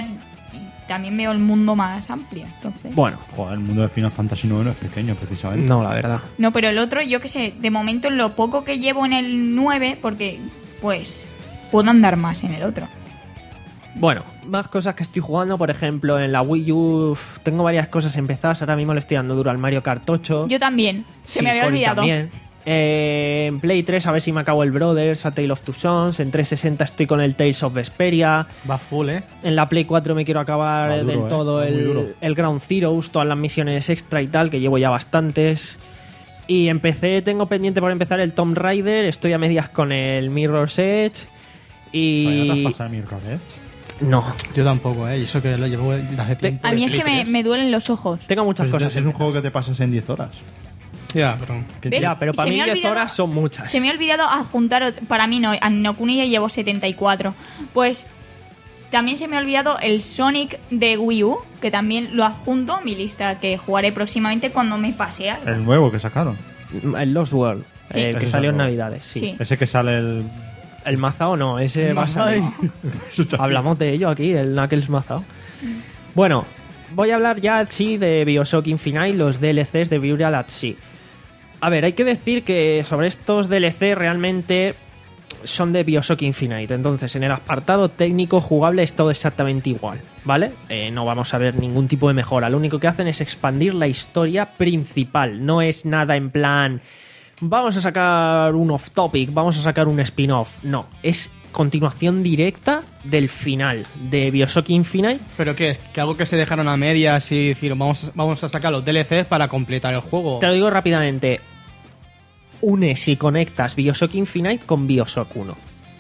y también veo el mundo más amplio, entonces. Bueno, Joder, el mundo de Final Fantasy nueve no es pequeño, precisamente. no, la verdad. No, pero el otro, yo qué sé, de momento en lo poco que llevo en el nueve, porque pues puedo andar más en el otro. Bueno, más cosas que estoy jugando, por ejemplo, en la Wii U uf, tengo varias cosas empezadas. Ahora mismo le estoy dando duro al Mario Kart ocho. Yo también, se Sí, me había Cory olvidado. también. Eh, en Play tres a ver si me acabo el Brothers, A Tale of Two Sons. En trescientos sesenta estoy con el Tales of Vesperia. Va full, ¿eh? En la Play cuatro me quiero acabar Va duro, del eh, todo va muy duro. el, el Ground Zeroes, todas las misiones extra y tal, que llevo ya bastantes. Y en P C tengo pendiente por empezar el Tomb Raider, estoy a medias con el Mirror's Edge. ¿Todavía no te Y... has pasado el Mirror's Edge? No, Yo tampoco, ¿eh? Y eso que lo llevo desde hace tiempo. A mí de es que Play me, tres. me duelen los ojos. tengo muchas Pues cosas. es un juego que te pasas en diez horas. Ya, pero... Que- ¿Ves? Ya, pero para Se mí me ha diez olvidado- horas son muchas. Se me ha olvidado adjuntar, ot- para mí no, a Ni no Kuni ya llevo setenta y cuatro. Pues también se me ha olvidado el Sonic de Wii U, que también lo adjunto a mi lista, que jugaré próximamente cuando me pase algo. El nuevo que sacaron. El Lost World, Sí. el que Ese salió en es el Navidades, sí. Sí. Ese que sale el... El Mazao no, ese va a salir. Hablamos de ello aquí, el Knuckles Mazao. Bueno, voy a hablar ya sí de Bioshock Infinite, los D L Cs de Burial at Sea. A ver, hay que decir que sobre estos D L C realmente son de Bioshock Infinite. Entonces, en el apartado técnico jugable es todo exactamente igual, ¿vale? Eh, no vamos a ver ningún tipo de mejora. Lo único que hacen es expandir la historia principal. No es nada en plan... Vamos a sacar un off-topic, vamos a sacar un spin-off. No, es continuación directa del final de Bioshock Infinite. ¿Pero qué es? ¿Que algo que se dejaron a medias y dijeron vamos, vamos a sacar los D L Cs para completar el juego? Te lo digo rápidamente. Unes y conectas Bioshock Infinite con Bioshock uno.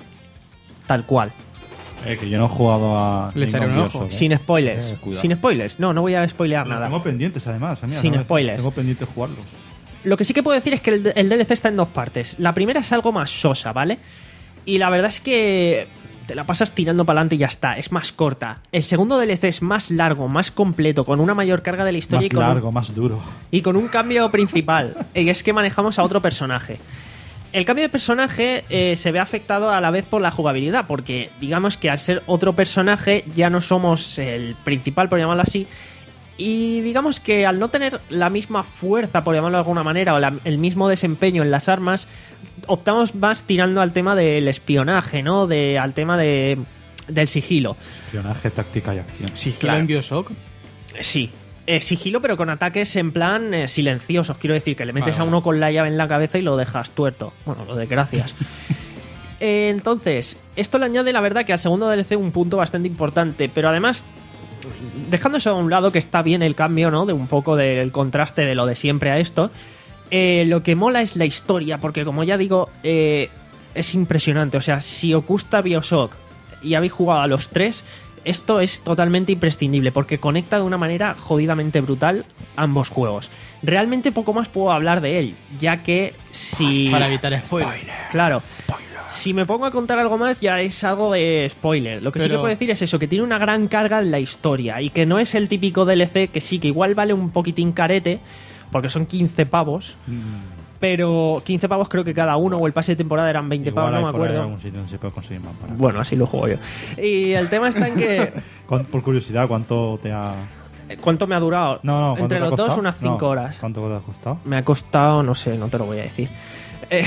Tal cual. Eh, que yo no he jugado a... Le echaré ningún un ojo. Bioshock, eh. Sin spoilers. Eh, cuidado. Sin spoilers. No, no voy a spoilear Los nada. tengo pendientes, además. mira, Sin ¿sabes? spoilers. Tengo pendiente jugarlos. Lo que sí que puedo decir es que el, el D L C está en dos partes. La primera es algo más sosa, ¿vale? Y la verdad es que te la pasas tirando para adelante y ya está. Es más corta. El segundo D L C es más largo, más completo, con una mayor carga de la historia Más y, con un, largo, más duro. y con un cambio principal. Y es que manejamos a otro personaje. El cambio de personaje eh, se ve afectado a la vez por la jugabilidad, porque digamos que al ser otro personaje ya no somos el principal, por llamarlo así, y digamos que al no tener la misma fuerza, por llamarlo de alguna manera, o la- el mismo desempeño en las armas, optamos más tirando al tema del espionaje, ¿no? De, al tema de, del sigilo. Espionaje, táctica y acción. ¿Sigilo claro. en Bioshock? Sí. Eh, sigilo, pero con ataques en plan eh, silenciosos. Quiero decir, que le metes Vale, a uno con la llave en la cabeza y lo dejas tuerto. Bueno, lo de gracias. Eh, entonces, esto le añade, la verdad, que al segundo D L C un punto bastante importante. Pero además, dejando eso a un lado, que está bien el cambio, ¿no? De un poco del contraste de lo de siempre a esto. Eh, lo que mola es la historia, porque como ya digo, eh, es impresionante. O sea, si os gusta Bioshock y habéis jugado a los tres, esto es totalmente imprescindible, porque conecta de una manera jodidamente brutal ambos juegos. Realmente poco más puedo hablar de él, ya que si... Para evitar spoilers. Claro. Si me pongo a contar algo más, ya es algo de spoiler. Lo que sí Pero- que puedo decir es eso, que tiene una gran carga en la historia y que no es el típico D L C que sí, que igual vale un poquitín carete, porque son quince pavos, pero quince pavos creo que cada uno, o el pase de temporada eran veinte Igual pavos, no hay me por ahí acuerdo. algún sitio donde se puede conseguir más barato. Bueno, así lo juego yo. Y el tema está en que... Cuán- Por curiosidad, ¿cuánto te ha...? ¿Cuánto me ha durado? No, no, ¿cuánto Entre te ha los dos, costado? unas cinco No, horas. ¿Cuánto te ha costado? Me ha costado, no sé, no te lo voy a decir. Eh,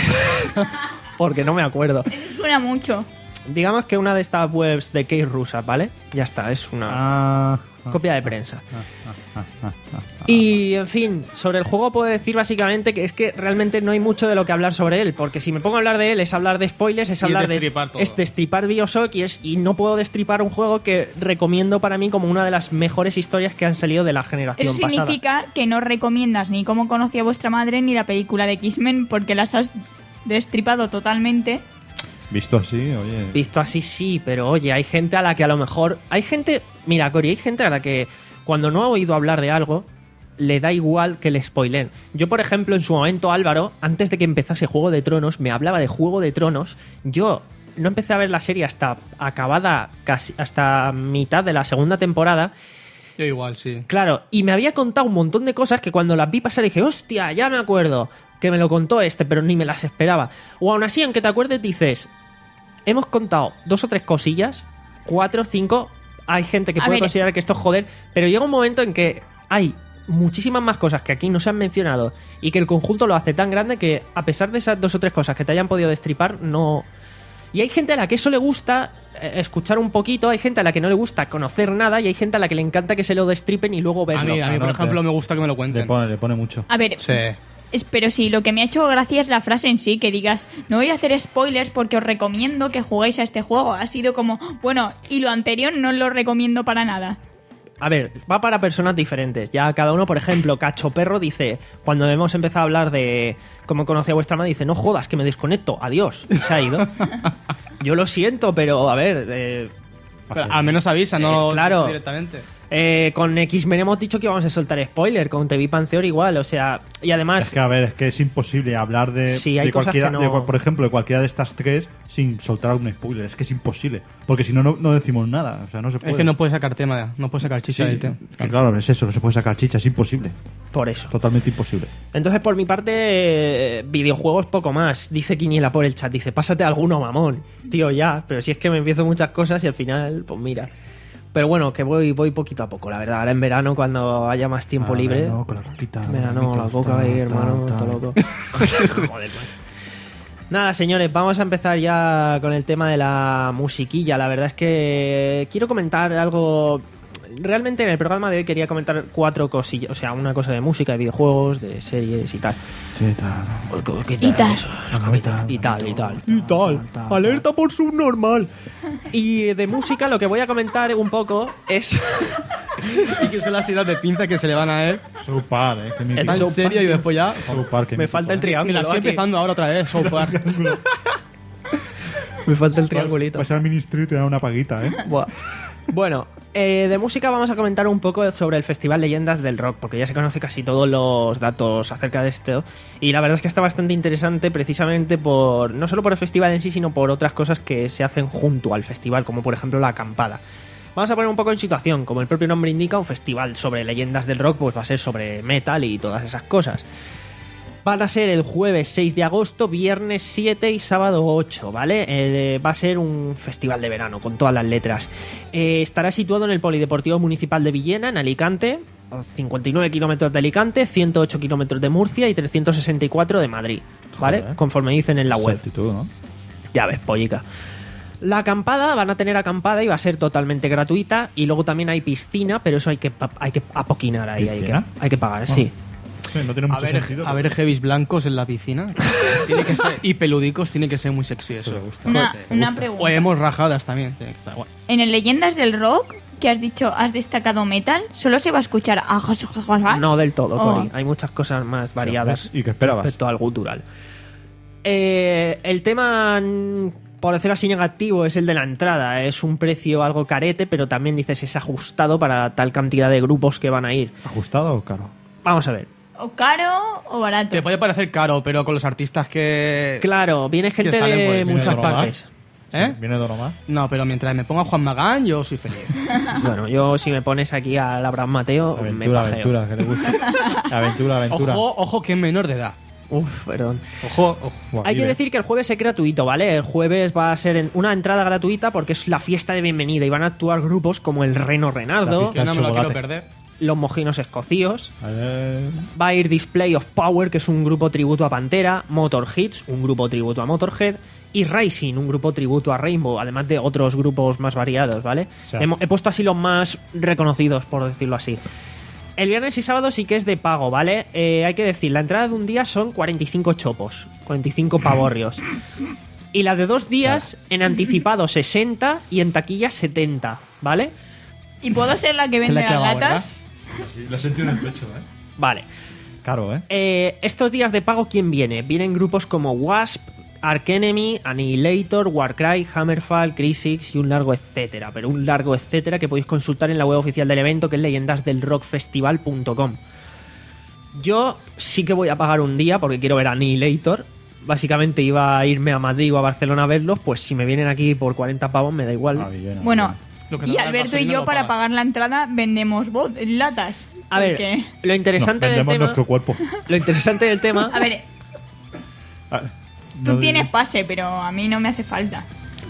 porque no me acuerdo. Eso suena mucho. Digamos que una de estas webs de Key rusas, ¿vale? Ya está, es una Ah, ah, copia de prensa. ah, ah, ah, ah, ah. Y, en fin, sobre el juego puedo decir básicamente que es que realmente no hay mucho de lo que hablar sobre él, porque si me pongo a hablar de él es hablar de spoilers, es Y hablar destripar de... todo. Es destripar Bioshock y, es, y no puedo destripar un juego que recomiendo para mí como una de las mejores historias que han salido de la generación Eso pasada. significa que no recomiendas ni cómo conocí a vuestra madre ni la película de X-Men porque las has destripado totalmente. Visto así, oye... Visto así sí, pero oye, hay gente a la que a lo mejor... Hay gente... Mira, Cory, hay gente a la que cuando no ha oído hablar de algo, le da igual que le spoilen. Yo, por ejemplo, en su momento, Álvaro, antes de que empezase Juego de Tronos, me hablaba de Juego de Tronos. Yo no empecé a ver la serie hasta acabada, casi hasta mitad de la segunda temporada. Yo igual, sí. Claro, y me había contado un montón de cosas que cuando las vi pasar dije, hostia, ya me acuerdo que me lo contó este, pero ni me las esperaba. O aún así, aunque te acuerdes, dices, hemos contado dos o tres cosillas, cuatro, cinco, hay gente que A puede ver. considerar que esto es joder, pero llega un momento en que hay muchísimas más cosas que aquí no se han mencionado y que el conjunto lo hace tan grande que a pesar de esas dos o tres cosas que te hayan podido destripar, no... Y hay gente a la que eso le gusta eh, escuchar un poquito, hay gente a la que no le gusta conocer nada y hay gente a la que le encanta que se lo destripen y luego verlo. A mí, a mí Ah, por no, ejemplo, te- me gusta que me lo cuenten. Le pone, le pone mucho. A ver, Sí. es- pero sí, lo que me ha hecho gracia es la frase en sí, que digas, no voy a hacer spoilers porque os recomiendo que juguéis a este juego. Ha sido como, bueno, y lo anterior no lo recomiendo para nada. A ver, va para personas diferentes. Ya cada uno, por ejemplo, Cacho Perro dice, cuando hemos empezado a hablar de cómo conocí a vuestra madre, dice, no jodas, que me desconecto, adiós. Y se ha ido. Yo lo siento, pero a ver... eh, Pero al menos avisa, no Eh, claro. directamente. eh, con X-Men hemos dicho que íbamos a soltar spoiler, con The Big Bang Theory igual, o sea... Y además... Es que, a ver, es que es imposible hablar de, Sí, hay de cosas cualquiera, que no- de cual- por ejemplo, de cualquiera de estas tres sin soltar algún spoiler. Es que es imposible. Porque si no, no, no decimos nada. O sea, no se puede. Es que no puedes sacar tema, no puedes sacar chicha Sí, del tema. que claro, es eso, no se puede sacar chicha, es imposible. Por eso. Totalmente imposible. Entonces, por mi parte, eh, videojuegos poco más. Dice Quiniela por el chat, dice, pásate alguno, mamón. Tío, ya, pero si es que me empiezo muchas cosas y al final, pues mira. Pero bueno, que voy voy poquito a poco, la verdad. Ahora en verano, cuando haya más tiempo Ah, libre... No, con la coquita. Verano, la coca tal, ahí, hermano, tal, todo tal. loco. Joder, macho. Nada, señores, vamos a empezar ya con el tema de la musiquilla. La verdad es que quiero comentar algo... Realmente en el programa de hoy quería comentar cuatro cosillas. O sea, una cosa de música, de videojuegos, de series y tal. Sí, tal. Y tal. Y tal, y tal. Y tal. Alerta por subnormal. Y de música lo que voy a comentar un poco es... Y que son las ideas de pinza que se le van a él. South Park, eh. Que Tan South serio y después ya... South Park, que Me mítico, falta el eh. Y triángulo. la estoy aquí. empezando ahora otra vez, South Park. Me falta el triangulito. Pasar al Ministry y te dan una paguita, eh. Buah. Bueno, eh, de música vamos a comentar un poco sobre el Festival Leyendas del Rock, porque ya se conoce casi todos los datos acerca de esto. Y la verdad es que está bastante interesante precisamente por no solo por el festival en sí, sino por otras cosas que se hacen junto al festival, como por ejemplo la acampada. Vamos a poner un poco en situación, como el propio nombre indica, un festival sobre leyendas del rock, pues va a ser sobre metal y todas esas cosas. Van a ser el jueves seis de agosto, viernes siete y sábado ocho, ¿vale? Eh, va a ser un festival de verano con todas las letras. Eh, estará situado en el Polideportivo Municipal de Villena, en Alicante, a cincuenta y nueve kilómetros de Alicante, ciento ocho kilómetros de Murcia y trescientos sesenta y cuatro de Madrid, ¿vale? Joder. Conforme dicen en la web. Exactitud, ¿no? Ya ves, pollica. La acampada, van a tener acampada y va a ser totalmente gratuita. Y luego también hay piscina, pero eso hay que, pa- hay que apoquinar ahí. Hay que, ¿Piscina? hay que pagar, sí. Sí, no tiene A mucho ver, sentido. a ver heavies blancos en la piscina. Tiene que ser, y peludicos, tiene que ser muy sexy eso. Eso me gusta. Una, Sí. una O pregunta. hemos rajadas también. Sí, está guay. En el Leyendas del Rock, que has dicho, has destacado metal, solo se va a escuchar a Jos- Jos- Jos- No del todo, Oh. Cori. Hay muchas cosas más variadas ¿Y qué esperabas? respecto al gutural. Eh, el tema, mm, por decirlo así, negativo es el de la entrada. Es un precio algo carete, pero también dices es ajustado para tal cantidad de grupos que van a ir. ¿Ajustado o caro? Vamos a ver. ¿O caro o barato? Te puede parecer caro, pero con los artistas que... Claro, viene gente salen, de pues, viene muchas Don Omar. partes. ¿Eh? ¿Viene Don Omar? No, pero mientras me ponga Juan Magán, yo soy feliz. Bueno, yo si me pones aquí al Abraham Mateo, me Aventura, pajeo. aventura, que le gusta. Aventura, aventura. Ojo, ojo que es menor de edad. Uf, perdón. Ojo, ojo. Buah, Hay que vive. decir que el jueves es gratuito, ¿vale? El jueves va a ser en- una entrada gratuita porque es la fiesta de bienvenida y van a actuar grupos como el Reno Renardo, La fiesta. Yo no me lo quiero chocolate. perder. los Mojinos Escocíos, A ver... va a ir Display of Power, que es un grupo tributo a Pantera, Motor Hits, un grupo tributo a Motorhead, y Rising, un grupo tributo a Rainbow, además de otros grupos más variados, ¿vale? O sea- Hemo- He puesto así los más reconocidos, por decirlo así. El viernes y sábado sí que es de pago, ¿vale? Eh, hay que decir, la entrada de un día son cuarenta y cinco chopos, cuarenta y cinco pavorrios. Y la de dos días, en anticipado sesenta y en taquilla setenta, ¿vale? ¿Y puedo ser la que Te vende la he las clavado, latas? Lo he sentido en el pecho, ¿eh? Vale. Caro, ¿eh? Eh, estos días de pago, ¿quién viene? Vienen grupos como Wasp, Arch Enemy, Annihilator, Warcry, Hammerfall, Crisix y un largo etcétera. Pero un largo etcétera que podéis consultar en la web oficial del evento, que es leyendas del rock festival punto com. Yo sí que voy a pagar un día porque quiero ver a Annihilator. Básicamente iba a irme a Madrid o a Barcelona a verlos, pues si me vienen aquí por cuarenta pavos me da igual. Ah, bien, Bueno, Lo que te y da el Alberto y gasolina yo lo para pagas. pagar la entrada vendemos bot latas. A ver, Porque- lo interesante Nos del vendemos tema... nuestro cuerpo. Lo interesante del tema... A ver, Ah, tú no tienes digo- pase, pero a mí no me hace falta.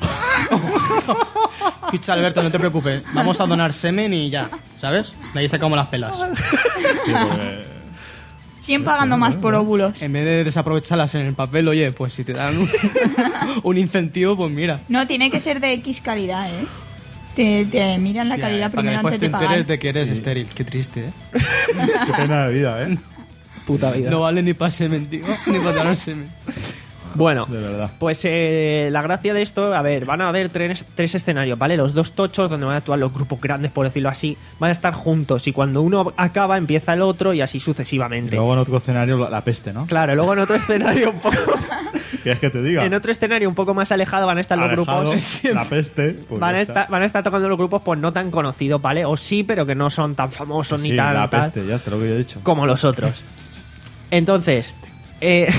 Escucha, Alberto, no te preocupes. Vamos a donar semen y ya, ¿sabes? De ahí sacamos las pelas. Sí, porque... Siguen pagando más por óvulos. En vez de desaprovecharlas en el papel, oye, pues si te dan un, un incentivo, pues mira. No, tiene que ser de X calidad, ¿eh? Te, te miran la Hostia, calidad para que primero después antes te de pagar. enteres de que eres estéril. Qué triste, ¿eh? Qué pena de vida, ¿eh? Puta vida. No vale ni para semen, tío. Ni para dar semen. Bueno, De verdad. pues eh, la gracia de esto, a ver, van a haber tres, tres escenarios, ¿vale? Los dos tochos donde van a actuar los grupos grandes, por decirlo así, van a estar juntos y cuando uno acaba empieza el otro y así Y sucesivamente. luego en otro escenario la, la peste, ¿no? Claro, luego en otro escenario un poco, ¿Quieres que te diga? en otro escenario un poco más alejado van a estar los Alejado, grupos. la peste. Pues Van a, ya estar, está. van a estar tocando los grupos pues no tan conocidos, ¿vale? O sí, pero que no son tan famosos Sí, ni tan la tal peste, ya está lo que yo he dicho. como los otros. Entonces, eh,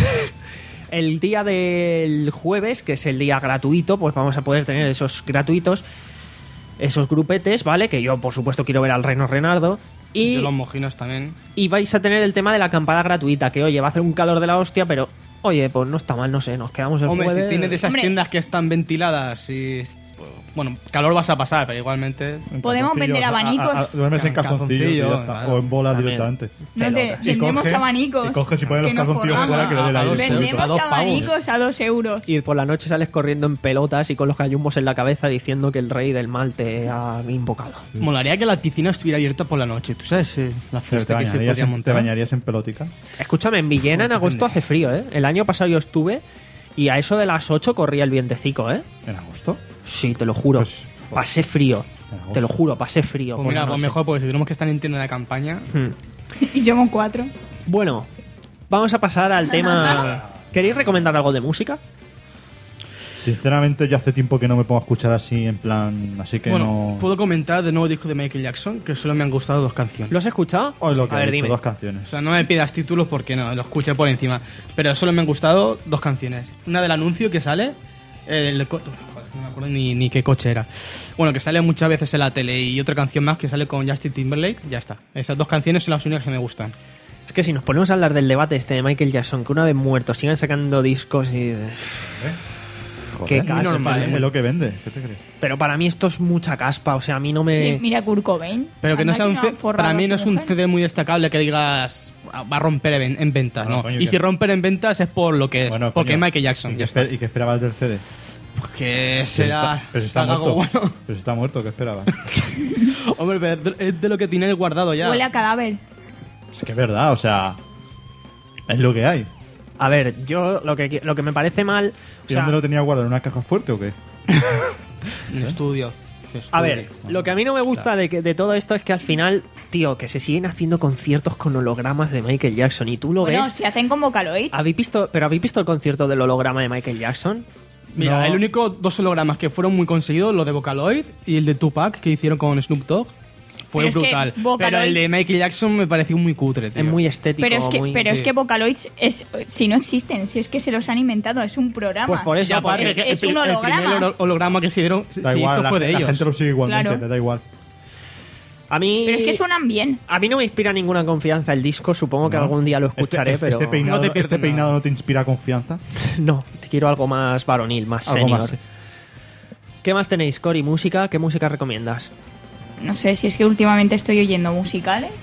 el día del jueves, que es el día gratuito, pues vamos a poder tener esos gratuitos, esos grupetes, ¿vale? Que yo, por supuesto, quiero ver al Reino Renardo. Y Y, los mojinos también. y vais a tener el tema de la acampada gratuita, que oye, va a hacer un calor de la hostia, pero oye, pues no está mal, no sé, nos quedamos el Hombre, jueves. si tienes de esas Hombre. tiendas que están ventiladas y... pues, bueno, calor vas a pasar, pero igualmente... En Podemos calzoncillos, vender abanicos. a- a- duermes en Ca- calzoncillos y ya calzoncillos, está. claro. O en bolas También. directamente. No te Pelotas. Y vendemos coges- abanicos. y coges y pones que los nos calzoncillos forramos. fuera que le dé el A aire. dos euros. A Vendemos dos pavos. abanicos a dos euros. Y por la noche sales corriendo en pelotas y con los gallumbos en la cabeza diciendo que el rey del mal te ha invocado. Molaría que la piscina estuviera abierta por la noche. ¿Tú sabes eh, la Pero fiesta te que se bañarías, podría en, te montar? bañarías en pelótica. Escúchame, en Villena en agosto hace frío, ¿eh? El año pasado yo estuve y a eso de las ocho corría el vientecico, ¿eh? ¿En agosto? Sí, te lo juro. Pues, pasé frío. en agosto. Te lo juro, pasé frío. Pues por mira, la pues noche. mejor, porque si tenemos que estar en tienda de campaña... Hmm. Y somos cuatro. Bueno, vamos a pasar al tema... ¿Queréis recomendar algo de música? Sinceramente, yo hace tiempo que no me pongo a escuchar así, en plan. Así que Bueno, no. puedo comentar del nuevo disco de Michael Jackson, que solo me han gustado dos canciones. ¿Lo has escuchado? O es lo que a he ver, dicho, dime. dos O canciones. sea, no me pidas títulos porque no, lo escuché por encima. Pero solo me han gustado dos canciones. Una del anuncio que sale... eh, el co- no me acuerdo ni, ni qué coche era. Bueno, que sale muchas veces en la tele. Y otra canción más que sale con Justin Timberlake. Ya está. Esas dos canciones son las únicas que me gustan. Es que si nos ponemos a hablar del debate este de Michael Jackson, que una vez muerto sigan sacando discos y... Qué Joder, caspa, normal, ¿eh? es lo que vende. ¿Qué te crees? Pero para mí esto es mucha caspa, o sea, a mí no me... Sí, mira Kurt Cobain. Pero que no Anda sea un ha C- forrado para a mí su no es un mujer. C D muy destacable que digas va a romper en, en ventas, Bueno, ¿no? coño, y que- si romper en ventas es por lo que es, Bueno, porque coño, es Michael Jackson, ¿Y ya qué, está. esper- ¿Y qué esperabas del C D? Pues que Pero será, está, pero está será algo muerto. bueno. Pero está muerto, ¿qué esperabas? Hombre, pero es de lo que tiene guardado ya. Huele a cadáver. Es que es verdad, o sea. Es lo que hay. A ver, yo lo que, lo que me parece mal... O ¿Y sea, dónde lo tenía guardado? ¿En una caja fuerte o qué? En estudio. a ver, lo que a mí no me gusta de, que- de todo esto es que al final, tío, que se siguen haciendo conciertos con hologramas de Michael Jackson y tú lo Bueno, ves... si hacen con Vocaloids. ¿Habéis visto, pero ¿habéis visto el concierto del holograma de Michael Jackson? Mira, No. el único dos hologramas que fueron muy conseguidos, lo de Vocaloid y el de Tupac que hicieron con Snoop Dogg, fue Pero es que brutal. Vocaloid- Pero el de Michael Jackson me pareció muy cutre, tío. Es muy estético. Pero es que, muy- pero es sí. que Vocaloids es, si no existen, si es que se los han inventado, es un programa. Pues por eso, Y aparte, es, que es el, un pri- el holograma. primer holo- holograma que se, dieron, se Da se igual, hizo la, fue de la ellos. gente lo sigue igualmente, Claro. le da igual. A mí... Pero es que suenan bien. A mí no me inspira ninguna confianza el disco, supongo que ¿No? algún día lo escucharé, este, pero... este peinado, No te pierdes este peinado nada. no te inspira confianza. No, quiero algo más varonil, más Algo senior. más. ¿Qué más tenéis, Cory? ¿Música? ¿Qué música recomiendas? No sé si es que últimamente estoy oyendo musicales.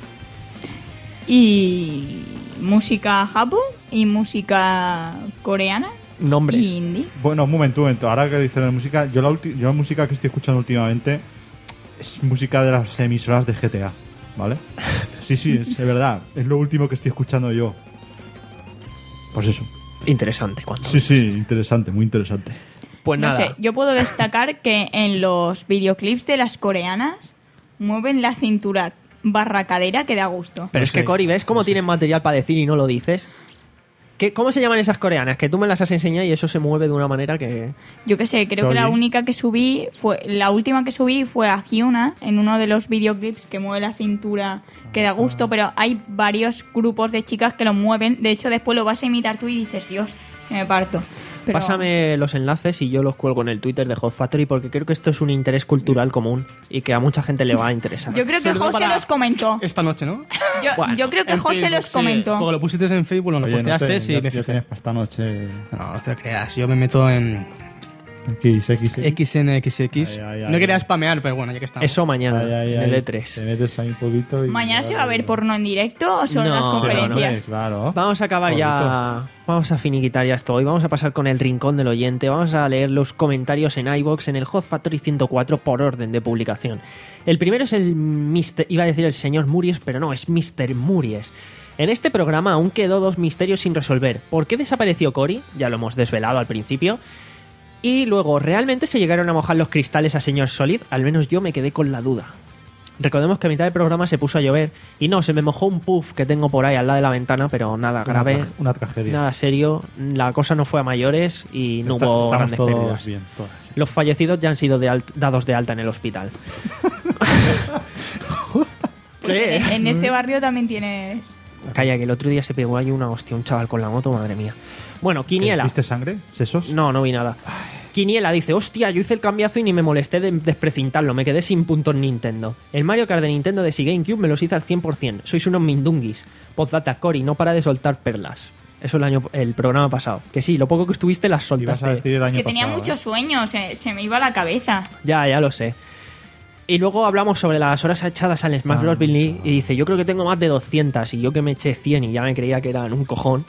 Y música japo y música coreana Nombres. y indie. Bueno, un momento, un momento. Ahora que dices de música, yo la, ulti- yo la música que estoy escuchando últimamente es música de las emisoras de G T A, ¿vale? Sí, sí, es de verdad. Es lo último que estoy escuchando yo. Pues eso. Interesante. ¿Cuánto? Sí, sí, interesante, muy interesante. Pues No nada. sé, yo puedo destacar que en los videoclips de las coreanas mueven la cintura barra cadera que da gusto. Pero No es que, sé, Cory, ¿ves cómo no sé. tienen material para decir y no lo dices? ¿Qué, ¿Cómo se llaman esas coreanas? Que tú me las has enseñado y eso se mueve de una manera que... Yo qué sé, creo que la Sorry. única que subí fue la última que subí fue a Hyuna en uno de los videoclips que mueve la cintura que da gusto, pero hay varios grupos de chicas que lo mueven. De hecho, después lo vas a imitar tú y dices, Dios, que me parto. Pero Pásame los enlaces y yo los cuelgo en el Twitter de Hot Factory porque creo que esto es un interés cultural común y que a mucha gente le va a interesar. yo creo que Sobre todo José para los comentó. Esta noche, ¿no? Yo, Bueno, yo creo que En José Facebook, los sí. comentó. Porque lo pusiste en Facebook, lo Oye, no posteaste te, y ya, me ya fijé. tienes para esta noche. No, no te creas, yo me meto en, X, X, X. X N X X. Ay, ay, no ay. quería spamear, pero bueno, ya que estamos. Eso mañana, Ay, ay, en ay. el E tres. Te metes ahí un poquito y... ¿Mañana se va a ver porno en directo o solo No, las no, no, conferencias? Claro. Vamos a acabar ya. Vamos a finiquitar ya esto hoy. Vamos a pasar con el rincón del oyente. Vamos a leer los comentarios en iVoox en el Hot Factory ciento cuatro por orden de publicación. El primero es el mister Iba a decir el señor Muries, pero no, es mister Muries. En este programa aún quedó dos misterios sin resolver. ¿Por qué desapareció Cory? Ya lo hemos desvelado al principio. Y luego, ¿realmente se llegaron a mojar los cristales a señor Solid? Al menos yo me quedé con la duda. Recordemos que a mitad del programa se puso a llover y no, se me mojó un puff que tengo por ahí al lado de la ventana, pero nada grave, Una, tra- una tragedia. nada serio, la cosa no fue a mayores y no Está- hubo estamos grandes todos pérdidas. bien, todos. Los fallecidos ya han sido de alt- dados de alta en el hospital. Pues en, en este barrio también tienes... Calla, que el otro día se pegó ahí una hostia, un chaval con la moto, madre mía. Bueno, Quiniela. ¿Viste sangre? ¿Sesos? No, no vi nada. Quiniela dice, hostia, yo hice el cambiazo y ni me molesté de desprecintarlo, me quedé sin puntos Nintendo. El Mario Kart de Nintendo de GameCube me los hice al cien por ciento. Sois unos mindunguis. Postdata, Cory, no para de soltar perlas. Eso el año el programa pasado. Que sí, lo poco que estuviste las Ibas a soltaste. decir el Es año que tenía pasado, muchos ¿eh? sueños, se, se me iba a la cabeza. Ya, ya lo sé. Y luego hablamos sobre las horas echadas al Smash Bros. Billy y dice, yo creo que tengo más de doscientas y yo que me eché cien y ya me creía que eran un cojón.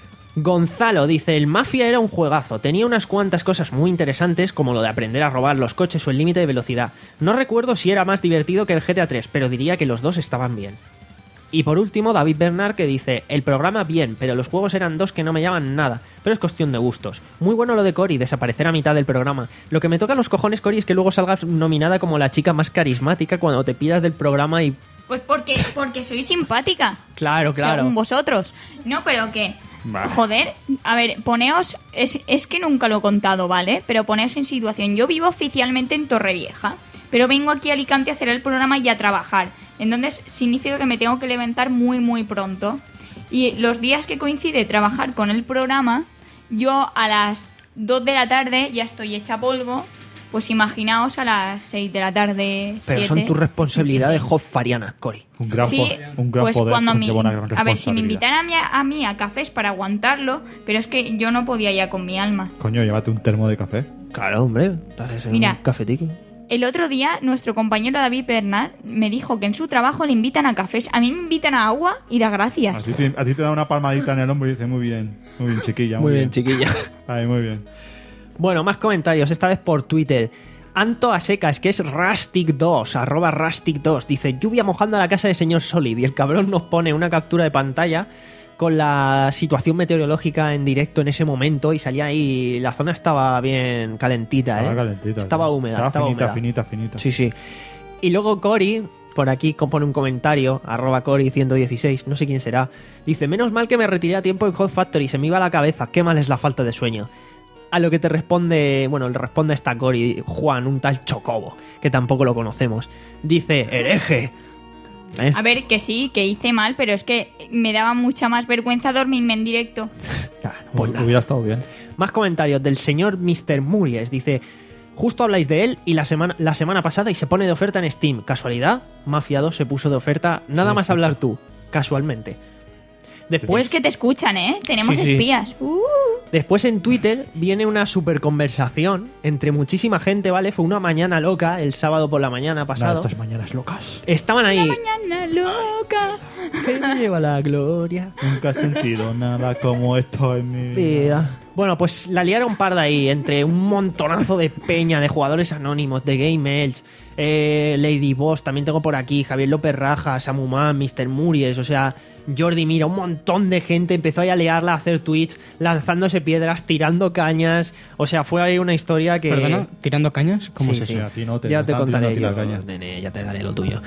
Gonzalo dice, el Mafia era un juegazo, tenía unas cuantas cosas muy interesantes como lo de aprender a robar los coches o el límite de velocidad. No recuerdo si era más divertido que el G T A tres, pero diría que los dos estaban bien. Y por último, David Bernard que dice, el programa bien, pero los juegos eran dos que no me llaman nada, pero es cuestión de gustos. Muy bueno lo de Cory, desaparecer a mitad del programa. Lo que me toca los cojones, Cory, es que luego salgas nominada como la chica más carismática cuando te pidas del programa y... Pues porque, porque soy simpática. Claro, claro. Según vosotros. No, pero que... Vale. Joder, a ver, poneos... Es, es que nunca lo he contado, ¿vale? Pero poneos en situación. Yo vivo oficialmente en Torrevieja, pero vengo aquí a Alicante a hacer el programa y a trabajar. Entonces significa que me tengo que levantar muy, muy pronto. Y los días que coincide trabajar con el programa, yo a las dos de la tarde ya estoy hecha polvo. Pues imaginaos a las seis de la tarde, Pero siete, son tus responsabilidades siete. hofarianas, Cory. Un gran, Sí, po- un gran pues poder cuando a mí, conlleva una gran a ver, si me responsabilidad. invitaran a mí a, a mí a cafés para aguantarlo, pero es que yo no podía ya con mi alma. Coño, llévate un termo de café. Claro, hombre. Te haces Mira. un cafetico. El otro día, nuestro compañero David Bernard me dijo que en su trabajo le invitan a cafés. A mí me invitan a agua y da A gracias. ti, te, a ti te da una palmadita en el hombro y dice, muy bien, muy bien, chiquilla. Muy bien, chiquilla. Ay, muy bien. Bueno, más comentarios, esta vez por Twitter. Anto a secas, que es Rustic dos, arroba Rustic dos, dice, lluvia mojando a la casa de señor Solid, y el cabrón nos pone una captura de pantalla con la situación meteorológica en directo en ese momento y salía ahí, la zona estaba bien calentita, Estaba ¿eh? calentita. Estaba tío. húmeda, Estaba estaba finita, húmeda. finita, finita. Sí, sí. Y luego Cory, por aquí compone un comentario, arroba Cory ciento dieciséis, no sé quién será, dice, menos mal que me retiré a tiempo en Hot Factory, se me iba a la cabeza, qué mal es la falta de sueño. A lo que te responde, bueno, le responde a esta Cory, Juan, un tal Chocobo, que tampoco lo conocemos. Dice, hereje. ¿Eh? A ver, que sí, que hice mal, pero es que me daba mucha más vergüenza dormirme en directo. Ah, pues nada. Hubiera estado bien. Más comentarios del señor mister Muries, dice, justo habláis de él y la semana, la semana pasada y se pone de oferta en Steam. ¿Casualidad? Mafia dos se puso de oferta, nada Sí, más sí. hablar tú, casualmente. Después... Pues que te escuchan, ¿eh? Tenemos Sí, sí. espías. Uh. Después en Twitter viene una super conversación entre muchísima gente, ¿vale? Fue una mañana loca, el sábado por la mañana Nada, pasado. estas mañanas locas. Estaban ahí. Mañana loca. Que me lleva la gloria. Nunca he sentido nada como esto en mi vida. Vida. Bueno, pues la liaron parda ahí entre un montonazo de peña, de jugadores anónimos, de Game Elch, eh, Lady Boss, también tengo por aquí, Javier López Raja, Samuman, mister Muries, o sea, Jordi Mira, un montón de gente empezó ahí a liarla, a hacer tweets, lanzándose piedras, tirando cañas, o sea, fue ahí una historia que... Perdona, ¿tirando cañas? ¿Cómo Sí, es sí. eso? A ti no te Ya nos te estaban contaré tirando yo, a tirar cañas. nene, ya te daré lo tuyo.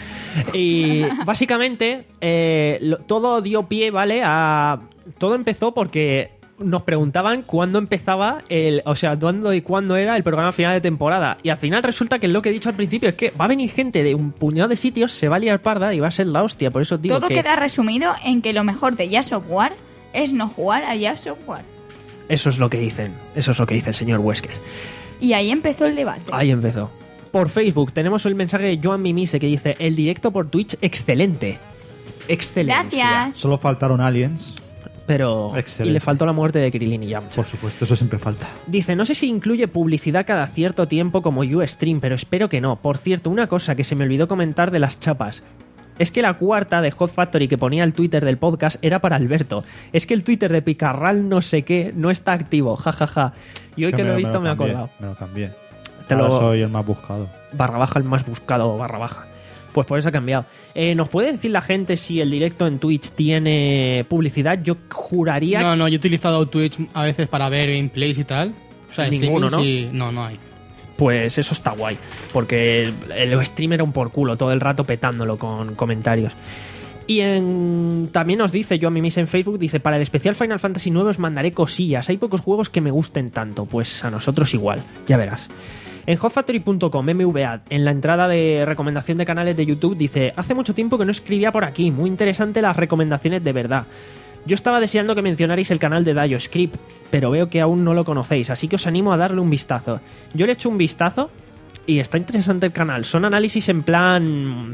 Y básicamente eh, lo- todo dio pie, ¿vale? A todo empezó porque nos preguntaban cuándo empezaba el, o sea, cuándo y cuándo era el programa final de temporada. Y al final resulta que lo que he dicho al principio es que va a venir gente de un puñado de sitios, se va a liar parda y va a ser la hostia. Por eso os digo Todo que queda resumido en que lo mejor de Jazz of War es no jugar a Jazz of War. eso es lo que dicen, eso es lo que dice el señor Wesker. Y ahí empezó el debate. Ahí empezó. Por Facebook tenemos el mensaje de Joan Mimise que dice, el directo por Twitch excelente. Excelencia. Gracias. Solo faltaron aliens. pero... Excelente. Y le faltó la muerte de Krilin y Yamcha. Por supuesto, eso siempre falta. Dice, no sé si incluye publicidad cada cierto tiempo como Ustream, pero espero que no. Por cierto, una cosa que se me olvidó comentar de las chapas. Es que la cuarta de Hot Factory que ponía el Twitter del podcast era para Alberto. Es que el Twitter de Picarral no sé qué no está activo, jajaja. Y hoy que, lo he visto me, me he cambié, acordado. Me lo cambié. Te Ahora lo- soy el más buscado. Barra baja, el más buscado, barra baja. Pues por eso ha cambiado. Eh, ¿Nos puede decir la gente si el directo en Twitch tiene publicidad? Yo juraría... No, no, yo he utilizado Twitch a veces para ver gameplays y tal. O sea, Ninguno, streamings y- no, no hay. Pues eso está guay, porque el, el stream era un por culo, todo el rato petándolo con comentarios. Y en, también nos dice, yo a mí mismo en Facebook, dice, para el especial Final Fantasy nueve os mandaré cosillas, hay pocos juegos que me gusten tanto, pues a nosotros igual, ya verás. En hot factory punto com, M V A, en la entrada de recomendación de canales de YouTube, dice, hace mucho tiempo que no escribía por aquí, muy interesante las recomendaciones de verdad. Yo estaba deseando que mencionarais el canal de DayoScript, pero veo que aún no lo conocéis, así que os animo a darle un vistazo. Yo le he hecho un vistazo y está interesante el canal. Son análisis en plan...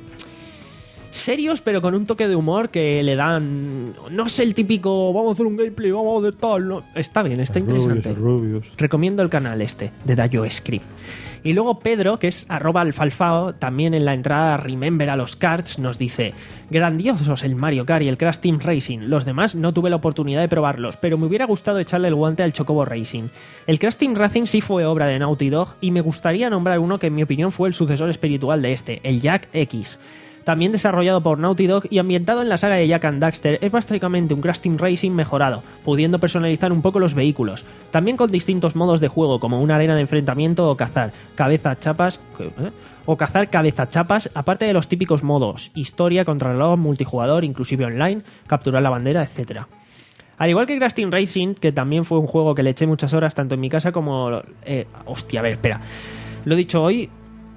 serios, pero con un toque de humor que le dan... No sé, el típico, vamos a hacer un gameplay, vamos a hacer tal... No. Está bien, está El interesante. Rubius, el Rubius. Recomiendo el canal este, de DayoScript. Y luego Pedro, que es arroba alfalfao, también en la entrada Remember a los Cards, nos dice: grandiosos el Mario Kart y el Crash Team Racing. Los demás no tuve la oportunidad de probarlos, pero me hubiera gustado echarle el guante al Chocobo Racing. El Crash Team Racing sí fue obra de Naughty Dog y me gustaría nombrar uno que en mi opinión fue el sucesor espiritual de este, el Jack X. También desarrollado por Naughty Dog y ambientado en la saga de Jak and Daxter, es básicamente un Crash Team Racing mejorado, pudiendo personalizar un poco los vehículos. También con distintos modos de juego, como una arena de enfrentamiento o cazar cabeza chapas... ¿eh? O cazar cabezachapas, aparte de los típicos modos, historia, contrarreloj, multijugador, inclusive online, capturar la bandera, etcétera. Al igual que Crash Team Racing, que también fue un juego que le eché muchas horas tanto en mi casa como... Eh, hostia, a ver, espera. Lo he dicho hoy...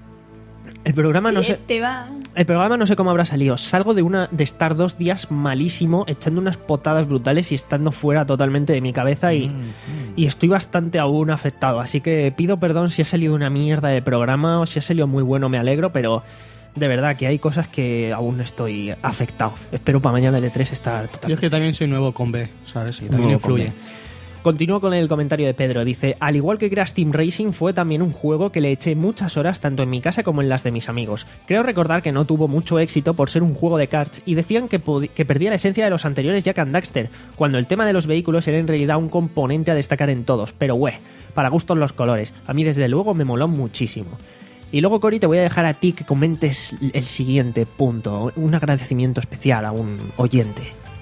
El programa no sé... Te va. El programa no sé cómo habrá salido. Salgo de una de estar dos días malísimo, echando unas potadas brutales y estando fuera totalmente de mi cabeza y, y estoy bastante aún afectado. Así que pido perdón si ha salido una mierda de programa o si ha salido muy bueno, me alegro, pero de verdad que hay cosas que aún estoy afectado. Espero para mañana el E tres estar Yo totalmente... es que también soy nuevo con B, ¿sabes? Y también Nuevo influye. con B. Continúo con el comentario de Pedro. Dice, al igual que Crash Team Racing, fue también un juego que le eché muchas horas tanto en mi casa como en las de mis amigos. Creo recordar que no tuvo mucho éxito por ser un juego de karts y decían que, que perdía la esencia de los anteriores Jak and Daxter, cuando el tema de los vehículos era en realidad un componente a destacar en todos. Pero güey, para gustos los colores. A mí desde luego me moló muchísimo. Y luego, Cory, te voy a dejar a ti que comentes el siguiente punto. Un agradecimiento especial a un oyente.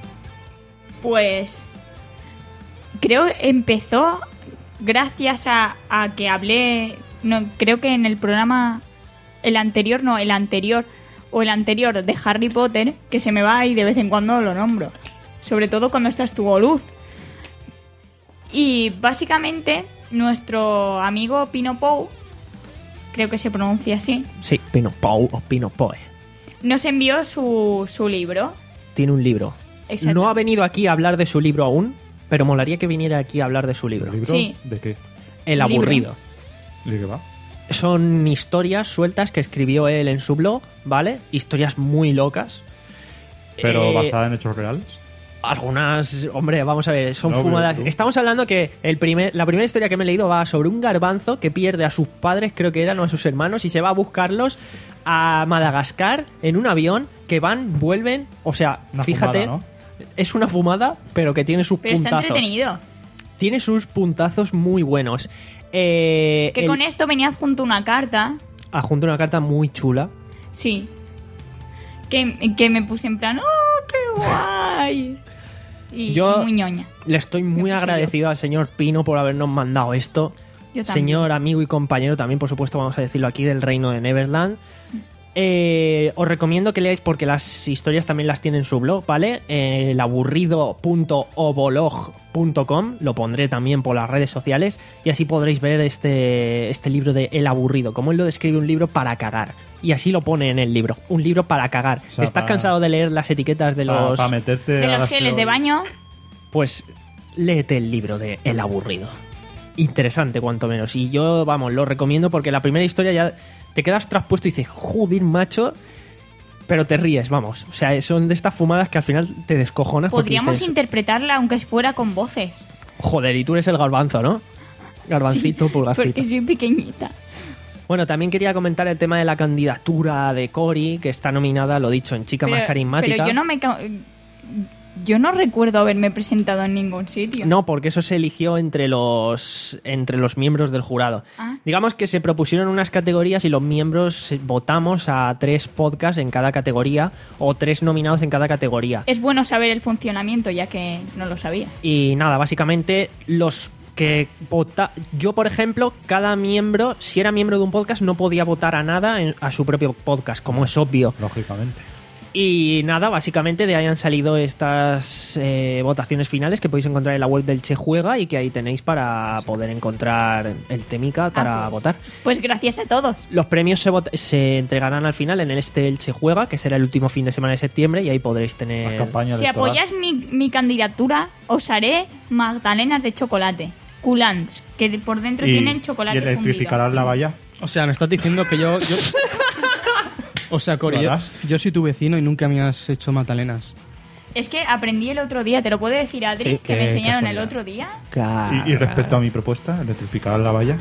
Pues creo empezó gracias a, a que hablé, no, creo que en el programa, el anterior, no, el anterior, o el anterior de Harry Potter, que se me va y de vez en cuando lo nombro. Sobre todo cuando estás tu luz. Y básicamente nuestro amigo Pino Pou, creo que se pronuncia así, Sí, Pino Pou o Pino Poe. nos envió su, su libro. Tiene un libro. Exacto. No ha venido aquí a hablar de su libro aún, pero molaría que viniera aquí a hablar de su libro. ¿El libro? Sí. ¿De qué? El libro. aburrido. ¿De qué va? Son historias sueltas que escribió él en su blog, ¿vale? Historias muy locas. ¿Pero Eh, basada en hechos reales? Algunas, hombre, vamos a ver, son No, fumadas. pero- Estamos hablando que el primer, la primera historia que me he leído va sobre un garbanzo que pierde a sus padres, creo que eran, o a sus hermanos, y se va a buscarlos a Madagascar en un avión que van, vuelven, o sea, Una fíjate, fumada, ¿no? es una fumada, pero que tiene sus Pero está puntazos. entretenido. Tiene sus puntazos muy buenos. Eh, Que el- con esto venía adjunto una carta. adjunto una carta muy chula. Sí. Que, que me puse en plan, ¡oh, qué guay! Y, Yo- y muy ñoña. Le estoy muy puse agradecido al señor Pino por habernos mandado esto. Yo también. Señor amigo y compañero también, por supuesto, vamos a decirlo aquí, del reino de Neverland. Eh, os recomiendo que leáis porque las historias también las tiene en su blog, ¿vale? Eh, el aburrido punto obolog punto com, lo pondré también por las redes sociales y así podréis ver este, este libro de El aburrido, como él lo describe, un libro para cagar. Y así lo pone en el libro, un libro para cagar. O sea, ¿Estás para- cansado de leer las etiquetas de Para, los... para meterte De a los las geles de teorías. baño. Pues léete el libro de El aburrido. Interesante, cuanto menos. Y yo, vamos, lo recomiendo porque la primera historia ya te quedas traspuesto y dices, joder, macho. pero te ríes, vamos. O sea, son de estas fumadas que al final te descojonas. porque Podríamos dices, interpretarla aunque fuera con voces. joder, y tú eres el garbanzo, ¿no? Garbancito, Sí, pulgarcito. porque soy pequeñita. Bueno, también quería comentar el tema de la candidatura de Cory, que está nominada, lo dicho, en Chica Más Carismática. Pero yo no me... ca- Yo no recuerdo haberme presentado en ningún sitio. No, porque eso se eligió entre los entre los miembros del jurado. Ah. Digamos que se propusieron unas categorías y los miembros votamos a tres podcasts en cada categoría o tres nominados en cada categoría. Es bueno saber el funcionamiento, ya que no lo sabía. Y nada, básicamente los que vota... Yo, por ejemplo, cada miembro, si era miembro de un podcast, no podía votar a nada en- a su propio podcast, como es obvio. Lógicamente. Y nada, básicamente de ahí han salido estas eh, votaciones finales que podéis encontrar en la web del Che Juega y que ahí tenéis para poder encontrar el temica para Ah, pues. votar. Pues gracias a todos. Los premios se, vot- se entregarán al final en el este El Che Juega, que será el último fin de semana de septiembre, y ahí podréis La tener... campaña Si electoral. apoyas mi, mi candidatura, os haré magdalenas de chocolate. Culants, que de- por dentro Y, tienen chocolate y electrificarás fundido. la valla. O sea, me estás diciendo que yo... yo... O sea, Cory, ¿Lo yo, harás? yo soy tu vecino y nunca me has hecho magdalenas. Es que aprendí el otro día, ¿te lo puede decir Adri? Sí, que me qué enseñaron el casualidad. otro día. Claro. Y, y respecto a mi propuesta, electrificar la valla.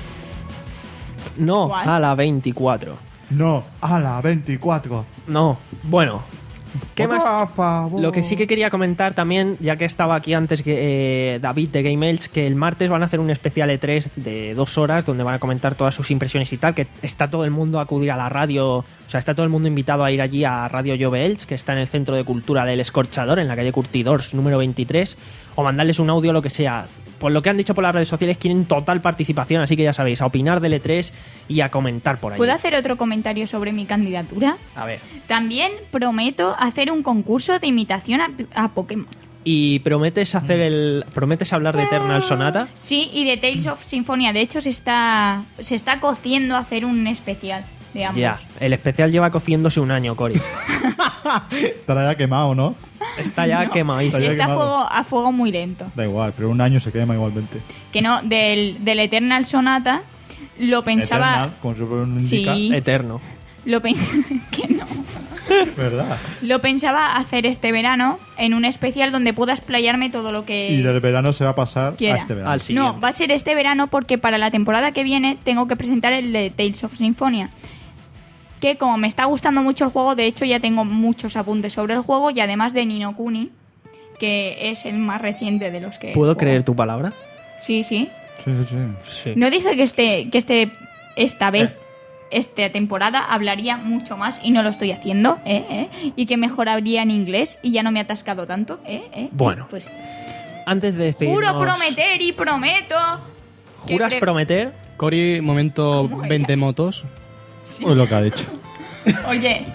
No, ¿Cuál? a la veinticuatro. No, a la veinticuatro. No, bueno. ¿Qué Voto más? a favor. Lo que sí que quería comentar también, ya que estaba aquí antes que eh, David de Game Elch, que el martes van a hacer un especial E tres de dos horas donde van a comentar todas sus impresiones y tal, que está todo el mundo a acudir a la radio, o sea, está todo el mundo invitado a ir allí a Radio Jove Elch, que está en el Centro de Cultura del Escorchador, en la calle Curtidors, número veintitrés, o mandarles un audio, lo que sea. Por lo que han dicho por las redes sociales, quieren total participación, así que ya sabéis, a opinar del E tres y a comentar por ahí. ¿Puedo hacer otro comentario sobre mi candidatura? A ver. También prometo hacer un concurso de imitación a, a Pokémon. ¿Y prometes hacer el prometes hablar de Eternal Sonata? Sí, y de Tales of Symphonia. De hecho, se está, se está cociendo hacer un especial de ambos. Ya, el especial lleva cociéndose un año, Cory. Estará ya quemado, ¿no? Está ya No, quemadísimo. sí, ya está a quemado. fuego, a fuego muy lento. Da igual, pero un año se quema igualmente. Que no, del, del Eternal Sonata lo pensaba... Eternal, como su nombre indica. Sí. Eterno. Lo pensaba... que no. ¿Verdad? Lo pensaba hacer este verano en un especial donde pueda explayarme todo lo que... Y del verano se va a pasar quiera. a este verano. Al siguiente. No, va a ser este verano porque para la temporada que viene tengo que presentar el de Tales of Symphonia. Que como me está gustando mucho el juego, de hecho ya tengo muchos apuntes sobre el juego y además de Ni no Kuni, que es el más reciente de los que... ¿Puedo juego. creer tu palabra? Sí, sí. Sí, sí, sí. Sí. No dije que este, que este esta vez, esta temporada, hablaría mucho más y no lo estoy haciendo, ¿eh? ¿eh? Y que mejoraría en inglés y ya no me ha atascado tanto, ¿eh? ¿eh? Bueno. Pues Antes de despedirnos... juro prometer y prometo... que ¿Juras pre- prometer? Cory, momento ¿Cómo era? veinte motos. Pues lo que ha dicho. Oye,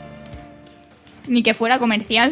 ni que fuera comercial.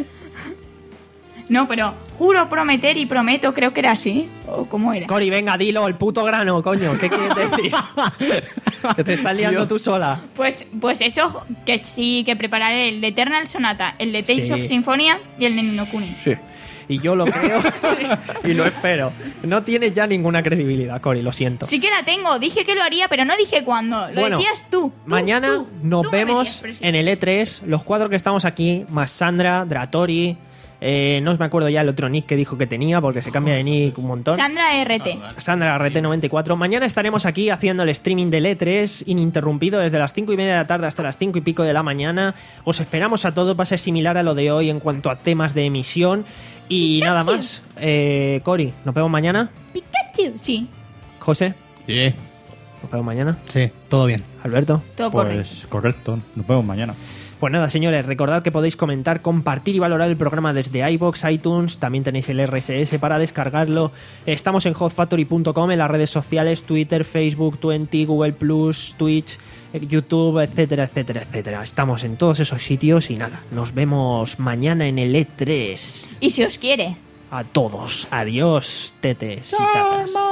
No, pero juro prometer y prometo, creo que era así. ¿O cómo era? Cory, venga, dilo, el puto grano, coño. ¿Qué quieres decir? Que te estás liando tú sola. Pues, pues eso, que sí, que prepararé el de Eternal Sonata, el de Tales Sí. of Symphonia y el de Ni no Kuni. Sí. Y yo lo creo y lo espero. No tienes ya ninguna credibilidad, Cory, lo siento. Sí que la tengo, dije que lo haría, pero no dije cuándo. Lo Bueno, decías tú. tú, Mañana tú, nos tú me vemos metías presión. en el E tres, los cuatro que estamos aquí, más Sandra, Dratori, eh, no me acuerdo ya el otro nick que dijo que tenía, porque se cambia de nick un montón. Sandra R T. Sandra R T noventa y cuatro. Mañana estaremos aquí haciendo el streaming del E tres ininterrumpido desde las cinco y media de la tarde hasta las cinco y pico de la mañana. Os esperamos a todos, va a ser similar a lo de hoy en cuanto a temas de emisión. Y nada más. Eh, Cory, nos vemos mañana. Pikachu. Sí, José, Sí. nos vemos mañana. Sí, todo bien. Alberto. todo correcto. Pues correcto. Nos vemos mañana. Pues nada, señores, recordad que podéis comentar, compartir y valorar el programa desde iVoox, iTunes, también tenéis el R S S para descargarlo. Estamos en hot factory punto com, en las redes sociales, Twitter, Facebook, veinte, Google Plus, Twitch, eh, YouTube, etcétera, etcétera, etcétera. Estamos en todos esos sitios y nada, nos vemos mañana en el E tres. Y si os quiere. A todos, adiós, tetes y tatas.